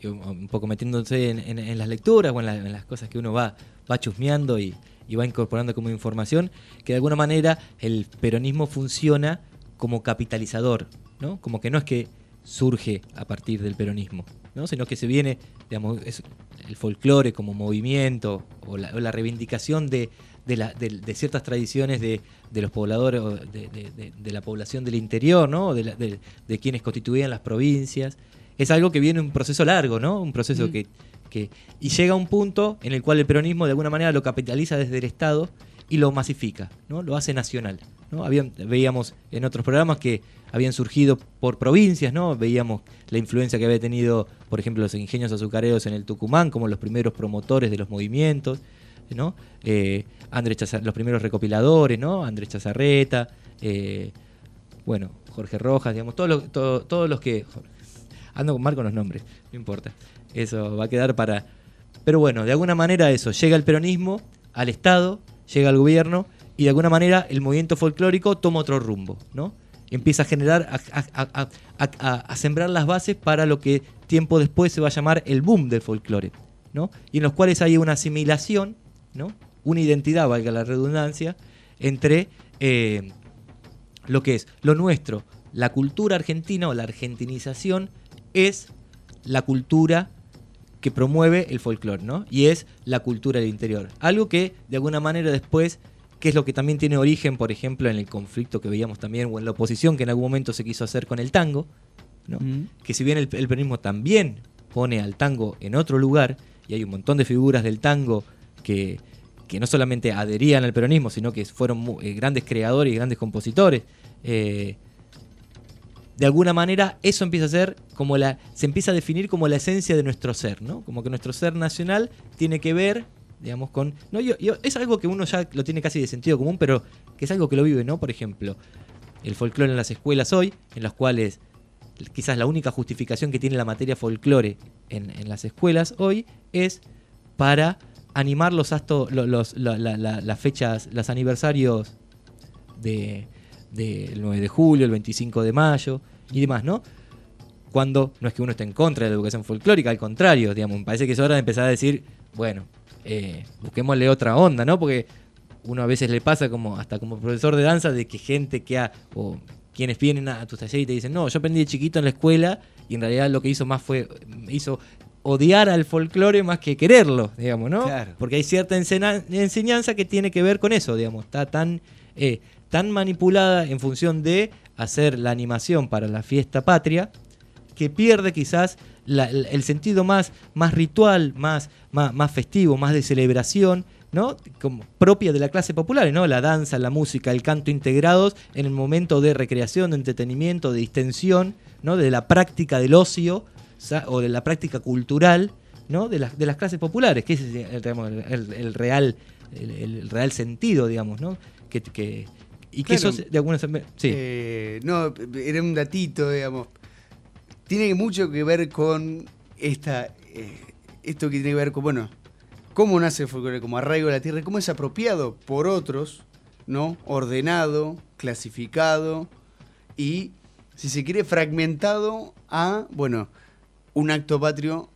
un poco metiéndose en, en, en las lecturas o en, la, en las cosas que uno va, va chusmeando y, y va incorporando como información, que de alguna manera el peronismo funciona como capitalizador, ¿no? Como que no es que surge a partir del peronismo, ¿no? Sino que se viene, digamos, es el folclore como movimiento o la, o la reivindicación de, de, la, de, de ciertas tradiciones de, de los pobladores, o de, de, de, de la población del interior, ¿no? De, la, de, de quienes constituían las provincias. Es algo que viene un proceso largo, ¿no? Un proceso mm. que, que... Y llega a un punto en el cual el peronismo de alguna manera lo capitaliza desde el Estado y lo masifica, ¿no? Lo hace nacional, ¿no? Habían, veíamos en otros programas que habían surgido por provincias, ¿no? Veíamos la influencia que había tenido, por ejemplo, los ingenios azucareros en el Tucumán, como los primeros promotores de los movimientos, ¿no? Eh, Andrés Chazar- los primeros recopiladores, ¿no? Andrés Chazarreta, eh, bueno, Jorge Rojas, digamos, todos los, todo, todos los que... Ando mal con los nombres, no importa. Eso va a quedar para... Pero bueno, de alguna manera eso, llega el peronismo al Estado, llega al gobierno, y de alguna manera el movimiento folclórico toma otro rumbo, ¿no? Empieza a generar, a, a, a, a, a sembrar las bases para lo que tiempo después se va a llamar el boom del folclore, ¿no? Y en los cuales hay una asimilación, ¿no? Una identidad, valga la redundancia, entre eh, lo que es lo nuestro, la cultura argentina o la argentinización es la cultura que promueve el folclore, ¿no? Y es la cultura del interior. Algo que de alguna manera después, que es lo que también tiene origen, por ejemplo, en el conflicto que veíamos también, o en la oposición que en algún momento se quiso hacer con el tango, ¿no? Mm. Que si bien el, el peronismo también pone al tango en otro lugar, y hay un montón de figuras del tango que, que no solamente adherían al peronismo, sino que fueron muy, eh, grandes creadores y grandes compositores, eh, de alguna manera eso empieza a ser como la, se empieza a definir como la esencia de nuestro ser, ¿no? Como que nuestro ser nacional tiene que ver, digamos, con... No, yo, yo, es algo que uno ya lo tiene casi de sentido común, pero que es algo que lo vive, ¿no? Por ejemplo, el folclore en las escuelas hoy, en las cuales quizás la única justificación que tiene la materia folclore en, en las escuelas hoy es para animar los, actos, los, los la, la, la, las fechas, los aniversarios de... del nueve de julio, el veinticinco de mayo y demás, ¿no? Cuando no es que uno esté en contra de la educación folclórica, al contrario, digamos, me parece que es hora de empezar a decir, bueno, eh, busquémosle otra onda, ¿no? Porque uno a veces le pasa como hasta como profesor de danza de que gente que ha, o quienes vienen a tus talleres y te dicen, no, yo aprendí de chiquito en la escuela y en realidad lo que hizo más fue, hizo odiar al folclore más que quererlo, digamos, ¿no? Claro. Porque hay cierta ensena- enseñanza que tiene que ver con eso, digamos, está tan, eh, tan manipulada en función de hacer la animación para la fiesta patria, que pierde quizás la, el, el sentido más, más ritual, más, más, más festivo, más de celebración, ¿no? Como propia de la clase popular, ¿no? La danza, la música, el canto integrados en el momento de recreación, de entretenimiento, de distensión, ¿no? De la práctica del ocio o de la práctica cultural, ¿no? De, la, de las clases populares, que ese es el, el, el, real, el, el real sentido, digamos, ¿no? Que, que, y que Claro. eso de alguna sí. Eh, no, era un datito, digamos. Tiene mucho que ver con esta, eh, esto que tiene que ver con, bueno, cómo nace el folclore como arraigo de la tierra, cómo es apropiado por otros, ¿no? Ordenado, clasificado y, si se quiere, fragmentado a, bueno, un acto patrio,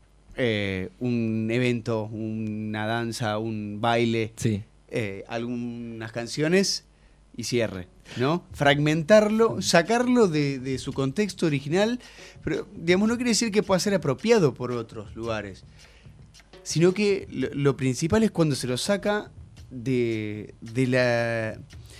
eh, un evento, una danza, un baile, sí. eh, algunas canciones y cierre, ¿no? Fragmentarlo, sacarlo de, de su contexto original, pero, digamos, no quiere decir que pueda ser apropiado por otros lugares, sino que lo, lo principal es cuando se lo saca de, de, la,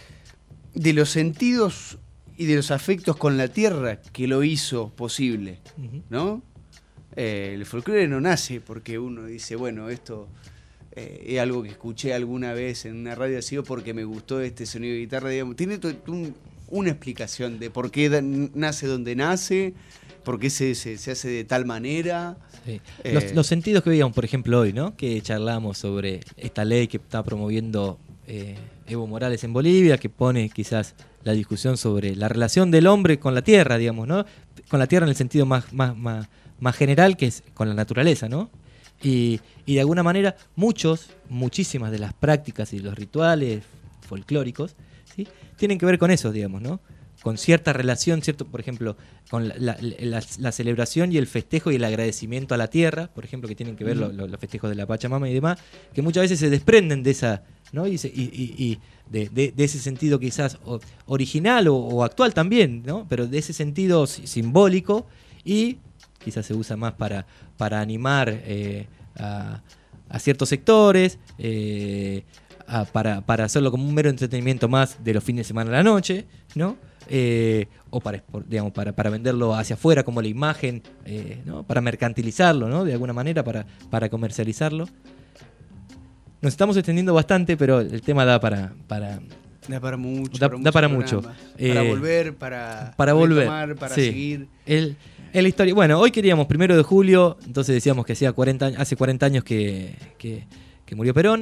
de los sentidos y de los afectos con la tierra que lo hizo posible, ¿no? Eh, el folclore no nace porque uno dice, bueno, esto eh, es algo que escuché alguna vez en una radio así o porque me gustó este sonido de guitarra, digamos. Tiene to- un- una explicación de por qué da- nace donde nace, por qué se, se, se hace de tal manera. Sí. Eh, Los, los sentidos que veíamos, por ejemplo, hoy, ¿no? Que charlamos sobre esta ley que está promoviendo eh, Evo Morales en Bolivia, que pone quizás la discusión sobre la relación del hombre con la tierra, digamos, ¿no? Con la tierra en el sentido más, más, más, más general, que es con la naturaleza, ¿no? Y, y de alguna manera, muchos, muchísimas de las prácticas y los rituales folclóricos, ¿sí? Tienen que ver con eso, digamos, ¿no? Con cierta relación, cierto, por ejemplo, con la, la, la, la celebración y el festejo y el agradecimiento a la tierra, por ejemplo, que tienen que ver Ujú. lo- lo- los festejos de la Pachamama y demás, que muchas veces se desprenden de esa, ¿no? Y, se- y, y- y de, de- de ese sentido quizás o- original o, o actual también, ¿no? Pero de ese sentido si- simbólico y quizás se usa más para, para animar eh, a, a ciertos sectores, eh, a- para, para hacerlo como un mero entretenimiento más de los fines de semana a la noche, ¿no? Eh, o para, expor- digamos, para, para venderlo hacia afuera como la imagen, eh, ¿no? Para mercantilizarlo, ¿no? De alguna manera, para, para comercializarlo. Nos estamos extendiendo bastante, pero el tema da para... para Da para mucho. Da, para da para muchos mucho. programas. Para Eh, volver, para para volver, retomar, para sí. seguir. El, el historia. Bueno, hoy queríamos primero de julio, entonces decíamos que hacía cuarenta, años- hace cuarenta años que, que, que murió Perón.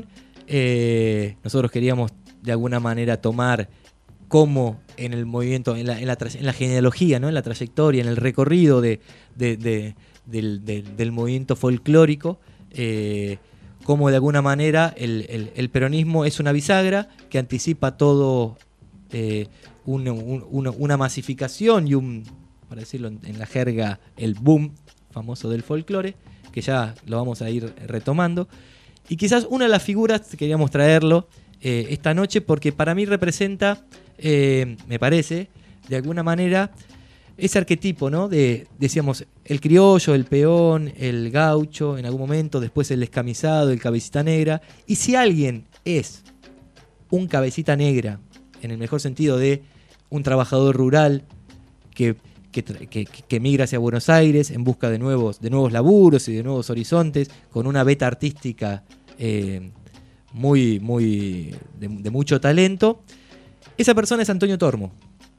Eh, nosotros queríamos de alguna manera tomar cómo en el movimiento, en la, en la, tra- en la genealogía, ¿no? En la trayectoria, en el recorrido de, de- de- del, del- del movimiento folclórico, eh, cómo de alguna manera el, el- el peronismo es una bisagra que anticipa todo eh, un- un- una, una masificación y un, para decirlo en, en la jerga, el boom famoso del folclore, que ya lo vamos a ir retomando. Y quizás una de las figuras, queríamos traerlo eh, esta noche, porque para mí representa, eh, me parece, de alguna manera, ese arquetipo, ¿no? De, decíamos, el criollo, el peón, el gaucho, en algún momento, después el descamisado, el cabecita negra. Y si alguien es un cabecita negra, en el mejor sentido de un trabajador rural que, que, tra- que, que migra hacia Buenos Aires en busca de nuevos, de nuevos laburos y de nuevos horizontes, con una beta artística eh, muy, muy de, de mucho talento, esa persona es Antonio Tormo.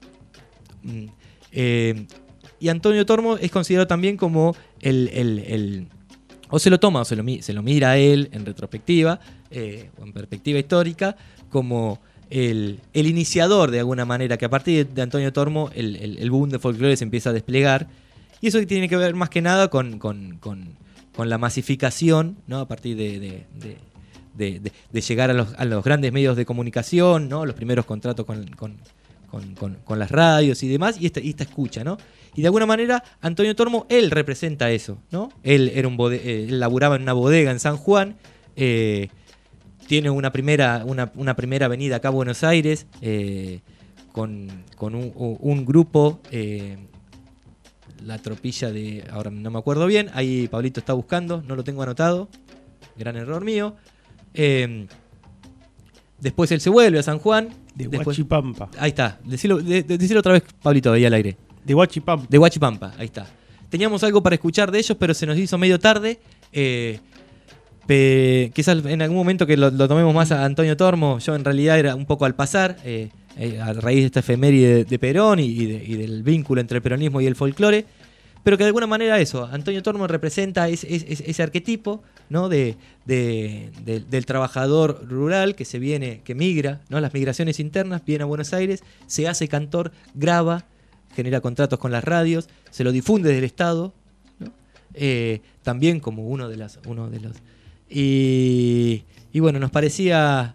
Mm, eh, y Antonio Tormo es considerado también como el, el- el- o se lo toma o se lo, mi- se lo mira a él en retrospectiva eh, o en perspectiva histórica como el, el iniciador de alguna manera, que a partir de Antonio Tormo el, el- el boom de folclore se empieza a desplegar, y eso tiene que ver más que nada con, con- con- con la masificación, ¿no? A partir de, de- de- de- de- de llegar a los, a los grandes medios de comunicación, ¿no? Los primeros contratos con, con- con- con- con las radios y demás, y esta, y esta escucha, ¿no? Y de alguna manera Antonio Tormo, él representa eso, ¿no? Él era un bode- eh, él laburaba en una bodega en San Juan, eh, tiene una primera, una, una primera venida acá a Buenos Aires eh, con, con un, un grupo, eh, la tropilla de, ahora no me acuerdo bien, ahí Pablito está buscando, no lo tengo anotado, gran error mío. Eh, después él se vuelve a San Juan. De después, Huachipampa. Ahí está, decilo, de, de, decilo otra vez, Pablito, ahí al aire. De Huachipampa. De Huachipampa, ahí está. Teníamos algo para escuchar de ellos, pero se nos hizo medio tarde. Eh, pe, quizás en algún momento que lo, lo tomemos más a Antonio Tormo, yo en realidad era un poco al pasar, eh, eh, a raíz de esta efeméride de, de Perón y, y, de, y del vínculo entre el peronismo y el folclore, pero que de alguna manera eso, Antonio Tormo representa ese, ese, ese arquetipo, ¿no? de, de, de, del trabajador rural que se viene, que migra, ¿no? Las migraciones internas, viene a Buenos Aires, se hace cantor, graba, genera contratos con las radios, se lo difunde del Estado, ¿no? eh, también como uno de, las, uno de los... Y, y bueno, nos parecía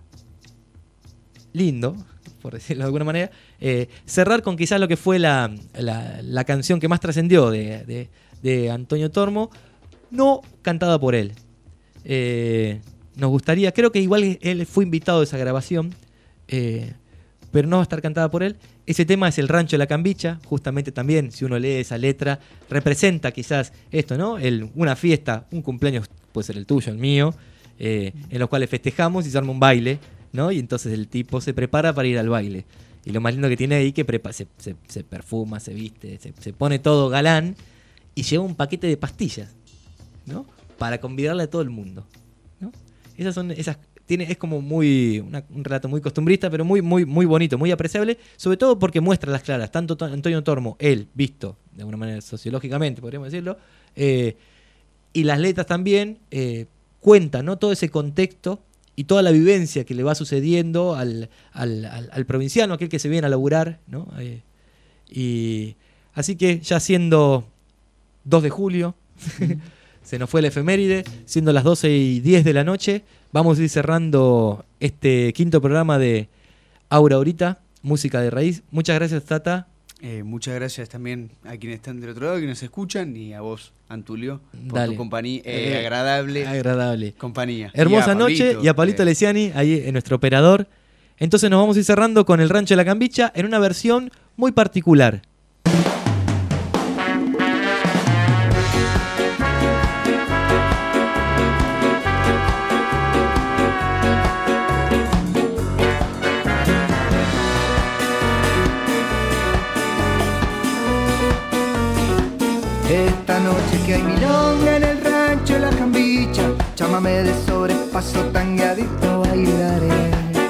lindo, por decirlo de alguna manera, eh, cerrar con quizás lo que fue la, la, la canción que más trascendió de, de, de Antonio Tormo, no cantada por él. Eh, nos gustaría, creo que igual él fue invitado a esa grabación, eh, pero no va a estar cantada por él. Ese tema es El Rancho de la Cambicha, justamente también, si uno lee esa letra, representa quizás esto, ¿no? El, una fiesta, un cumpleaños, puede ser el tuyo, el mío, eh, en los cuales festejamos y se arma un baile, ¿no? Y entonces el tipo se prepara para ir al baile. Y lo más lindo que tiene ahí que prepa- se, se, se perfuma, se viste, se, se pone todo galán y lleva un paquete de pastillas, ¿no? Para convidarle a todo el mundo, ¿no? Esas son esas tiene es como muy una, un relato muy costumbrista, pero muy muy muy bonito, muy apreciable, sobre todo porque muestra las claras tanto to- Antonio Tormo, él visto de alguna manera sociológicamente, podríamos decirlo, eh, y las letras también eh, cuentan, ¿no? Todo ese contexto y toda la vivencia que le va sucediendo al, al, al, al provinciano, aquel que se viene a laburar, ¿no? Eh, y así que ya siendo dos de julio, se nos fue la efeméride, siendo las doce y diez de la noche, vamos a ir cerrando este quinto programa de Aura Ahorita, música de raíz. Muchas gracias, Tata. Eh, muchas gracias también a quienes están del otro lado, que nos escuchan, y a vos, Antulio, por Dale. tu compañía, eh, Eh, agradable, agradable compañía. Hermosa Y a noche, Pablito, y a Pablito eh, Lesiani, ahí en nuestro operador. Entonces nos vamos a ir cerrando con El Rancho de la Cambicha en una versión muy particular. Esta noche que hay milonga en el rancho de la Cambicha, chámame de sobrepaso tangadito bailaré.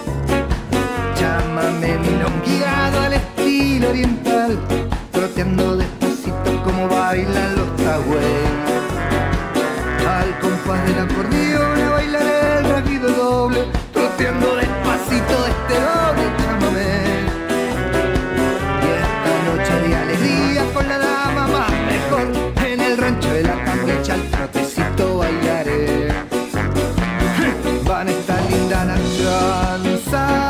Chámame milongueado al estilo oriental, troteando despacito como bailan los tagüey. Al compás del acordeón a bailaré el rápido doble, troteando despacito este doble, chámame. Y esta noche de alegría con la dama más mejor, en el rancho de la Cambicha al trotecito bailaré. Van a estar linda la chanza.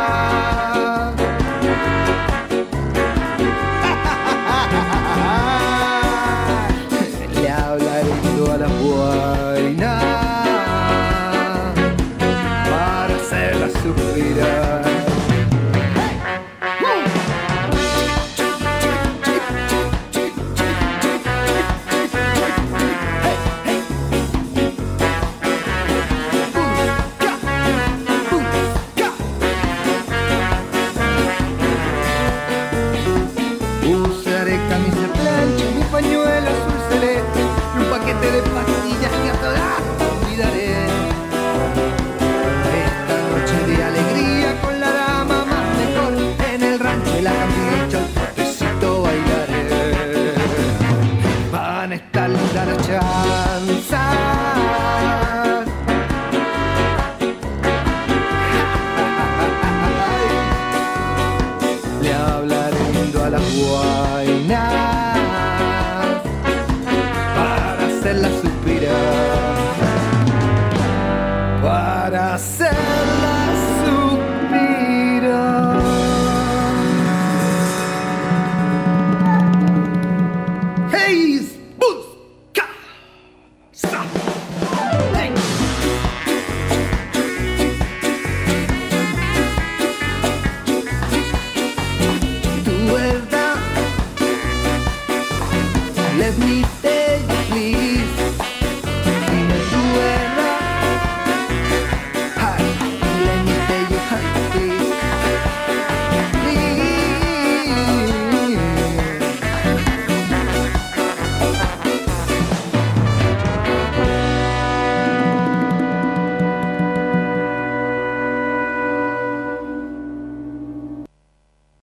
Le hablaré a la guaina para hacerla suspirar. Usaré camisa plancha, mi pañuelo azul celeste y un paquete de pastillas que a todas olvidaré. Esta noche de alegría con la dama más mejor, en el rancho de la Cambicha al trotecito bailaré. Van a estar lindas las chanzas. Le hablaré lindo a la guaina